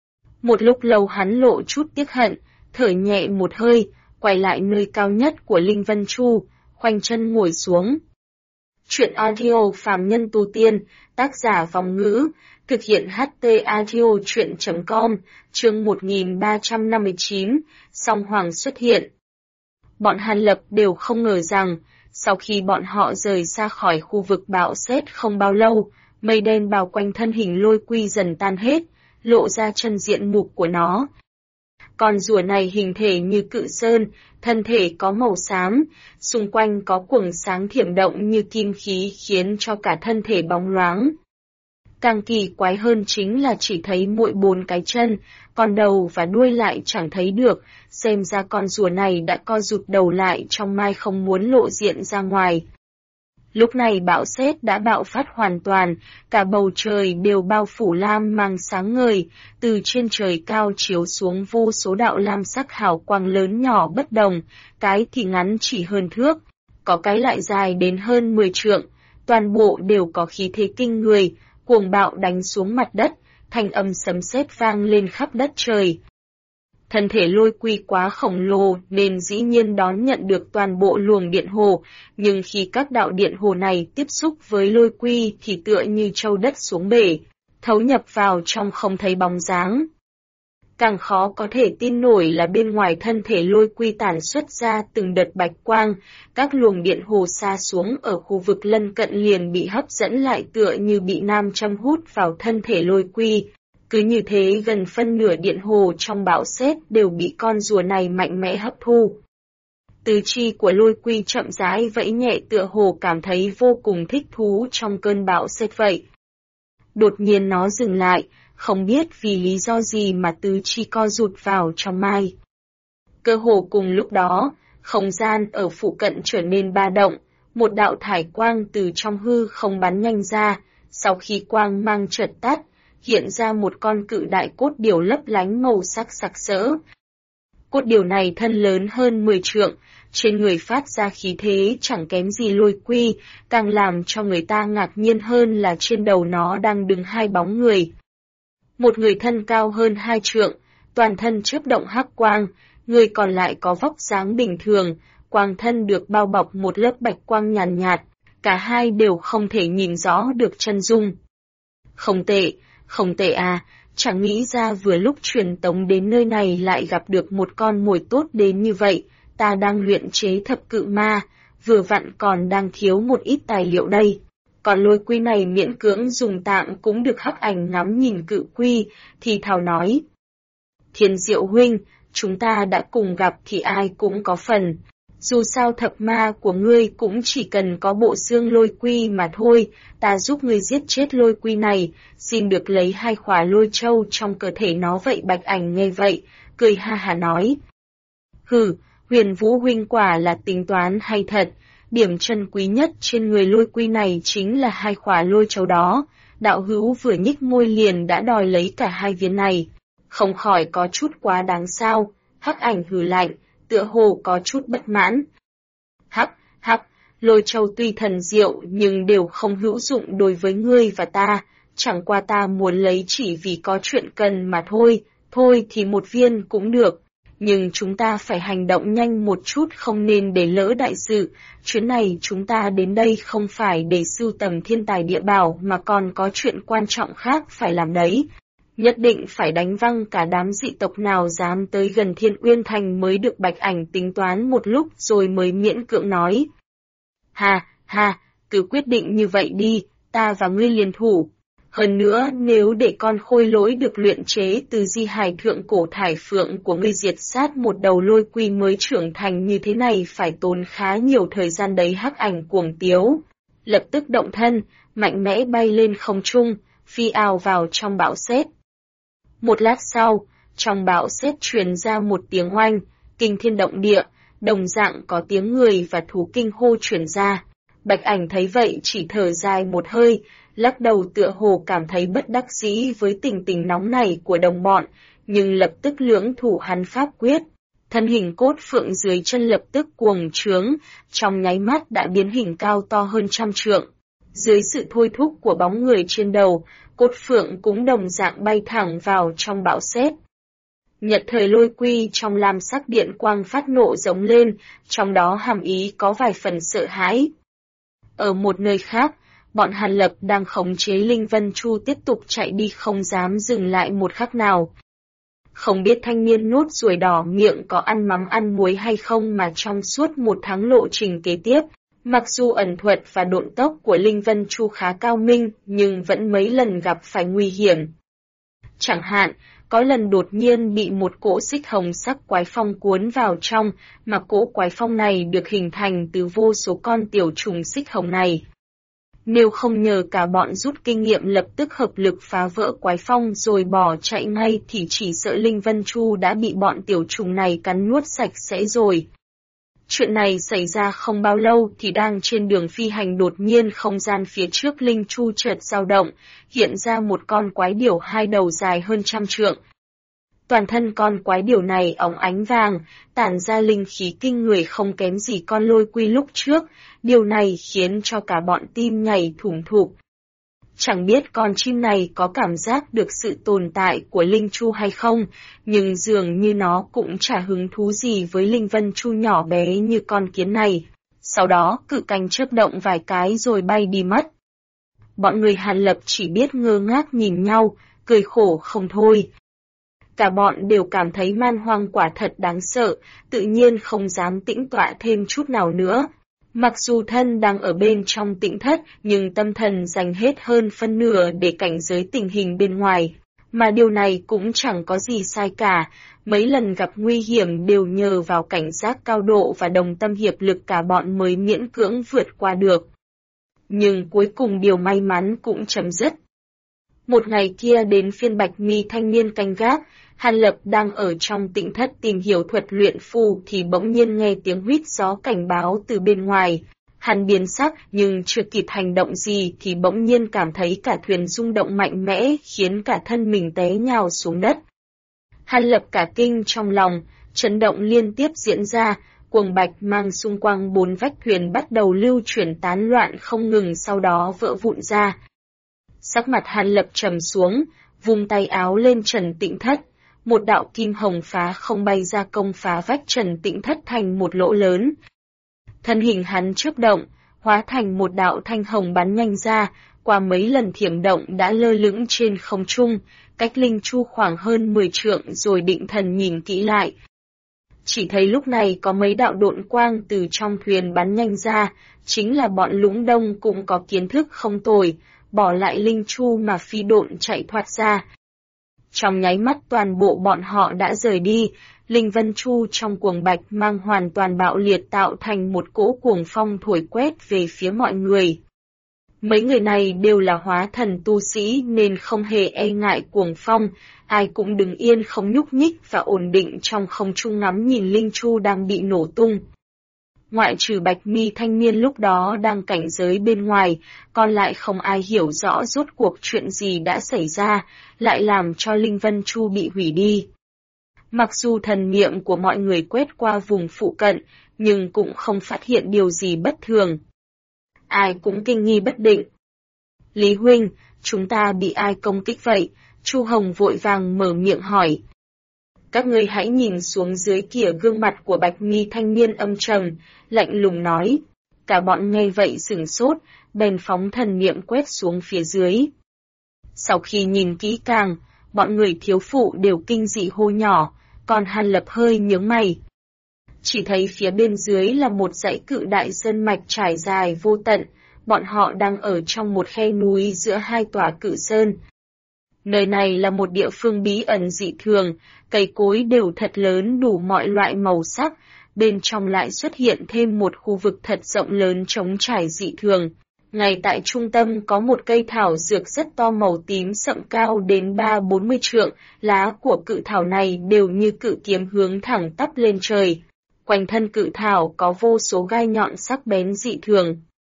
Một lúc lâu hắn lộ chút tiếc hận, thở nhẹ một hơi, quay lại nơi cao nhất của Linh Vân Chu, khoanh chân ngồi xuống. Chuyện audio phàm nhân tu tiên, tác giả Vòng Ngữ, thực hiện HT audio chuyện.com, chương 1359, Song Hoàng xuất hiện. Bọn Hàn Lập đều không ngờ rằng, sau khi bọn họ rời xa khỏi khu vực bão sét không bao lâu, mây đen bao quanh thân hình lôi quy dần tan hết, lộ ra chân diện mục của nó. Con rùa này hình thể như cự sơn, thân thể có màu xám, xung quanh có quầng sáng thiểm động như kim khí khiến cho cả thân thể bóng loáng. Càng kỳ quái hơn chính là chỉ thấy mỗi 4 cái chân, còn đầu và đuôi lại chẳng thấy được, xem ra con rùa này đã co rụt đầu lại trong mai không muốn lộ diện ra ngoài. Lúc này bão sét đã bạo phát hoàn toàn, cả bầu trời đều bao phủ lam mang sáng ngời, từ trên trời cao chiếu xuống vô số đạo lam sắc hào quang lớn nhỏ bất đồng, cái thì ngắn chỉ hơn thước, có cái lại dài đến hơn 10 trượng, toàn bộ đều có khí thế kinh người, cuồng bạo đánh xuống mặt đất, thanh âm sấm sét vang lên khắp đất trời. Thân thể lôi quy quá khổng lồ nên dĩ nhiên đón nhận được toàn bộ luồng điện hồ, nhưng khi các đạo điện hồ này tiếp xúc với lôi quy thì tựa như trâu đất xuống bể, thấu nhập vào trong không thấy bóng dáng. Càng khó có thể tin nổi là bên ngoài thân thể lôi quy tản xuất ra từng đợt bạch quang, các luồng điện hồ xa xuống ở khu vực lân cận liền bị hấp dẫn lại tựa như bị nam châm hút vào thân thể lôi quy. Cứ như thế gần phân nửa điện hồ trong bão sét đều bị con rùa này mạnh mẽ hấp thu. Tứ chi của lôi quy chậm rãi vẫy nhẹ tựa hồ cảm thấy vô cùng thích thú trong cơn bão sét vậy. Đột nhiên nó dừng lại, không biết vì lý do gì mà tứ chi co rụt vào trong mai. Cơ hồ cùng lúc đó, không gian ở phụ cận trở nên ba động, một đạo thải quang từ trong hư không bắn nhanh ra, sau khi quang mang chợt tắt, hiện ra một con cự đại cốt điểu lấp lánh màu sắc sặc sỡ. Cốt điểu này thân lớn hơn 10 trượng, trên người phát ra khí thế chẳng kém gì lôi quy, càng làm cho người ta ngạc nhiên hơn là trên đầu nó đang đứng hai bóng người. Một người thân cao hơn 2 trượng, toàn thân chớp động hắc quang, người còn lại có vóc dáng bình thường, quang thân được bao bọc một lớp bạch quang nhàn nhạt, cả hai đều không thể nhìn rõ được chân dung. Không tệ à, chẳng nghĩ ra vừa lúc truyền tống đến nơi này lại gặp được một con mồi tốt đến như vậy, ta đang luyện chế thập cự ma, vừa vặn còn đang thiếu một ít tài liệu đây. Còn lôi quy này miễn cưỡng dùng tạm cũng được Hắc Ảnh ngắm nhìn cự quy, thì thào nói. Thiên Diệu huynh, chúng ta đã cùng gặp thì ai cũng có phần. Dù sao thập ma của ngươi cũng chỉ cần có bộ xương lôi quy mà thôi, ta giúp ngươi giết chết lôi quy này, xin được lấy 2 khỏa lôi châu trong cơ thể nó vậy. Bạch Ảnh nghe vậy, cười ha hà nói. Hừ, Huyền Vũ huynh quả là tính toán hay thật, điểm chân quý nhất trên người lôi quy này chính là 2 khỏa lôi châu đó, đạo hữu vừa nhích môi liền đã đòi lấy cả 2 viên này, không khỏi có chút quá đáng sao. Hắc Ảnh hừ lạnh, tựa hồ có chút bất mãn. Hắc, lôi châu tuy thần diệu nhưng đều không hữu dụng đối với ngươi và ta, chẳng qua ta muốn lấy chỉ vì có chuyện cần mà thôi, thôi thì 1 viên cũng được. Nhưng chúng ta phải hành động nhanh một chút, không nên để lỡ đại sự, chuyến này chúng ta đến đây không phải để sưu tầm thiên tài địa bảo mà còn có chuyện quan trọng khác phải làm đấy. Nhất định phải đánh văng cả đám dị tộc nào dám tới gần Thiên Uyên Thành mới được. Bạch Ảnh tính toán một lúc rồi mới miễn cưỡng nói. Ha, cứ quyết định như vậy đi, ta và ngươi liên thủ. Hơn nữa, nếu để con khôi lỗi được luyện chế từ di hài thượng cổ thải phượng của ngươi diệt sát một đầu lôi quy mới trưởng thành như thế này phải tốn khá nhiều thời gian đấy. Hắc Ảnh cuồng tiếu, lập tức động thân, mạnh mẽ bay lên không trung, phi ào vào trong bão sét. Một lát sau, trong bão sét truyền ra một tiếng oanh, kinh thiên động địa, đồng dạng có tiếng người và thú kinh hô truyền ra. Bạch Ảnh thấy vậy chỉ thở dài một hơi, lắc đầu tựa hồ cảm thấy bất đắc dĩ với tình nóng này của đồng bọn, nhưng lập tức lưỡng thủ hắn pháp quyết. Thân hình cốt phượng dưới chân lập tức cuồng trướng, trong nháy mắt đã biến hình cao to hơn 100 trượng. Dưới sự thôi thúc của bóng người trên đầu, cốt phượng cũng đồng dạng bay thẳng vào trong bão sét. Nhật thời lôi quy trong lam sắc điện quang phát nộ giống lên, trong đó hàm ý có vài phần sợ hãi. Ở một nơi khác, bọn Hàn Lập đang khống chế Linh Vân Chu tiếp tục chạy đi không dám dừng lại một khắc nào. Không biết thanh niên nốt ruồi đỏ miệng có ăn mắm ăn muối hay không mà trong suốt 1 tháng lộ trình kế tiếp, mặc dù ẩn thuật và độn tốc của Linh Vân Chu khá cao minh nhưng vẫn mấy lần gặp phải nguy hiểm. Chẳng hạn, có lần đột nhiên bị một cỗ xích hồng sắc quái phong cuốn vào trong, mà cỗ quái phong này được hình thành từ vô số con tiểu trùng xích hồng này. Nếu không nhờ cả bọn rút kinh nghiệm lập tức hợp lực phá vỡ quái phong rồi bỏ chạy ngay thì chỉ sợ Linh Vân Chu đã bị bọn tiểu trùng này cắn nuốt sạch sẽ rồi. Chuyện này xảy ra không bao lâu thì đang trên đường phi hành đột nhiên không gian phía trước Linh Chu chợt dao động, hiện ra một con quái điểu 2 đầu dài hơn 100 trượng. Toàn thân con quái điểu này óng ánh vàng, tản ra linh khí kinh người không kém gì con lôi quy lúc trước, điều này khiến cho cả bọn tim nhảy thủng thụp. Chẳng biết con chim này có cảm giác được sự tồn tại của Linh Chu hay không, nhưng dường như nó cũng chả hứng thú gì với Linh Vân Chu nhỏ bé như con kiến này. Sau đó cự cánh chớp động vài cái rồi bay đi mất. Bọn người Hàn Lập chỉ biết ngơ ngác nhìn nhau, cười khổ không thôi. Cả bọn đều cảm thấy man hoang quả thật đáng sợ, tự nhiên không dám tĩnh tọa thêm chút nào nữa. Mặc dù thân đang ở bên trong tĩnh thất, nhưng tâm thần dành hết hơn phân nửa để cảnh giới tình hình bên ngoài. Mà điều này cũng chẳng có gì sai cả, mấy lần gặp nguy hiểm đều nhờ vào cảnh giác cao độ và đồng tâm hiệp lực cả bọn mới miễn cưỡng vượt qua được. Nhưng cuối cùng điều may mắn cũng chấm dứt. Một ngày kia đến phiên Bạch Mi thanh niên canh gác, Hàn Lập đang ở trong tịnh thất tìm hiểu thuật luyện phù thì bỗng nhiên nghe tiếng huýt gió cảnh báo từ bên ngoài. Hắn biến sắc nhưng chưa kịp hành động gì thì bỗng nhiên cảm thấy cả thuyền rung động mạnh mẽ khiến cả thân mình té nhào xuống đất. Hàn Lập cả kinh trong lòng, chấn động liên tiếp diễn ra, cuồng bạch mang xung quanh 4 vách thuyền bắt đầu lưu chuyển tán loạn không ngừng sau đó vỡ vụn ra. Sắc mặt Hàn Lập trầm xuống, vung tay áo lên trần tịnh thất, một đạo kim hồng phá không bay ra công phá vách trần tịnh thất thành một lỗ lớn. Thân hình hắn chớp động, hóa thành một đạo thanh hồng bắn nhanh ra, qua mấy lần thiểm động đã lơ lửng trên không trung, cách Linh Chu khoảng hơn 10 trượng rồi định thần nhìn kỹ lại. Chỉ thấy lúc này có mấy đạo độn quang từ trong thuyền bắn nhanh ra, chính là bọn Lũng Đông cũng có kiến thức không tồi, bỏ lại Linh Chu mà phi độn chạy thoát ra. Trong nháy mắt toàn bộ bọn họ đã rời đi, Linh Vân Chu trong cuồng bạch mang hoàn toàn bạo liệt tạo thành một cỗ cuồng phong thổi quét về phía mọi người. Mấy người này đều là hóa thần tu sĩ nên không hề e ngại cuồng phong, ai cũng đứng yên không nhúc nhích và ổn định trong không trung ngắm nhìn Linh Chu đang bị nổ tung. Ngoại trừ Bạch Mi thanh niên lúc đó đang cảnh giới bên ngoài, còn lại không ai hiểu rõ rốt cuộc chuyện gì đã xảy ra, lại làm cho Linh Vân Chu bị hủy đi. Mặc dù thần niệm của mọi người quét qua vùng phụ cận, nhưng cũng không phát hiện điều gì bất thường. Ai cũng kinh nghi bất định. Lý huynh, chúng ta bị ai công kích vậy? Chu Hồng vội vàng mở miệng hỏi. Các ngươi hãy nhìn xuống dưới kìa, gương mặt của Bạch Mi thanh niên âm trầm, lạnh lùng nói. Cả bọn nghe vậy sửng sốt, bèn phóng thần niệm quét xuống phía dưới. Sau khi nhìn kỹ càng, bọn người thiếu phụ đều kinh dị hô nhỏ, còn Hàn Lập hơi nhướng mày. Chỉ thấy phía bên dưới là một dãy cự đại sơn mạch trải dài vô tận, bọn họ đang ở trong một khe núi giữa hai tòa cự sơn. Nơi này là một địa phương bí ẩn dị thường, cây cối đều thật lớn đủ mọi loại màu sắc, bên trong lại xuất hiện thêm một khu vực thật rộng lớn trống trải dị thường. Ngay tại trung tâm có một cây thảo dược rất to màu tím sậm cao đến 30-40 trượng, lá của cự thảo này đều như cự kiếm hướng thẳng tắp lên trời. Quanh thân cự thảo có vô số gai nhọn sắc bén dị thường.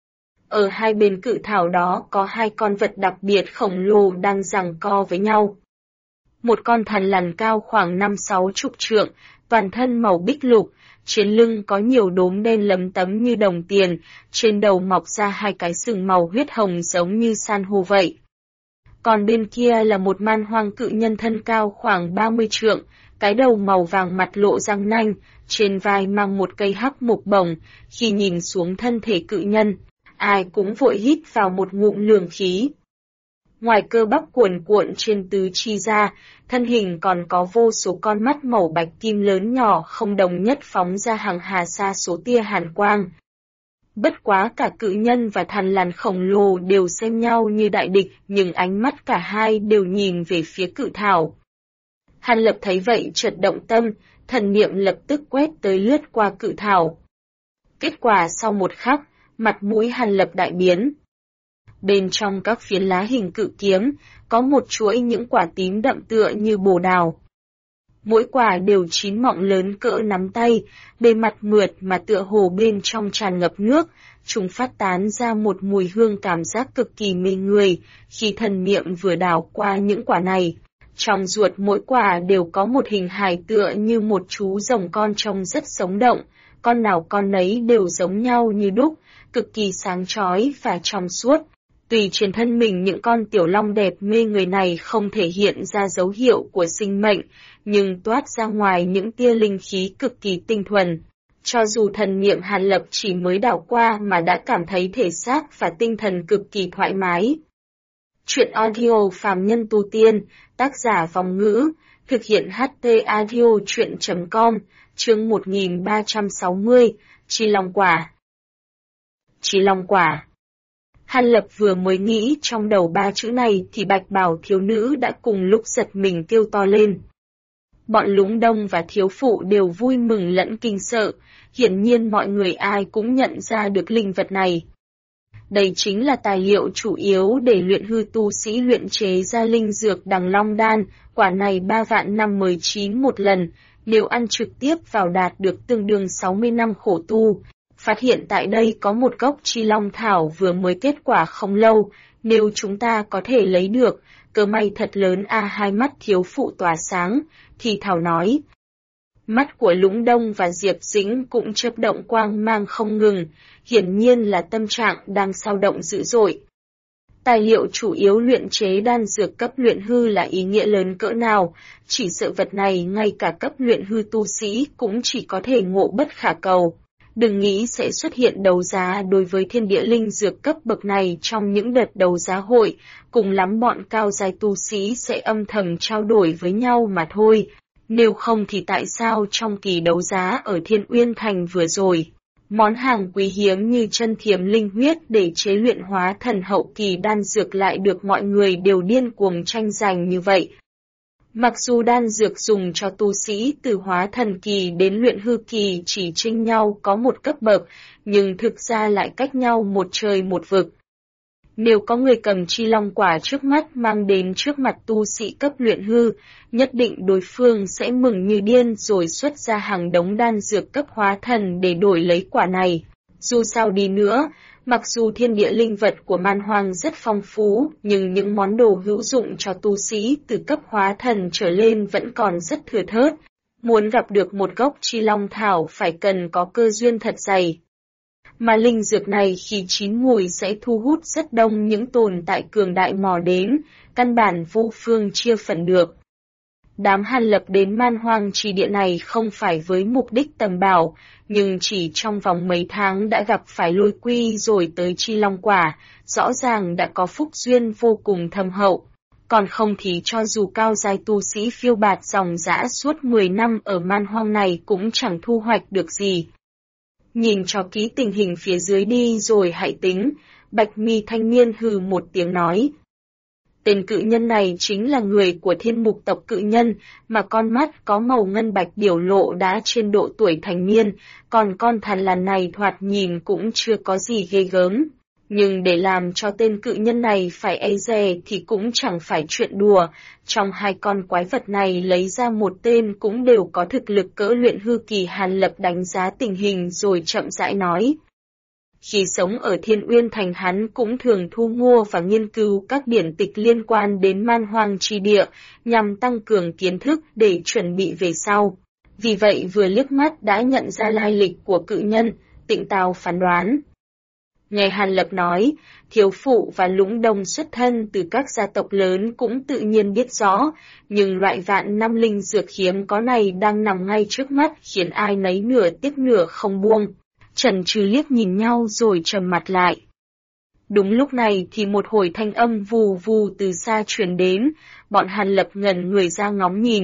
Ở hai bên cự thảo đó có hai con vật đặc biệt khổng lồ đang giằng co với nhau. Một con thằn lằn cao khoảng 5-60 trượng, toàn thân màu bích lục, trên lưng có nhiều đốm đen lấm tấm như đồng tiền, trên đầu mọc ra hai cái sừng màu huyết hồng giống như san hô vậy. Còn bên kia là một man hoang cự nhân thân cao khoảng 30 trượng, cái đầu màu vàng mặt lộ răng nanh, trên vai mang một cây hắc mục bổng, khi nhìn xuống thân thể cự nhân, ai cũng vội hít vào một ngụm lường khí. Ngoài cơ bắp cuồn cuộn trên tứ chi ra, thân hình còn có vô số con mắt màu bạch kim lớn nhỏ không đồng nhất phóng ra hàng hà sa số tia hàn quang. Bất quá cả cự nhân và thằn lằn khổng lồ đều xem nhau như đại địch, nhưng ánh mắt cả hai đều nhìn về phía cự thảo. Hàn Lập thấy vậy chợt động tâm, thần niệm lập tức quét tới lướt qua cự thảo. Kết quả sau một khắc, mặt mũi Hàn Lập đại biến. Bên trong các phiến lá hình cự kiếm, có một chuỗi những quả tím đậm tựa như bồ đào. Mỗi quả đều chín mọng lớn cỡ nắm tay, bề mặt mượt mà tựa hồ bên trong tràn ngập nước, chúng phát tán ra một mùi hương cảm giác cực kỳ mê người, khi thần niệm vừa đảo qua những quả này. Trong ruột mỗi quả đều có một hình hài tựa như một chú rồng con trông rất sống động, con nào con nấy đều giống nhau như đúc, cực kỳ sáng chói và trong suốt. Tuy trên thân mình những con tiểu long đẹp mê người này không thể hiện ra dấu hiệu của sinh mệnh, nhưng toát ra ngoài những tia linh khí cực kỳ tinh thuần. Cho dù thần niệm Hàn Lập chỉ mới đảo qua mà đã cảm thấy thể xác và tinh thần cực kỳ thoải mái. Chuyện audio phàm nhân tu tiên, tác giả Vòng Ngữ, thực hiện HT Audio Chuyện.com, chương 1360, Chi Long Quả. Chi Long Quả. Hàn Lập vừa mới nghĩ trong đầu ba chữ này thì Bạch Bào thiếu nữ đã cùng lúc giật mình kêu to lên. Bọn Lũng Đông và thiếu phụ đều vui mừng lẫn kinh sợ, hiển nhiên mọi người ai cũng nhận ra được linh vật này. Đây chính là tài liệu chủ yếu để luyện hư tu sĩ luyện chế ra linh dược Đằng Long Đan, quả này 3 vạn năm mới chín một lần, nếu ăn trực tiếp vào đạt được tương đương 60 năm khổ tu. Phát hiện tại đây có một gốc Chi Long Thảo vừa mới kết quả không lâu, nếu chúng ta có thể lấy được, cơ may thật lớn a. Hai mắt thiếu phụ tỏa sáng, thì Thảo nói. Mắt của Lũng Đông và Diệp Dĩnh cũng chớp động quang mang không ngừng, hiển nhiên là tâm trạng đang xao động dữ dội. Tài liệu chủ yếu luyện chế đan dược cấp luyện hư là ý nghĩa lớn cỡ nào, chỉ sợ vật này ngay cả cấp luyện hư tu sĩ cũng chỉ có thể ngộ bất khả cầu. Đừng nghĩ sẽ xuất hiện đấu giá đối với thiên địa linh dược cấp bậc này trong những đợt đấu giá hội, cùng lắm bọn cao giai tu sĩ sẽ âm thầm trao đổi với nhau mà thôi. Nếu không thì tại sao trong kỳ đấu giá ở Thiên Uyên Thành vừa rồi, món hàng quý hiếm như chân thiềm linh huyết để chế luyện hóa thần hậu kỳ đan dược lại được mọi người đều điên cuồng tranh giành như vậy. Mặc dù đan dược dùng cho tu sĩ từ hóa thần kỳ đến luyện hư kỳ chỉ chênh nhau có một cấp bậc, nhưng thực ra lại cách nhau một trời một vực. Nếu có người cầm Chi Long Quả trước mắt mang đến trước mặt tu sĩ cấp luyện hư, nhất định đối phương sẽ mừng như điên rồi xuất ra hàng đống đan dược cấp hóa thần để đổi lấy quả này. Dù sao đi nữa, mặc dù thiên địa linh vật của Man Hoang rất phong phú, nhưng những món đồ hữu dụng cho tu sĩ từ cấp hóa thần trở lên vẫn còn rất thưa thớt. Muốn gặp được một gốc Chi Long Thảo phải cần có cơ duyên thật dày. Mà linh dược này khi chín mùi sẽ thu hút rất đông những tồn tại cường đại mò đến, căn bản vô phương chia phần được. Đám Hàn Lập đến Man Hoang Trì Địa này không phải với mục đích tầm bảo, nhưng chỉ trong vòng mấy tháng đã gặp phải Lôi Quy rồi tới Chi Long Quả, rõ ràng đã có phúc duyên vô cùng thâm hậu. Còn không thì cho dù cao giai tu sĩ phiêu bạt dòng dã suốt 10 năm ở Man Hoang này cũng chẳng thu hoạch được gì. Nhìn cho kỹ tình hình phía dưới đi rồi hãy tính, Bạch Mi thanh niên hừ một tiếng nói. Tên cự nhân này chính là người của Thiên Mục tộc cự nhân, mà con mắt có màu ngân bạch biểu lộ đã trên độ tuổi thành niên, còn con thằn lằn này thoạt nhìn cũng chưa có gì ghê gớm. Nhưng để làm cho tên cự nhân này phải e dè thì cũng chẳng phải chuyện đùa, trong hai con quái vật này lấy ra một tên cũng đều có thực lực cỡ luyện hư kỳ. Hàn Lập đánh giá tình hình rồi chậm rãi nói. Khi sống ở Thiên Uyên Thành hắn cũng thường thu mua và nghiên cứu các điển tịch liên quan đến Man Hoang Chi Địa, nhằm tăng cường kiến thức để chuẩn bị về sau. Vì vậy vừa liếc mắt đã nhận ra lai lịch của cự nhân, tịnh tao phán đoán. Nghe Hàn Lập nói, thiếu phụ và Lũng Đông xuất thân từ các gia tộc lớn cũng tự nhiên biết rõ, nhưng loại vạn năm linh dược hiếm có này đang nằm ngay trước mắt khiến ai nấy nửa tiếc nửa không buông. Chần chừ liếc nhìn nhau rồi trầm mặt lại. Đúng lúc này thì một hồi thanh âm vù vù từ xa truyền đến, bọn Hàn Lập ngẩn người ra ngóng nhìn.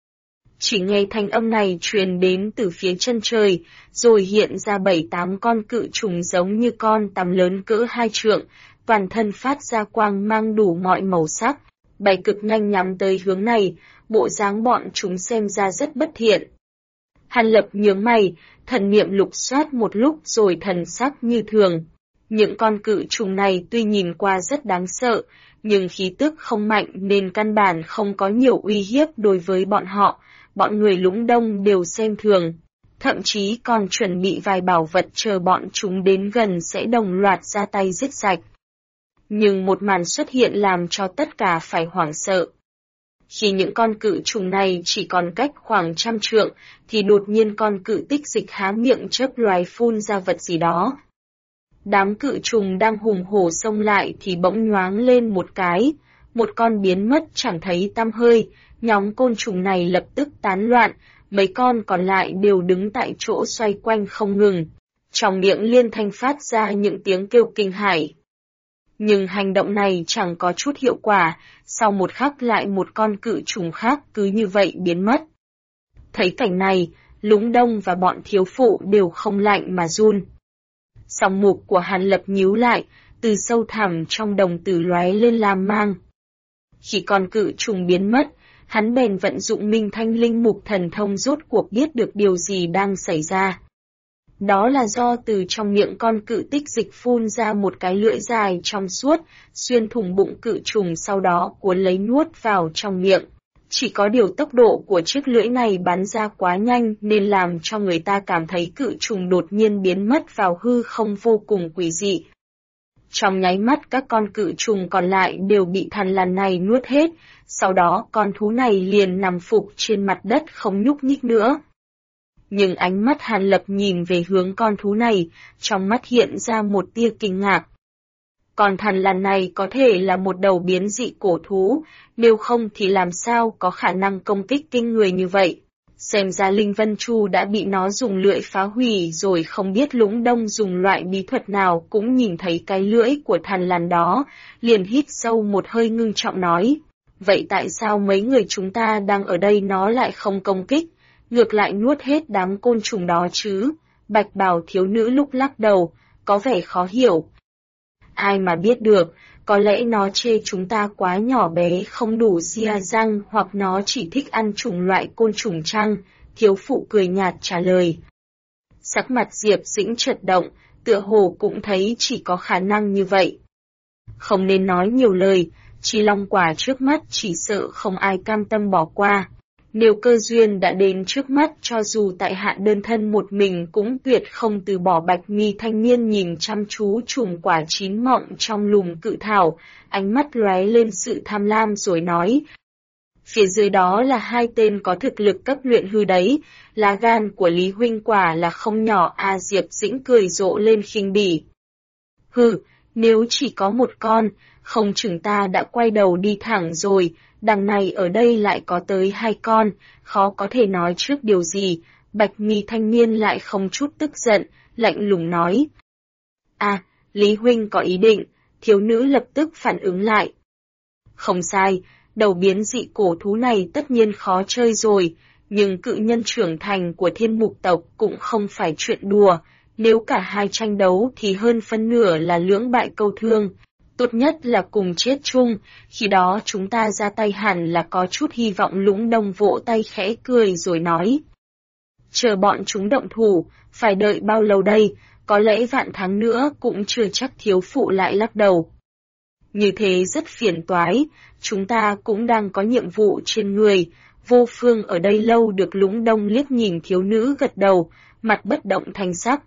Chỉ nghe thanh âm này truyền đến từ phía chân trời, rồi hiện ra 7-8 con cự trùng giống như con tằm lớn cỡ 2 trượng, toàn thân phát ra quang mang đủ mọi màu sắc, bay cực nhanh nhắm tới hướng này, bộ dáng bọn chúng xem ra rất bất thiện. Hàn Lập nhướng mày, thần niệm lục soát một lúc rồi thần sắc như thường. Những con cự trùng này tuy nhìn qua rất đáng sợ, nhưng khí tức không mạnh nên căn bản không có nhiều uy hiếp đối với bọn họ. Bọn người Lũng Đông đều xem thường, thậm chí còn chuẩn bị vài bảo vật chờ bọn chúng đến gần sẽ đồng loạt ra tay giết sạch. Nhưng một màn xuất hiện làm cho tất cả phải hoảng sợ. Khi những con cự trùng này chỉ còn cách khoảng 100 trượng, thì đột nhiên con cự tích dịch há miệng chớp loài phun ra vật gì đó. Đám cự trùng đang hùng hổ xông lại thì bỗng nhoáng lên một cái, một con biến mất chẳng thấy tăm hơi, nhóm côn trùng này lập tức tán loạn, mấy con còn lại đều đứng tại chỗ xoay quanh không ngừng, trong miệng liên thanh phát ra những tiếng kêu kinh hãi. Nhưng hành động này chẳng có chút hiệu quả, sau một khắc lại một con cự trùng khác cứ như vậy biến mất. Thấy cảnh này, Lũng Đông và bọn thiếu phụ đều không lạnh mà run. Song mục của Hàn Lập nhíu lại, từ sâu thẳm trong đồng tử lóe lên lam mang. Khi con cự trùng biến mất, hắn bèn vận dụng Minh Thanh Linh Mục thần thông rốt cuộc biết được điều gì đang xảy ra. Đó là do từ trong miệng con cự tích dịch phun ra một cái lưỡi dài trong suốt, xuyên thủng bụng cự trùng sau đó cuốn lấy nuốt vào trong miệng. Chỉ có điều tốc độ của chiếc lưỡi này bắn ra quá nhanh nên làm cho người ta cảm thấy cự trùng đột nhiên biến mất vào hư không vô cùng quỷ dị. Trong nháy mắt các con cự trùng còn lại đều bị thằn lằn này nuốt hết, sau đó con thú này liền nằm phục trên mặt đất không nhúc nhích nữa. Nhưng ánh mắt Hàn Lập nhìn về hướng con thú này, trong mắt hiện ra một tia kinh ngạc. Con thằn lằn này có thể là một đầu biến dị cổ thú, nếu không thì làm sao có khả năng công kích kinh người như vậy. Xem ra Linh Vân Chu đã bị nó dùng lưỡi phá hủy rồi, không biết Lũng Đông dùng loại bí thuật nào cũng nhìn thấy cái lưỡi của thằn lằn đó, liền hít sâu một hơi ngưng trọng nói. Vậy tại sao mấy người chúng ta đang ở đây nó lại không công kích, ngược lại nuốt hết đám côn trùng đó chứ? Bạch bào thiếu nữ lúc lắc đầu, có vẻ khó hiểu. Ai mà biết được, có lẽ nó chê chúng ta quá nhỏ bé không đủ ria răng, hoặc nó chỉ thích ăn chủng loại côn trùng chăng? Thiếu phụ cười nhạt trả lời. Sắc mặt Diệp Dĩnh chợt động, tựa hồ cũng thấy chỉ có khả năng như vậy. Không nên nói nhiều lời, Chi Long quả trước mắt chỉ sợ không ai cam tâm bỏ qua. Nếu cơ duyên đã đến trước mắt, cho dù tại hạ đơn thân một mình cũng tuyệt không từ bỏ. Bạch mi thanh niên nhìn chăm chú chùm quả chín mọng trong lùm cự thảo, ánh mắt lóe lên sự tham lam rồi nói. Phía dưới đó là hai tên có thực lực cấp luyện hư đấy, lá gan của Lý huynh quả là không nhỏ à. Diệp Dĩnh cười rộ lên khinh bỉ. Hừ, nếu chỉ có một con, không chừng ta đã quay đầu đi thẳng rồi. Đằng này ở đây lại có tới hai con, khó có thể nói trước điều gì. Bạch mi thanh niên lại không chút tức giận, lạnh lùng nói. À, Lý huynh có ý định, thiếu nữ lập tức phản ứng lại. Không sai, đầu biến dị cổ thú này tất nhiên khó chơi rồi, nhưng cự nhân trưởng thành của Thiên Mục tộc cũng không phải chuyện đùa, nếu cả hai tranh đấu thì hơn phân nửa là lưỡng bại câu thương. Tốt nhất là cùng chết chung, khi đó chúng ta ra tay hẳn là có chút hy vọng. Lũng Đông vỗ tay khẽ cười rồi nói. Chờ bọn chúng động thủ, phải đợi bao lâu đây, có lẽ vạn tháng nữa cũng chưa chắc. Thiếu phụ lại lắc đầu. Như thế rất phiền toái, chúng ta cũng đang có nhiệm vụ trên người, vô phương ở đây lâu được. Lũng Đông liếc nhìn thiếu nữ gật đầu, mặt bất động thanh sắc.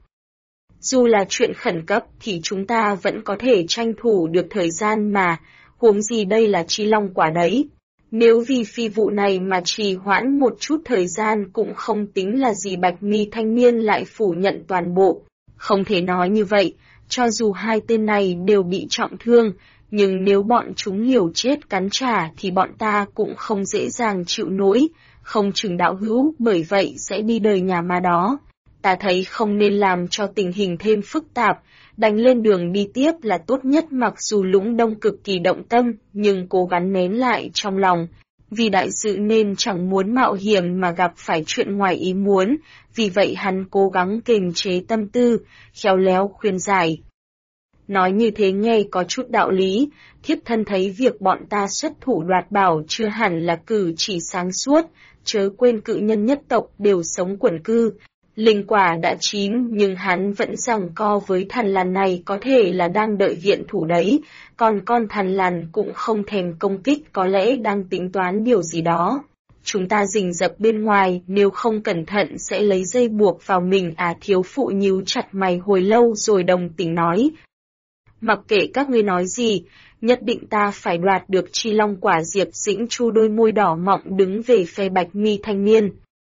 Dù là chuyện khẩn cấp thì chúng ta vẫn có thể tranh thủ được thời gian mà, huống gì đây là Chi Long quả đấy. Nếu vì phi vụ này mà trì hoãn một chút thời gian cũng không tính là gì. Bạch mi thanh niên lại phủ nhận toàn bộ. Không thể nói như vậy, cho dù hai tên này đều bị trọng thương, nhưng nếu bọn chúng liều chết cắn trả thì bọn ta cũng không dễ dàng chịu nổi, không chừng đạo hữu bởi vậy sẽ đi đời nhà ma đó. Ta thấy không nên làm cho tình hình thêm phức tạp, đành lên đường đi tiếp là tốt nhất. Mặc dù Lũng Đông cực kỳ động tâm, nhưng cố gắng nén lại trong lòng, vì đại sự nên chẳng muốn mạo hiểm mà gặp phải chuyện ngoài ý muốn, vì vậy hắn cố gắng kiềm chế tâm tư, khéo léo khuyên giải. Nói như thế nghe có chút đạo lý, thiếp thân thấy việc bọn ta xuất thủ đoạt bảo chưa hẳn là cử chỉ sáng suốt, chớ quên cự nhân nhất tộc đều sống quẩn cư. Linh quả đã chín nhưng hắn vẫn giằng co với thằn lằn này, có thể là đang đợi viện thủ đấy, còn con thằn lằn cũng không thèm công kích, có lẽ đang tính toán điều gì đó. Chúng ta rình rập bên ngoài, nếu không cẩn thận sẽ lấy dây buộc vào mình à. Thiếu phụ nhíu chặt mày hồi lâu rồi đồng tình nói. Mặc kệ các ngươi nói gì, nhất định ta phải đoạt được Chi Long quả. Diệp Dĩnh chu đôi môi đỏ mọng đứng về phe Bạch mi thanh niên.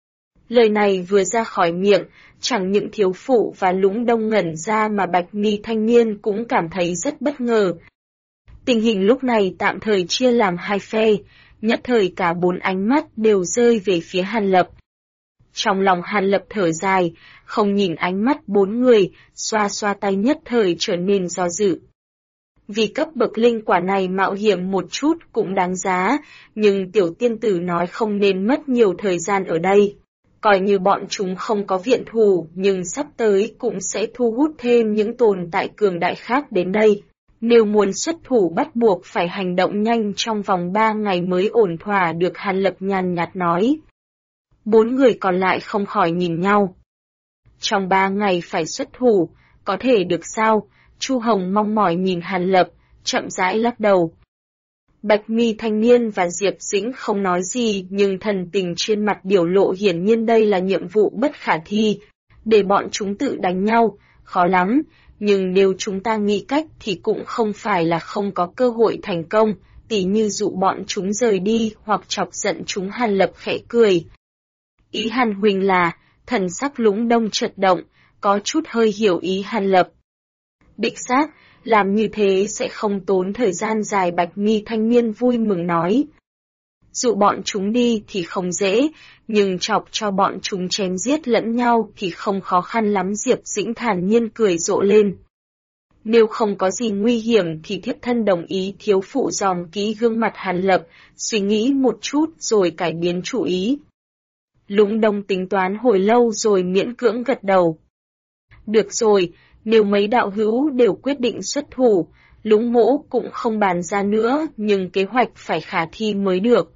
Lời này vừa ra khỏi miệng, chẳng những thiếu phụ và Lũng Đông ngẩn ra mà bạch mi thanh niên cũng cảm thấy rất bất ngờ. Tình hình lúc này tạm thời chia làm hai phe, nhất thời cả bốn ánh mắt đều rơi về phía Hàn Lập. Trong lòng Hàn Lập thở dài, không nhìn ánh mắt bốn người, xoa xoa tay nhất thời trở nên do dự. Vì cấp bậc linh quả này mạo hiểm một chút cũng đáng giá, nhưng tiểu tiên tử nói không nên mất nhiều thời gian ở đây. Coi như bọn chúng không có viện thủ, nhưng sắp tới cũng sẽ thu hút thêm những tồn tại cường đại khác đến đây. Nếu muốn xuất thủ bắt buộc phải hành động nhanh trong vòng 3 ngày mới ổn thỏa được, Hàn Lập nhàn nhạt nói. Bốn người còn lại không khỏi nhìn nhau. Trong 3 ngày phải xuất thủ, có thể được sao? Chu Hồng mong mỏi nhìn Hàn Lập, chậm rãi lắc đầu. Bạch mi thanh niên và Diệp Dĩnh không nói gì, nhưng thần tình trên mặt biểu lộ hiển nhiên đây là nhiệm vụ bất khả thi. Để bọn chúng tự đánh nhau, khó lắm, nhưng nếu chúng ta nghĩ cách thì cũng không phải là không có cơ hội thành công, tỉ như dụ bọn chúng rời đi hoặc chọc giận chúng. Hàn Lập khẽ cười. Ý Hàn huynh là, thần sắc Lũng Đông chợt động, có chút hơi hiểu ý Hàn Lập. Đích xác, làm như thế sẽ không tốn thời gian dài. Bạch mi thanh niên vui mừng nói. Dụ bọn chúng đi thì không dễ, nhưng chọc cho bọn chúng chém giết lẫn nhau thì không khó khăn lắm. Diệp Dĩnh thản nhiên cười rộ lên. Nếu không có gì nguy hiểm thì thiếp thân đồng ý. Thiếu phụ dòm kỹ gương mặt Hàn Lập, suy nghĩ một chút rồi cải biến chủ ý. Lũng Đông tính toán hồi lâu rồi miễn cưỡng gật đầu. Được rồi, nếu mấy đạo hữu đều quyết định xuất thủ, Lũng Mỗ cũng không bàn ra nữa, nhưng kế hoạch phải khả thi mới được.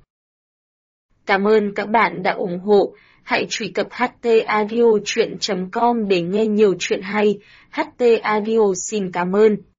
Cảm ơn các bạn đã ủng hộ, hãy truy cập htaudio.com để nghe nhiều chuyện hay. HT Audio xin cảm ơn.